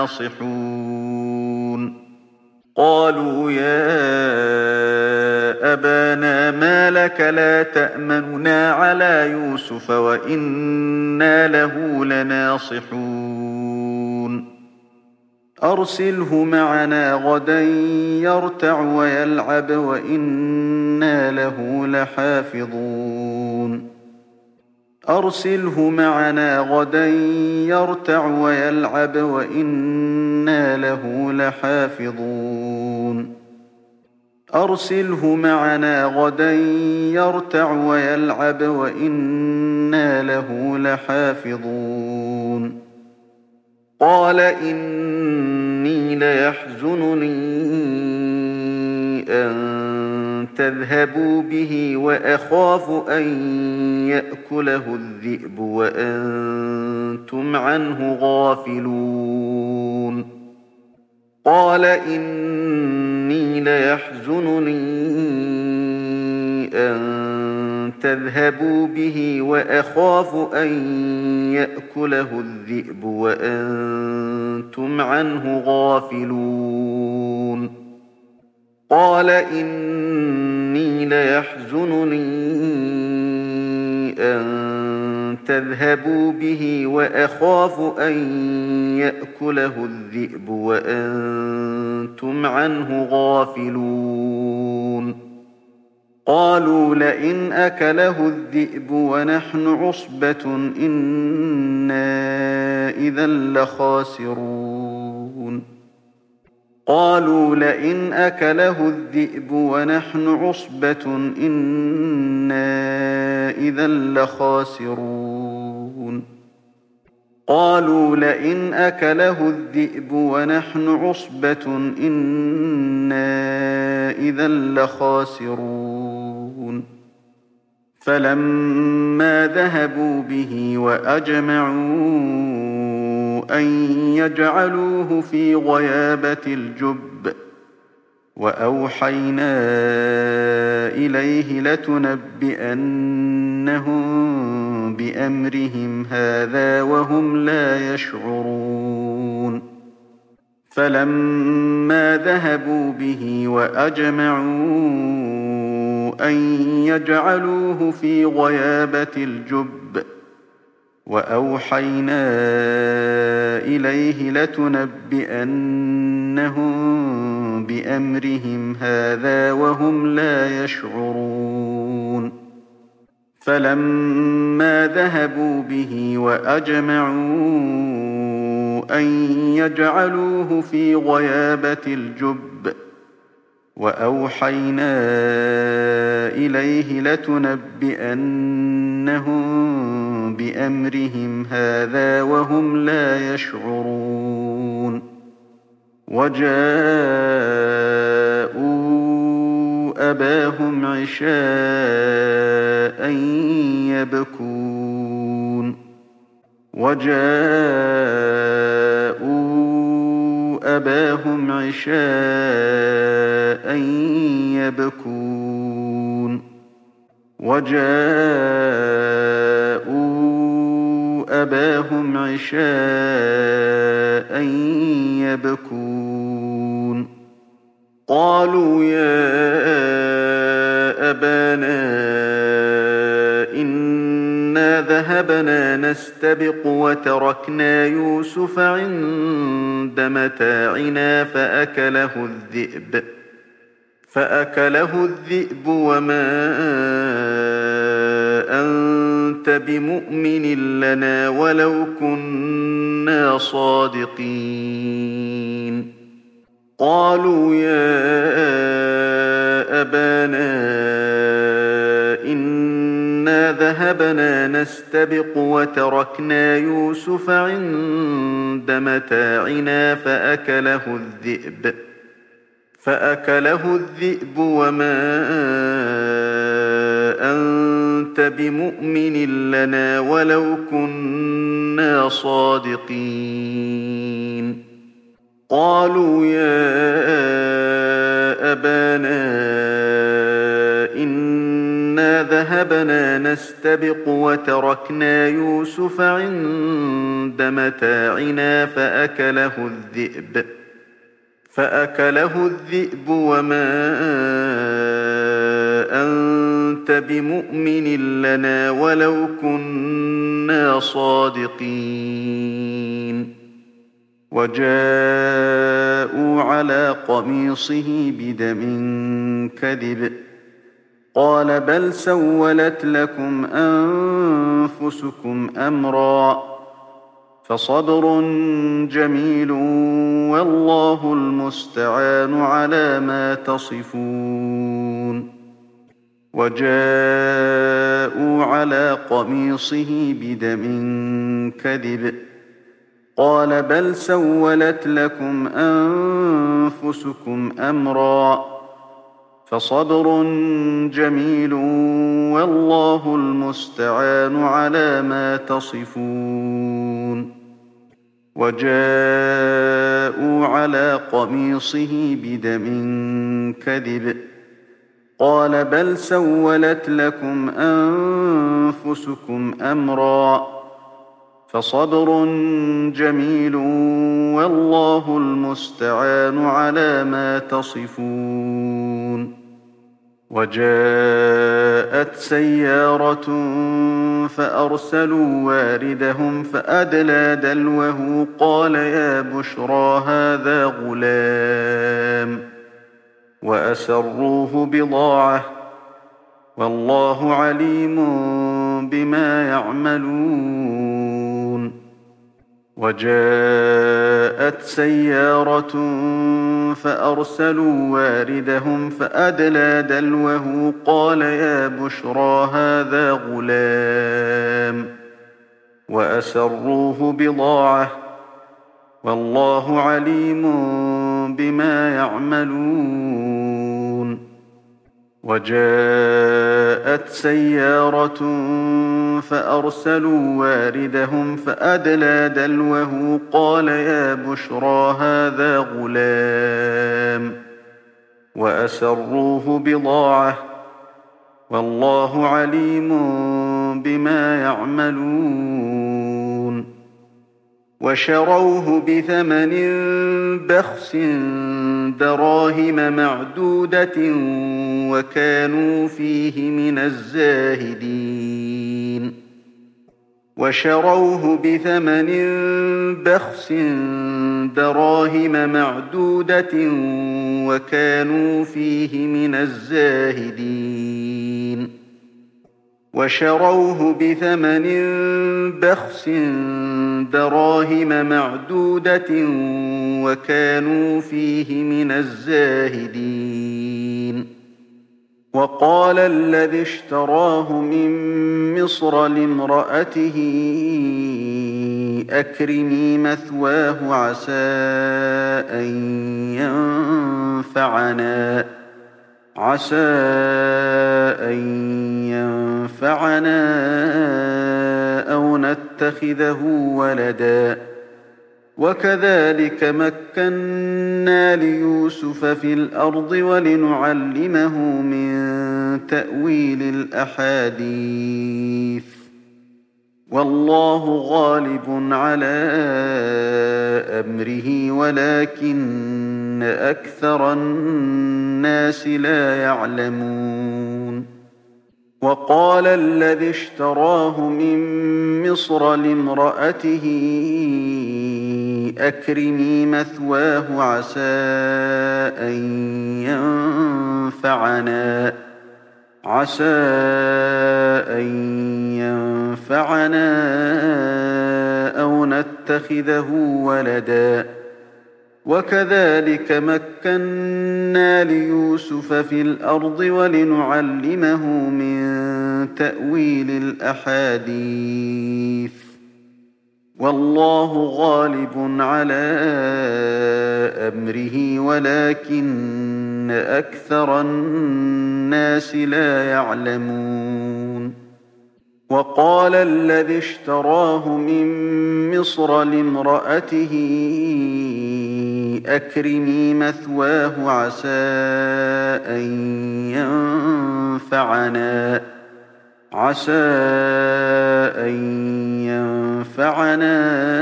A: لناصحون قالوا يا أبانا ما لك لا تأمننا على يوسف وإنا له لناصحون أرسله معنا غدا يرتع ويلعب وإنا له لحافظون أرسله معنا غدا يرتع ويلعب وإنا له لحافظون أرسله معنا غدا يرتع ويلعب وإنا له لحافظون قال إني ليحزنني أن تذهبوا به وأخاف أن يأكله الذئب وأنتم عنه غافلون قال إني ليحزنني أن تذهبوا به وأخاف أن يأكله الذئب وأنتم عنه غافلون قال إني ليحزنني أن تذهبوا به وأخاف أن يأكله الذئب وأنتم عنه غافلون قالوا لئن أكله الذئب ونحن عصبة إنا إذا لخاسرون قالوا لئن أكله الذئب ونحن عصبة إنا إذا لخاسرون قالوا لئن أكله الذئب ونحن عصبة إنا إذا لخاسرون فلما ذهبوا به وأجمعوا أن يجعلوه في غيابة الجب وأوحينا إليه لتنبئنهم بأمرهم هذا وهم لا يشعرون فلما ذهبوا به وأجمعوا أن يجعلوه في غيابة الجب وأوحينا إليه لتنبئنهم بأمرهم هذا وهم لا يشعرون فلما ذهبوا به وأجمعوا أن يجعلوه في غيابة الجب وأوحينا إليه لتنبئنهم بأمرهم هذا وهم لا يشعرون وجاءوا أباهم عشاء يبكون وجاءوا أباهم عشاء يبكون وجاءوا أباهم عشاء يبكون قالوا يا أبانا إنا ذهبنا نستبق وتركنا يوسف عند متاعنا فأكله الذئب فأكله الذئب وما أنت بمؤمن لنا ولو كنا صادقين قالوا يا أبانا إنا ذهبنا نستبق وتركنا يوسف عند متاعنا فأكله الذئب فأكله الذئب وما أنت بمؤمن لنا ولو كنا صادقين قالوا يا أبانا إنا ذهبنا نستبق وتركنا يوسف عند متاعنا فأكله الذئب فأكله الذئب وما أنت بمؤمن لنا ولو كنا صادقين وجاءوا على قميصه بدم كذب قال بل سولت لكم أنفسكم أمرا فصبر جميل والله المستعان على ما تصفون وجاءوا على قميصه بدم كذب قال بل سولت لكم أنفسكم أمرا فصبر جميل والله المستعان على ما تصفون وجاءوا على قميصه بدم كذب قال بل سولت لكم أنفسكم أمرا فصبر جميل والله المستعان على ما تصفون وجاءت سيارة فأرسلوا واردهم فأدلى دلوه قال يا بشرى هذا غلام وأسروه بضاعة والله عليم بما يعملون وجاءت سيارة فأرسلوا واردهم فأدلى دلوه قال يا بشرى هذا غلام وأسروه بضاعة والله عليم بما يعملون وجاءت جاءت سيارة فأرسلوا واردهم فأدلى دلوه قال يا بشرى هذا غلام وأسروه بضاعة والله عليم بما يعملون وشروه بثمن بخس دراهم معدودة وكانوا فيه من الزاهدين وشروه بثمن بخس دراهم معدودة وكانوا فيه من الزاهدين وشروه بثمن بخس دراهم معدودة وكانوا فيه من الزاهدين وقال الذي اشتراه من مصر لامرأته أكرمي مثواه عسى أن ينفعنا عسى أن ينفعنا أو نتخذه ولدا وكذلك مكنا ليوسف في الأرض ولنعلمه من تأويل الأحاديث والله غالب على أمره ولكن أكثر الناس لا يعلمون وقال الذي اشتراه من مصر لامرأته أكرمي مثواه عسى أن ينفعنا عسى أن ينفعنا أو نتخذه ولدا وكذلك مكنا ليوسف في الأرض ولنعلمه من تأويل الأحاديث والله غالب على أمره ولكن أكثر الناس لا يعلمون وقال الذي اشتراه من مصر لامرأته أكرمي مثواه عسى أن ينفعنا عسى أن ينفعنا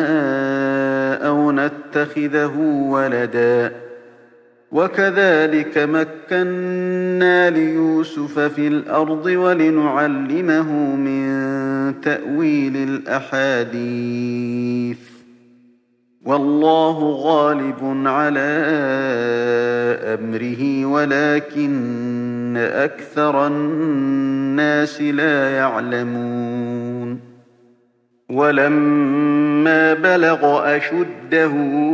A: أو نتخذه ولدا وكذلك مكنا ليوسف في الأرض ولنعلمه من تأويل الأحاديث والله غالب على أمره ولكن أكثر الناس لا يعلمون ولما بلغ أشده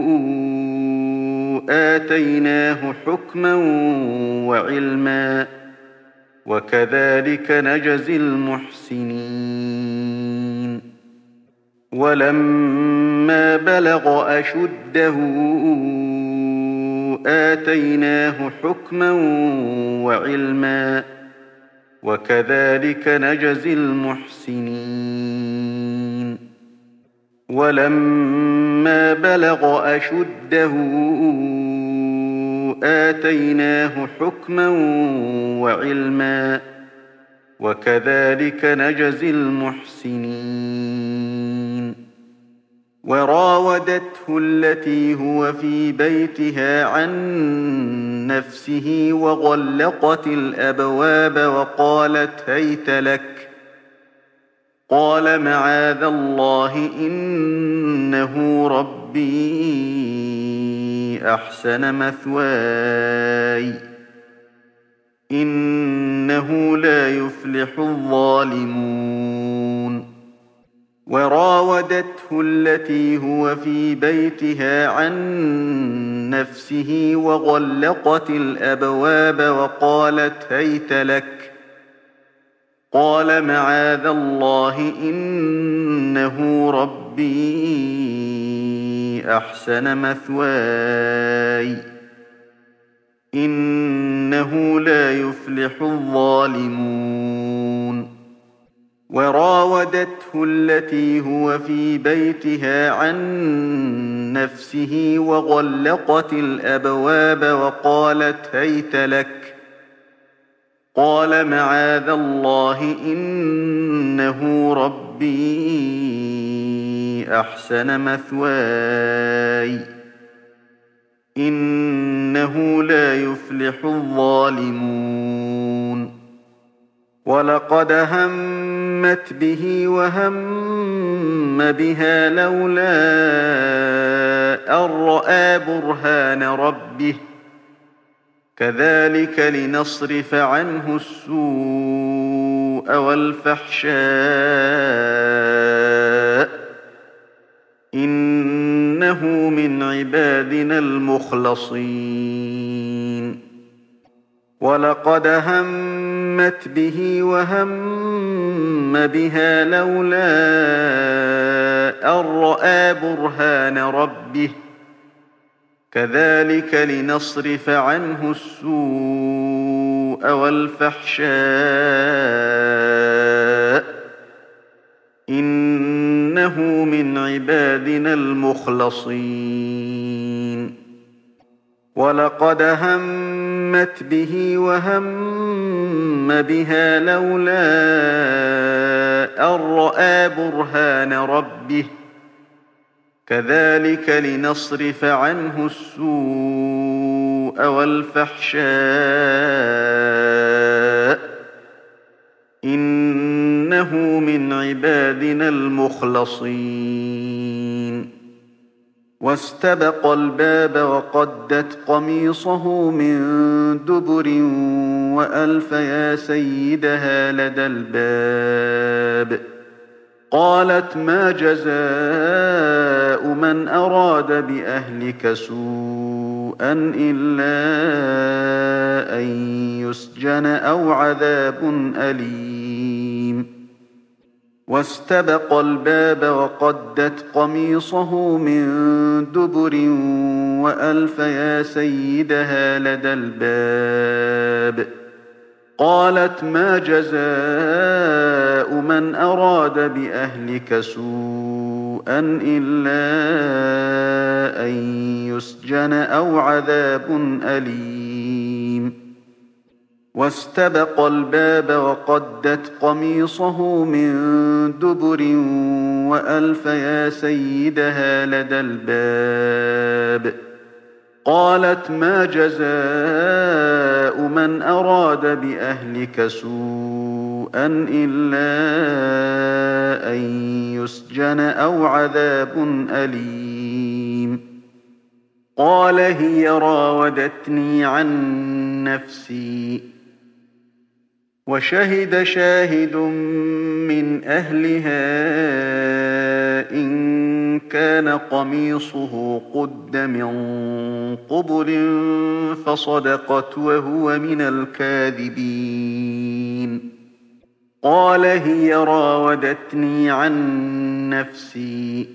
A: آتيناه حكما وعلما وكذلك نجزي المحسنين ولما بلغ أشده آتيناه حكما وعلما وكذلك نجزي المحسنين ولما بلغ أشده آتيناه حكما وعلما وكذلك نجزي المحسنين وراودته التي هو في بيتها عن نفسه وغلقت الأبواب وقالت هيت لك قال معاذ الله إنه ربي أحسن مثواي إنه لا يفلح الظالمون وراودته التي هو في بيتها عن نفسه وغلقت الأبواب وقالت هيت لك قال معاذ الله إنه ربي أحسن مثواي إنه لا يفلح الظالمون وراودته التي هو في بيتها عن نفسه وغلقت الأبواب وقالت هيت لك قال معاذ الله إنه ربي أحسن مثواي إنه لا يفلح الظالمون ولقد همت به وهم بها لولا أن رأى برهان ربه كذلك لنصرف عنه السوء والفحشاء إنه من عبادنا المخلصين ولقد همت به وهم بها لولا أن رأى برهان ربه كذلك لنصرف عنه السوء والفحشاء إنه من عبادنا المخلصين ولقد همت به وهم بها لولا أن رأى برهان ربه كذلك لنصرف عنه السوء والفحشاء إنه من عبادنا المخلصين واستبق الباب وقدت قميصه من دبر وألف يا سيدها لدى الباب قالت ما جزاء من أراد بأهلك سوءا إلا أن يسجن أو عذاب أليم واستبق الباب وقدت قميصه من دبر وألف يا سيدها لدى الباب قالت ما جزاء من أراد بأهلك سوءا إلا أن يسجن أو عذاب أليم واستبق الباب وقدت قميصه من دبر وألف يا سيدها لدى الباب قالت ما جزاء من أراد بأهلك سوءا إلا أن يسجن أو عذاب أليم قال هي راودتني عن نفسي وشهد شاهد من أهلها إن كان قميصه قد من قبل فصدقت وهو من الكاذبين قال هي راودتني عن نفسي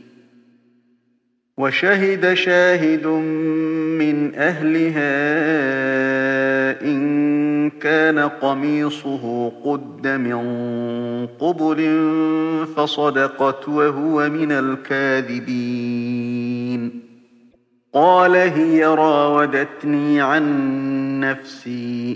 A: وشهد شاهد من أهلها إن كان قميصه قد من قبل فصدقت وهو من الكاذبين قال هي راودتني عن نفسي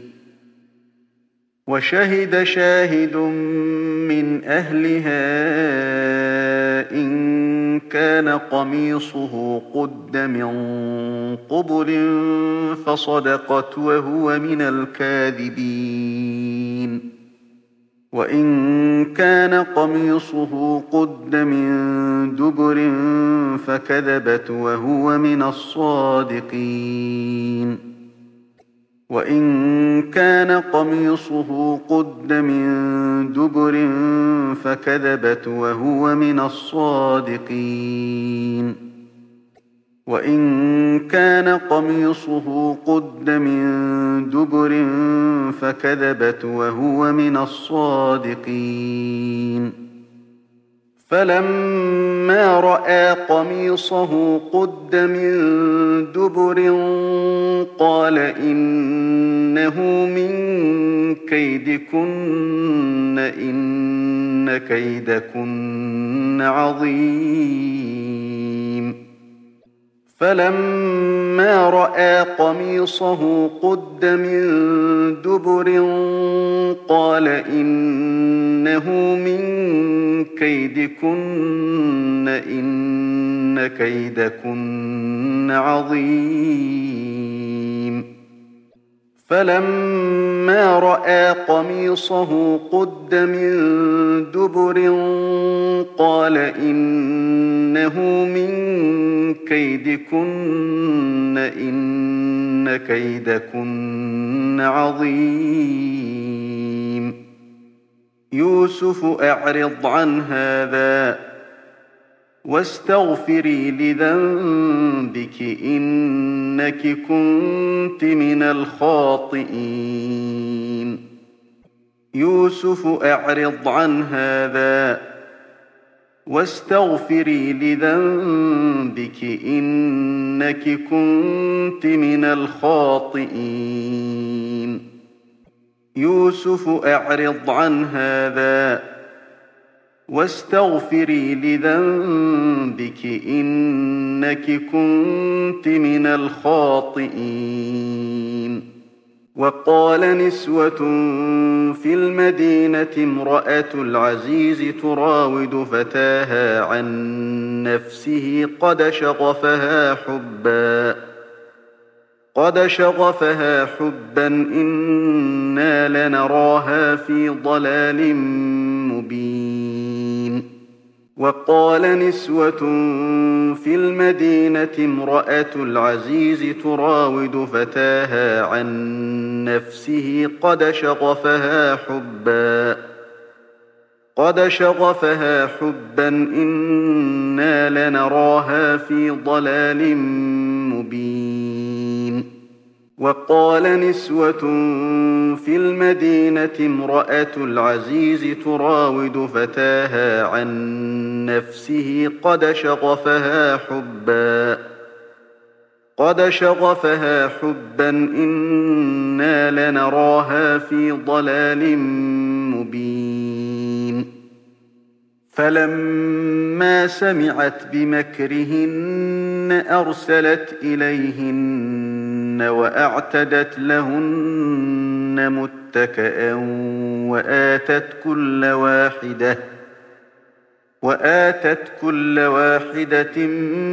A: وشهد شاهد من أهلها إن كان قميصه قد من قبل فصدقت وهو من الكاذبين وإن كان قميصه قد من دبر فكذبت وهو من الصادقين وإن كان قميصه قد من دبر فكذبت وهو من الصادقين وإن كان قميصه قد من دبر فكذبت وهو من الصادقين فلما رأى قميصه قد من دبر قال إنه من كيدكن إن كيدكن عظيم فلما رأى قميصه قد من دبر قال إنه من كيدكن إن كيدكن عظيم فلما رأى قميصه قد من دبر قال إنه من كيدكن إن كيدكن عظيم يوسف أعرض عن هذا واستغفري لذنبك إنك كنت من الخاطئين يوسف أعرض عن هذا واستغفري لذنبك إنك كنت من الخاطئين يوسف أعرض عن هذا واستغفري لذنبك إنك كنت من الخاطئين وقال نسوة في المدينة امرأة العزيز تراود فتاها عن نفسه قد شغفها حبا قد شغفها حبا إنا لنراها في ضلال مبين وقال نسوة في المدينة امرأة العزيز تراود فتاها عن نفسه قد شغفها حبا قد شغفها حبا إنا لنراها في ضلال مبين وقال نسوة في المدينة امرأة العزيز تراود فتاها عن نفسه قد شغفها حبا قد شغفها حبا إنا لنراها في ضلال مبين فلما سمعت بمكرهن أرسلت إليهن وأعتدت لهن متكئا وآتت كل واحدة وآتت كل واحدة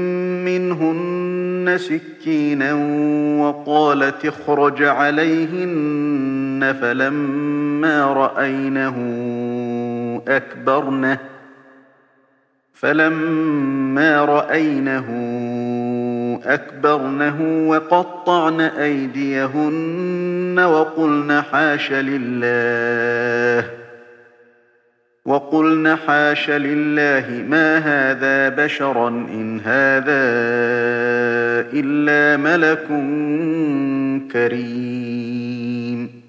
A: منهن سكينا وقالت اخرج عليهن فلما رأينه أكبرنه فلما رأينه أكبرنه وقطعن أيديهن وقلن حاش لله وقلن حاش لله ما هذا بشرا إن هذا إلا ملك كريم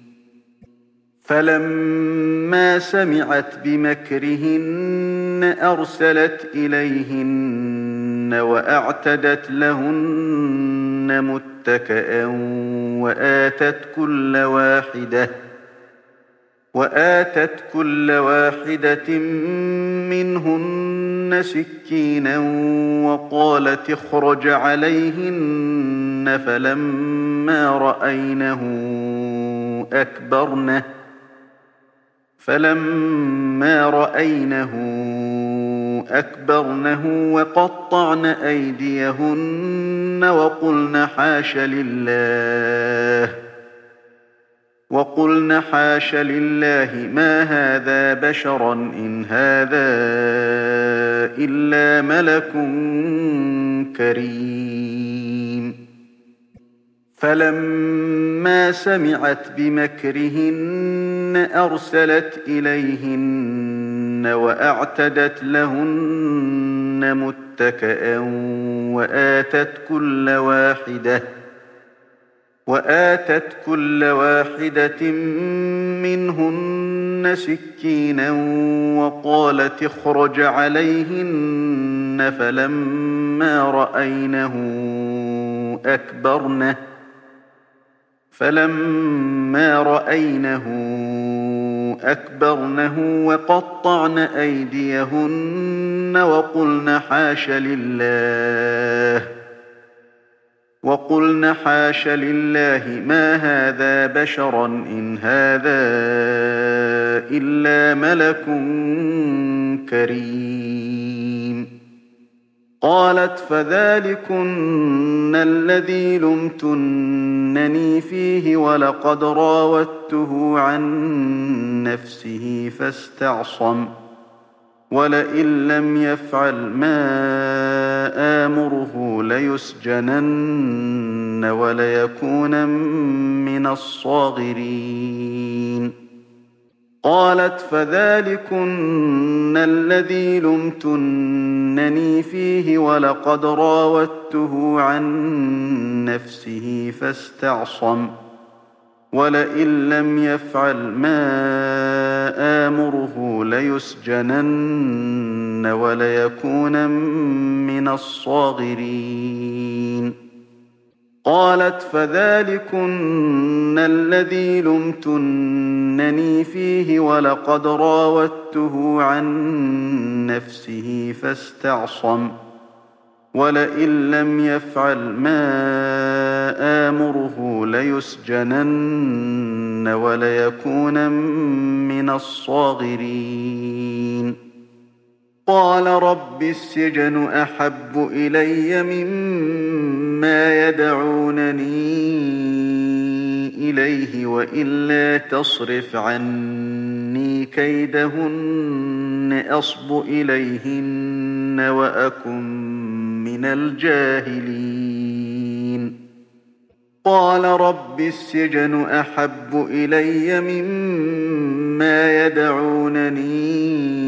A: فلما سمعت بمكرهن أرسلت إليهن وأعتدت لهن متكئا وآتت كل واحدة وآتت كل واحدة منهن سكينا وقالت اخرج عليهن فلما رأينه أكبرنه فلما رأينه أكبرنه وقطعن أيديهن وقلن حاش لله وقلن حاش لله ما هذا بشرا إن هذا إلا ملك كريم فلما سمعت بمكرهن أرسلت إليهن وأعتدت لهن متكئا وآتت كل واحدة وآتت كل واحدة منهن عليهن سكينا وقالت اخرج عليهن فلما رأينه أكبرنه فلما رأينه أكبرنه وقطعن أيديهن وقلن حاش لله وقلن حاش لله ما هذا بشرا إن هذا إلا ملك كريم. قالت فذلكن الذي لمتنني فيه ولقد راودته عن نفسه فاستعصم ولئن لم يفعل ما آمره ليسجنن وليكونن من الصاغرين. قالت فذلكن الذي لمتنني فيه ولقد راودته عن نفسه فاستعصم ولئن لم يفعل ما آمره ليسجنن وليكونن من الصاغرين. قالت فذلكن الذي لمتنني فيه ولقد راودته عن نفسه فاستعصم ولئن لم يفعل ما آمره ليسجنن وليكونن من الصاغرين. قال رب السجن أحب إلي مما يدعونني إليه وإلا تصرف عني كيدهن أصب إليهن وأكن من الجاهلين. قال رب السجن أحب إلي مما يدعونني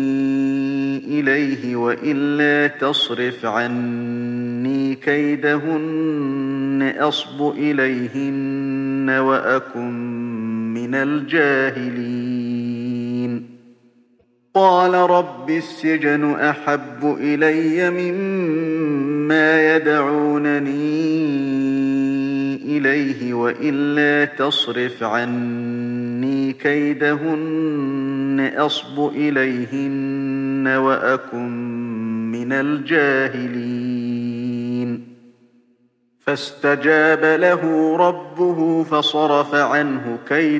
A: إليه وإلا تصرف عني كيدهن أصب إليهن وأكن من الجاهلين. قال رب السجن أحب إلي مما يدعونني إليه وإلا تصرف عني كيدهن أصب إليهن وأكن من الجاهلين. فاستجاب له ربه فصرف عنه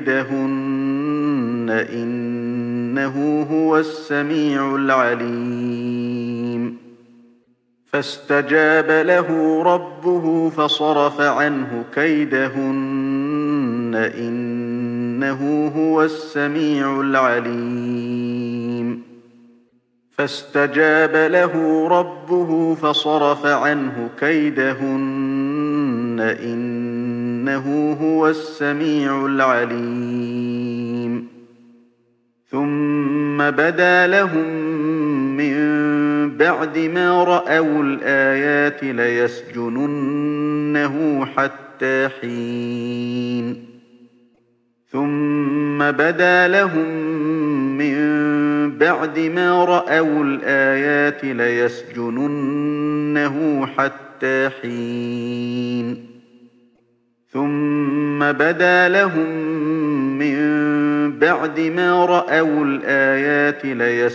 A: كيدهن إنه هو السميع العليم. فاستجاب له ربه فصرف عنه كيدهن إنه هو السميع العليم. فاستجاب له ربه فصرف عنه كيدهن إنه هو السميع العليم. ثم بدا لهم من بعد ما رأوا الآيات ليسجننه حتى حين. ثم بدا لهم من بعد ما رأوا الآيات ليسجننه حتى حين. ثم بدا لهم من بعد ما رأوا الآيات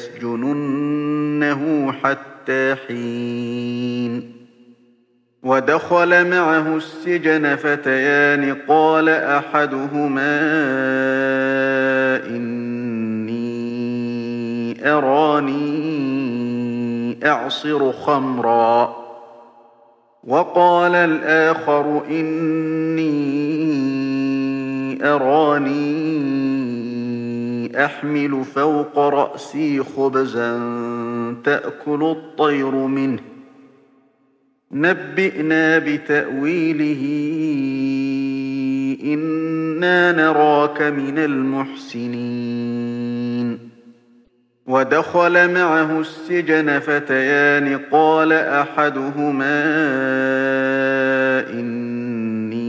A: ليسجننه حتى حين. ودخل معه السجن فتيان قال أحدهما إني أراني أعصر خمرا وقال الآخر إني أراني أحمل فوق رأسي خبزا تأكل الطير منه نبئنا بتأويله إنا نراك من المحسنين. ودخل معه السجن فتيان قال أحدهما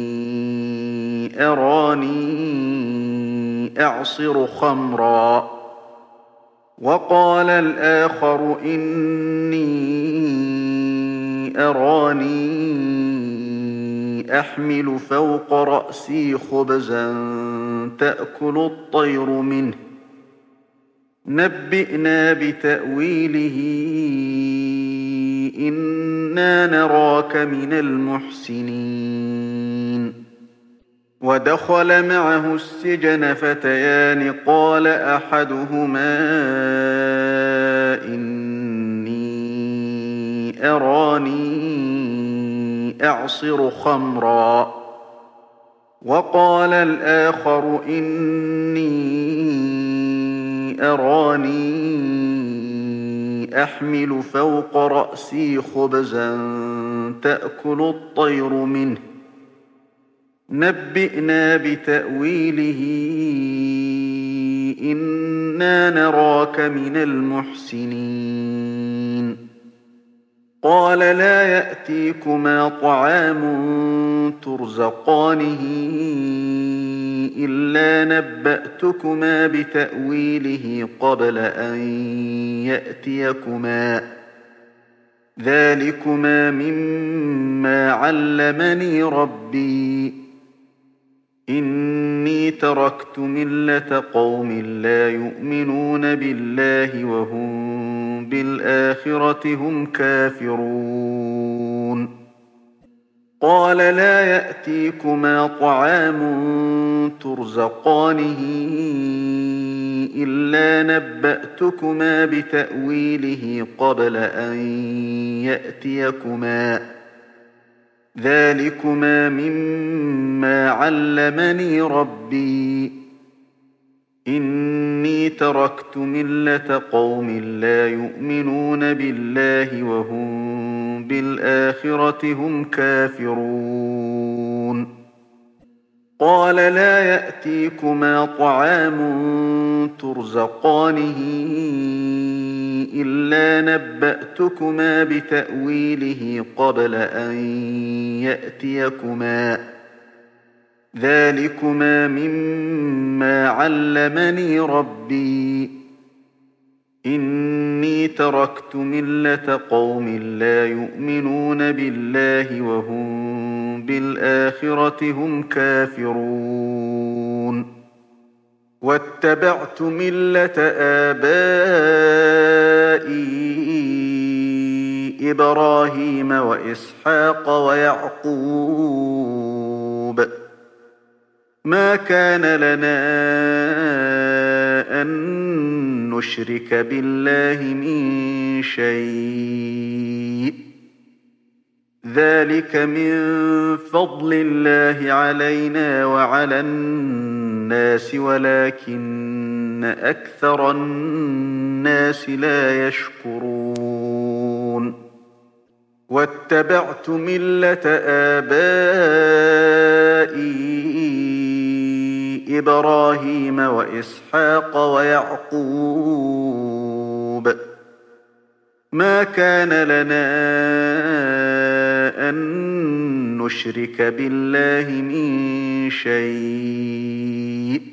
A: إني أراني أعصر خمرا وقال الآخر إني أراني أحمل فوق رأسي خبزا تأكل الطير منه نبئنا بتأويله إنا نراك من المحسنين ودخل معه السجن فتيان قال أحدهما إني أراني أعصر خمرا وقال الآخر إني أراني أحمل فوق رأسي خبزا تأكل الطير منه نبئنا بتأويله إنا نراك من المحسنين قال لا يأتيكما طعام ترزقانه إلا نبأتكما بتأويله قبل أن يأتيكما ذلكما مما علمني ربي إني تركت ملة قوم لا يؤمنون بالله وهم بالآخرة هم كافرون قال لا يأتيكما طعام ترزقانه إلا نبأتكما بتأويله قبل أن يأتيكما ذلكما مما علمني ربي إني تركت ملة قوم لا يؤمنون بالله وهم بالآخرة هم كافرون قال لا يأتيكما طعام ترزقانه إلا نبأتكما بتأويله قبل أن يأتيكما ذلكما مما علمني ربي إني تركت ملة قوم لا يؤمنون بالله وهم بالآخرة هم كافرون واتبعت ملة آبائي إبراهيم وإسحاق ويعقوب ما كان لنا أن نشرك بالله من شيء ذلك من فضل الله علينا وعلى الناس ولكن أكثر الناس لا يشكرون واتبعت ملة آبائي إبراهيم وإسحاق ويعقوب ما كان لنا أن نشرك بالله من شيء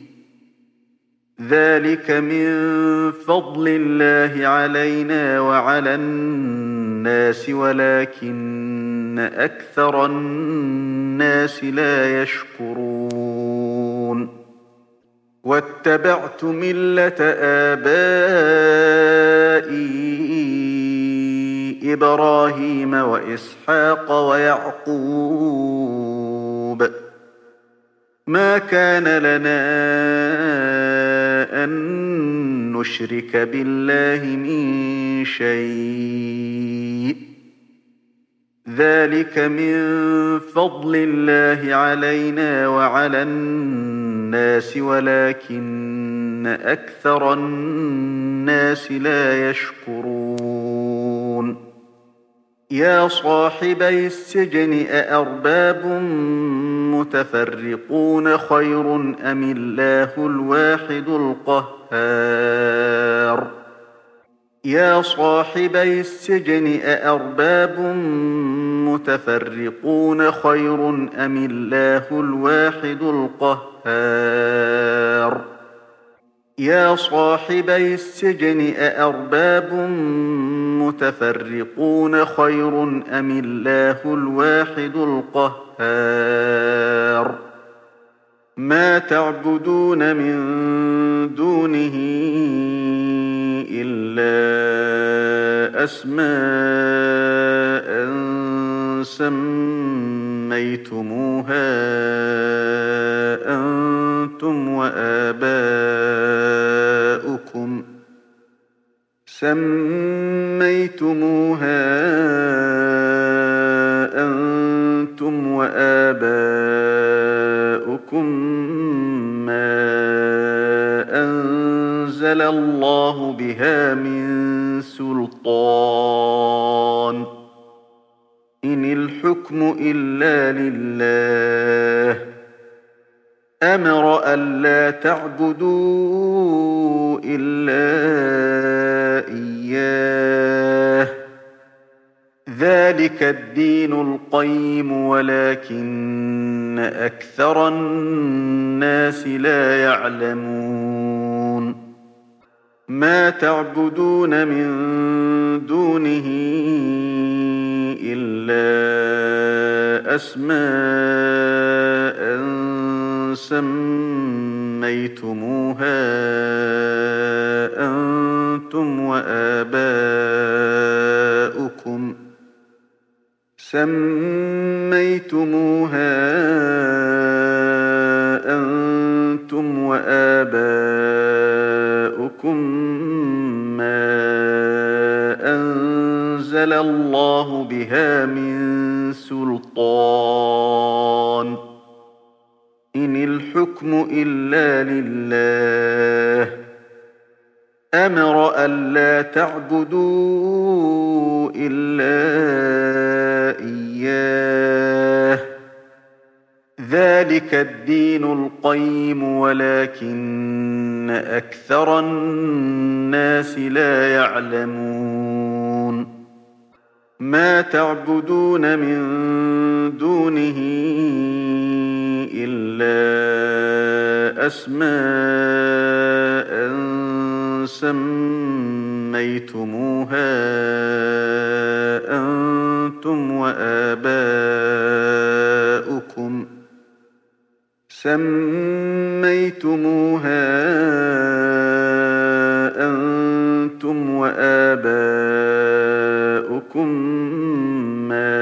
A: ذلك من فضل الله علينا وعلى الناس ولكن أكثر الناس لا يشكرون واتبعت ملة آبائي إبراهيم وإسحاق ويعقوب ما كان لنا أن نشرك بالله من شيء ذلك من فضل الله علينا وعلى الناس ولكن أكثر الناس لا يشكرون يا صاحبي السجن أأرباب متفرقون خير أم الله الواحد القهار يا صاحبي السجن أأرباب متفرقون خير أم الله الواحد القهار يا صاحبي السجن أأرباب متفرقون خير أم الله الواحد القهار ما تعبدون من دونه إلا أسماء سميتموها أنتم وآباؤكم سميتموها أنتم وآباؤكم ما أنزل الله بها من سلطان إن الحكم إلا لله أمر ألا تعبدوا إلا إياه ذلك الدين القيم ولكن أكثر الناس لا يعلمون ما تعبدون من دونه إلا أسماء سميتموها أنتم وآباؤكم سميتموها أنتم وآباؤكم ما أنزل الله بها من سلطان إن الحكم إلا لله أمر ألا تعبدوا إلا إياه ذلك الدين القيم ولكن أكثر الناس لا يعلمون ما تعبدون من دونه إلا أسماء سميتموها أنتم وآباؤكم سميتموها أنتم وآباؤكم ما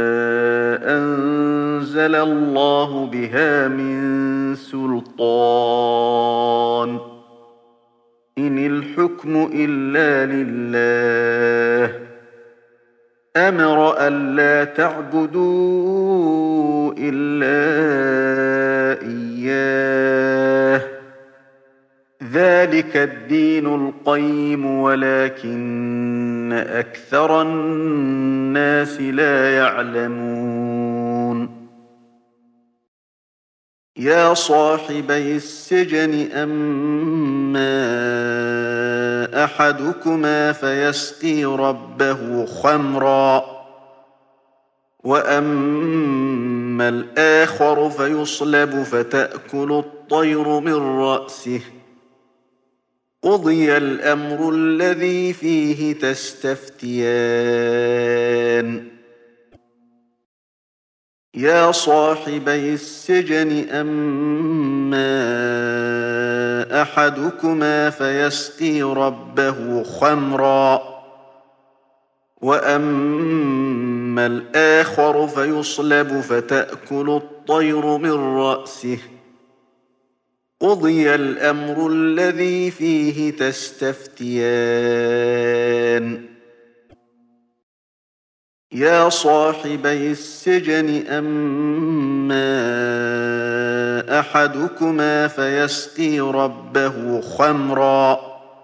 A: أنزل الله بها من سلطان إن الحكم إلا لله أمر ألا تعبدوا إلا إياه ذلك الدين القيم ولكن أكثر الناس لا يعلمون يا صاحبي السجن أما أحدكما فيسقي ربه خمرا وأما الآخر فيصلب فتأكل الطير من رأسه قضي الأمر الذي فيه تستفتيان يا صاحبي السجن أما أحدكما فيسقي ربه خمرا وأما الآخر فيصلب فتأكل الطير من رأسه قضي الأمر الذي فيه تستفتيان يا صاحبي السجن أما أحدكما فيسقي ربه خمرا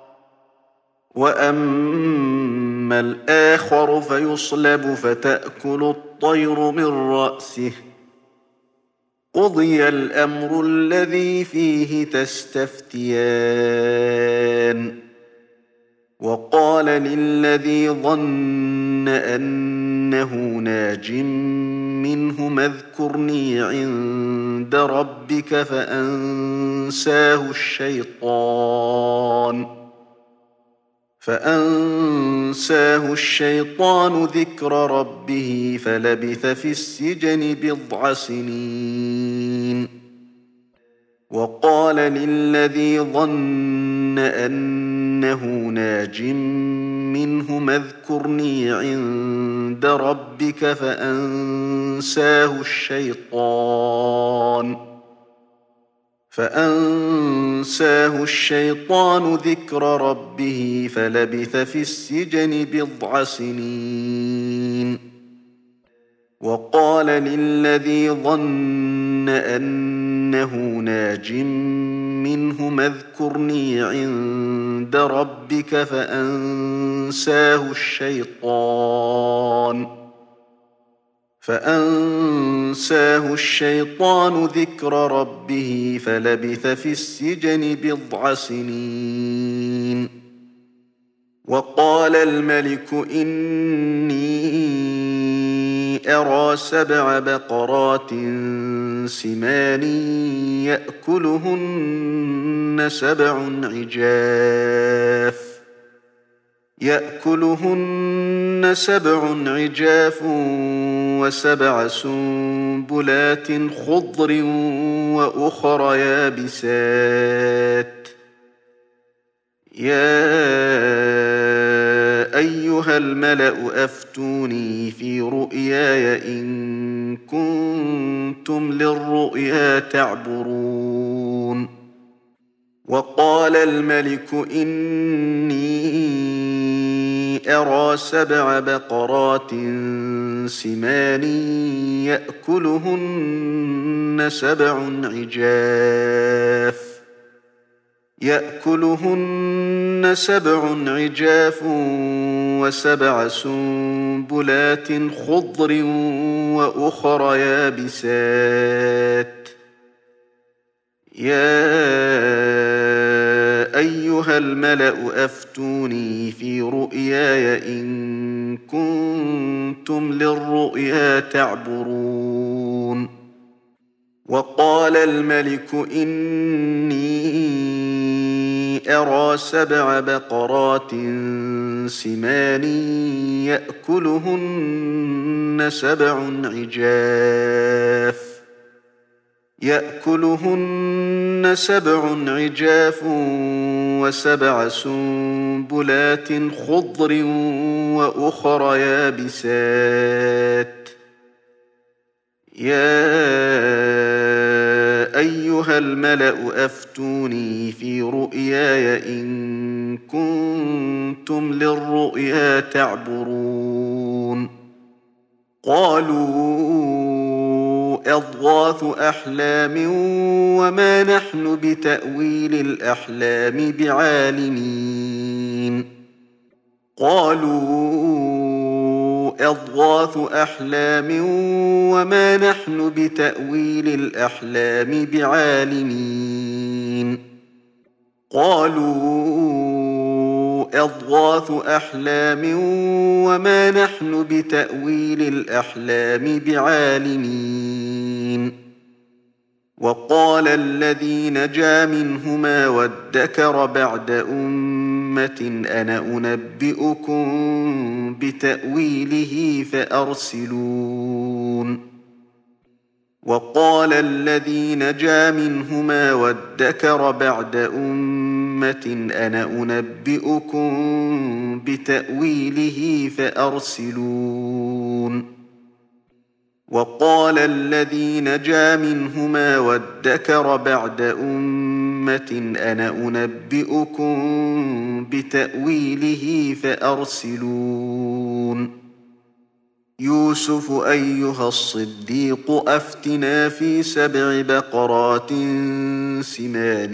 A: وأما الآخر فيصلب فتأكل الطير من رأسه قضي الأمر الذي فيه تستفتيان وقال وقال للذي ظن أنه ناج منهما اذكرني عند ربك فأنساه الشيطان فأنساه الشيطان ذكر ربه فلبث في السجن بضع سنين. وقال للذي ظن أنه ناج منهما اذكرني عند ربك فأنساه الشيطان فأنساه الشيطان ذكر ربه فلبث في السجن بضع سنين. وقال للذي ظن أنه ناج منهما اذكرني عند ربك فأنساه الشيطان فأنساه الشيطان ذكر ربه فلبث في السجن بضع سنين. وقال الملك إني أرى سبع بقرات سمان يأكلهن سبع عجاف يأكلهن سبع عجاف وسبع سنبلات خضر وأخر يابسات يا أيها الملأ أفتوني في رؤياي إن كنتم للرؤيا تعبرون. وقال الملك إني أرى سبع بقرات سمان يأكلهن سبع عجاف يأكلهن سبع عجاف وسبع سنبلات خضر وأخر يابسات يا أيها الملأ أفتوني في رؤياي إن كنتم للرؤيا تعبرون. وقال الملك إني أرى سبع بقرات سمان يأكلهن سبع عجاف يأكلهن سبع عجاف وسبع سنبلات خضر وأخر يابسات يا أيها الملأ أفتوني في رؤياي إن كنتم للرؤيا تعبرون. قالوا أضغاث أحلام وما نحن بتأويل الأحلام بعالمين. قالوا أضغاث أحلام وما نحن بتأويل الأحلام بعالمين. قالوا أضغاث أحلام وما نحن بتأويل الأحلام بعالمين. وقال الذي نجا منهما وادكر بعد أمة أنا أنبئكم بتأويله فأرسلون. وقال الذي نجا منهما وادكر بعد أمة أنا أنبئكم بتأويله فأرسلون. وقال الذي نجا منهما وادكر بعد أمة أنا أنبئكم بتأويله فأرسلون. يوسف أيها الصديق أفتنا في سبع بقرات سمان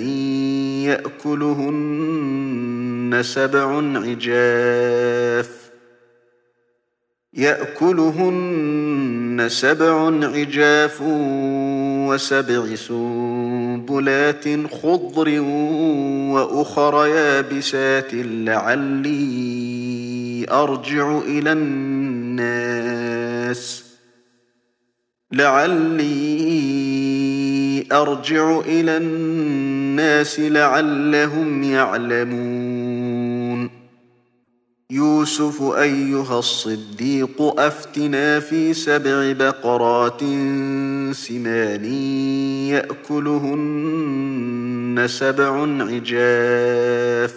A: يأكلهن سبع عجاف يأكلهن سبع عجاف وسبع سنبلات سنبلات خضر وأخر يابسات لعلي أرجع إلى الناس لعلي أرجع إلى الناس لعلهم يعلمون يوسف أيها الصديق أفتنا في سبع بقرات سمان يأكلهن سبع عجاف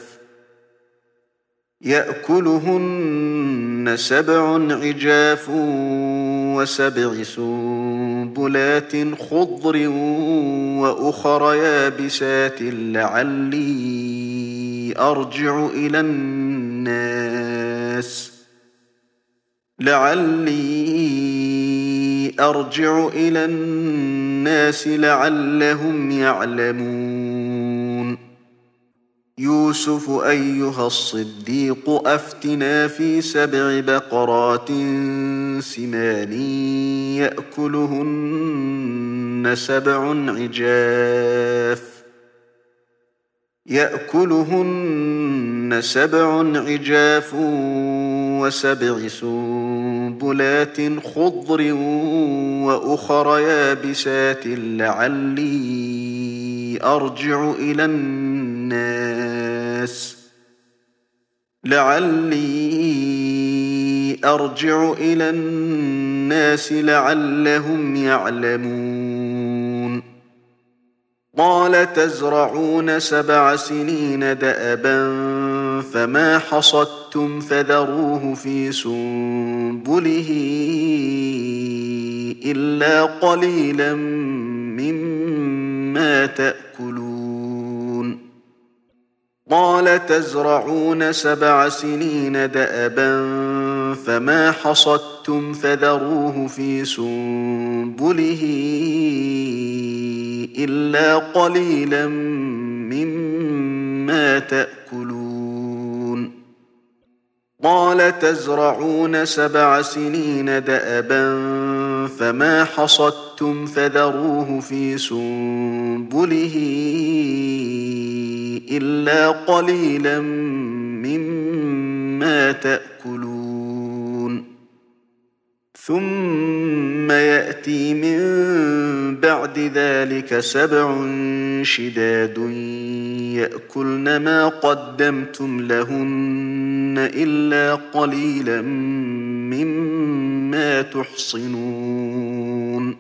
A: يأكلهن سبع عجاف وسبع سنبلات خضر وأخر يابسات لعلي أرجع إلى الناس لعلي أرجع إلى الناس لعلهم يعلمون يوسف أيها الصديق أفتنا في سبع بقرات سمان يأكلهن سبع عجاف يأكلهن سبع عجاف وسبع سنبلات خضر وأخر يابسات لعلي أرجع إلى الناس لعلي أرجع إلى الناس لعلهم يعلمون قال تزرعون سبع سنين دأبا فما حصدتم فذروه في سنبله إلا قليلا مما تأكلون قال تزرعون سبع سنين دأبا فما حصدتم فذروه في سنبله إلا قليلا مما تأكلون قال تزرعون سبع سنين دأبا فما حصدتم فذروه في سنبله إلا قليلا مما تأكلون ثم يأتي من بعد ذلك سبع شداد يأكلن ما قدمتم لهن إلا قليلا مما تحصنون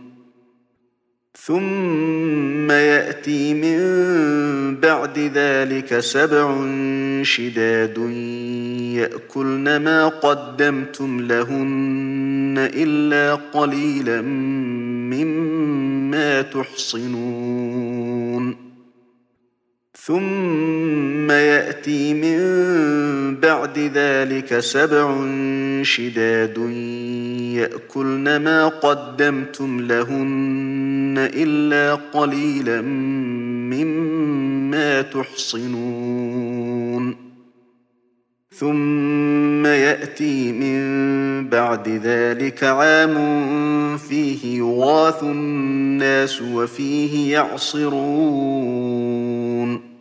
A: ثم يأتي من بعد ذلك سبع شداد يأكلن ما قدمتم لهن إلا قليلا مما تحصنون ثم يأتي من بعد ذلك سبع شداد يأكلن ما قدمتم لهن إلا قليلا مما تحصنون ثم يأتي من بعد ذلك عام فيه يغاث الناس وفيه يعصرون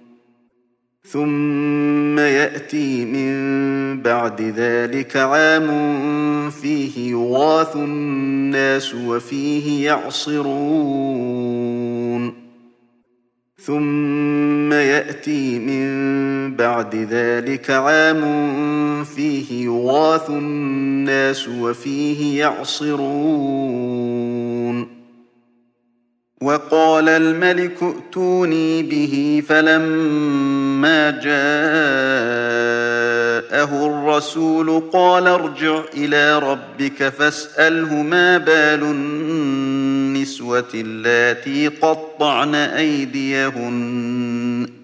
A: ثم يأتي من بعد ذلك عام فيه يغاث الناس وفيه يعصرون ثم يأتي من بعد ذلك عام فيه يغاث الناس وفيه يعصرون وقال الملك ائتوني به فلما جاءه الرسول قال ارجع إلى ربك فاسأله ما بال النسوة اللاتي قطعن أيديهن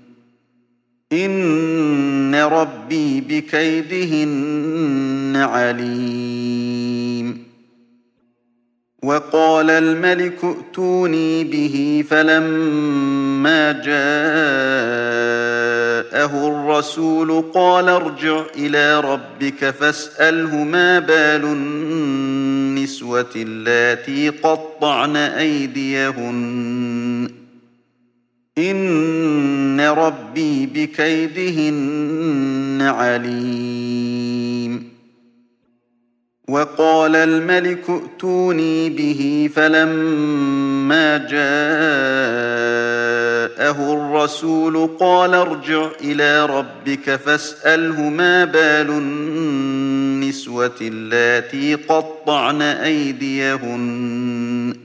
A: إن ربي بكيدهن عليم وقال الملك ائتوني به فلما جاءه الرسول قال ارجع إلى ربك فاسأله ما بال النسوة اللاتي قطعن أيديهن إن ربي بكيدهن عليم. وقال الملك ائتوني به فلما جاءه الرسول قال ارجع إلى ربك فاسأله ما بال النسوة اللاتي قطعن أيديهن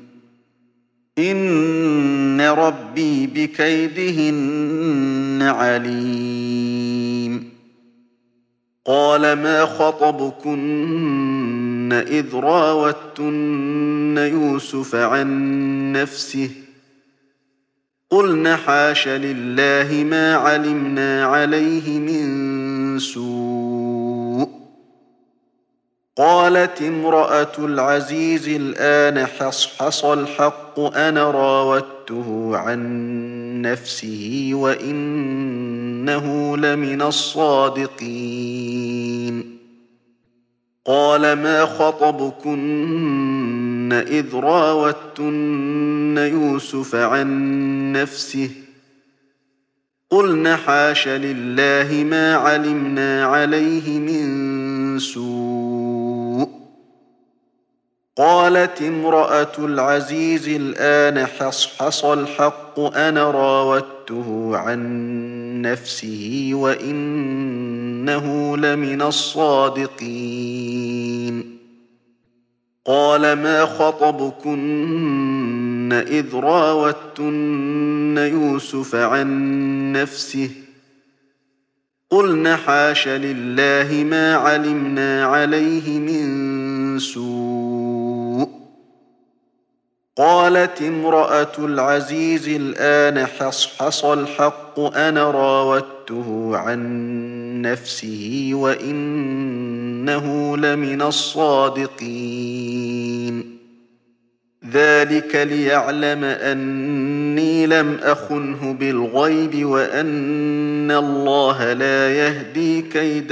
A: إن ربي بكيدهن عليم. قال ما خطبكن إذ راوتن يوسف عن نفسه قلن حاش لله ما علمنا عليه من سوء. قالت امرأة العزيز الآن حصحص الحق أنا راودته عن نفسه وإنه لمن الصادقين. قال ما خطبكن إذ راوتن يوسف عن نفسه قلن حاش لله ما علمنا عليه من سوء. قالت امرأة العزيز الآن حصحص الحق أنا راودته عن نفسه وإنه لمن الصادقين. قال ما خطبكن إذ راوتن يوسف عن نفسه قلن حاش لله ما علمنا عليه من سوء. قالت امرأة العزيز الآن حصحص الحق أنا راودته عن نفسه وإنه لمن الصادقين. ذلك ليعلم أني لم أخنه بالغيب وأن الله لا يهدي كيد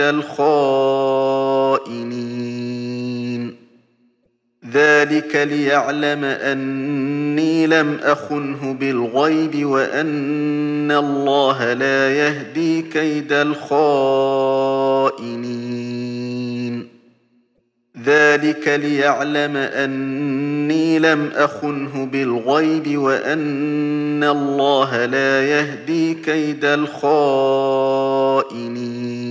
A: الخائنين. ذلك ليعلم أني لم أخنه بالغيب وأن الله لا يهدي كيد الخائنين. ذلك ليعلم أني لم أخنه بالغيب وأن الله لا يهدي كيد الخائنين.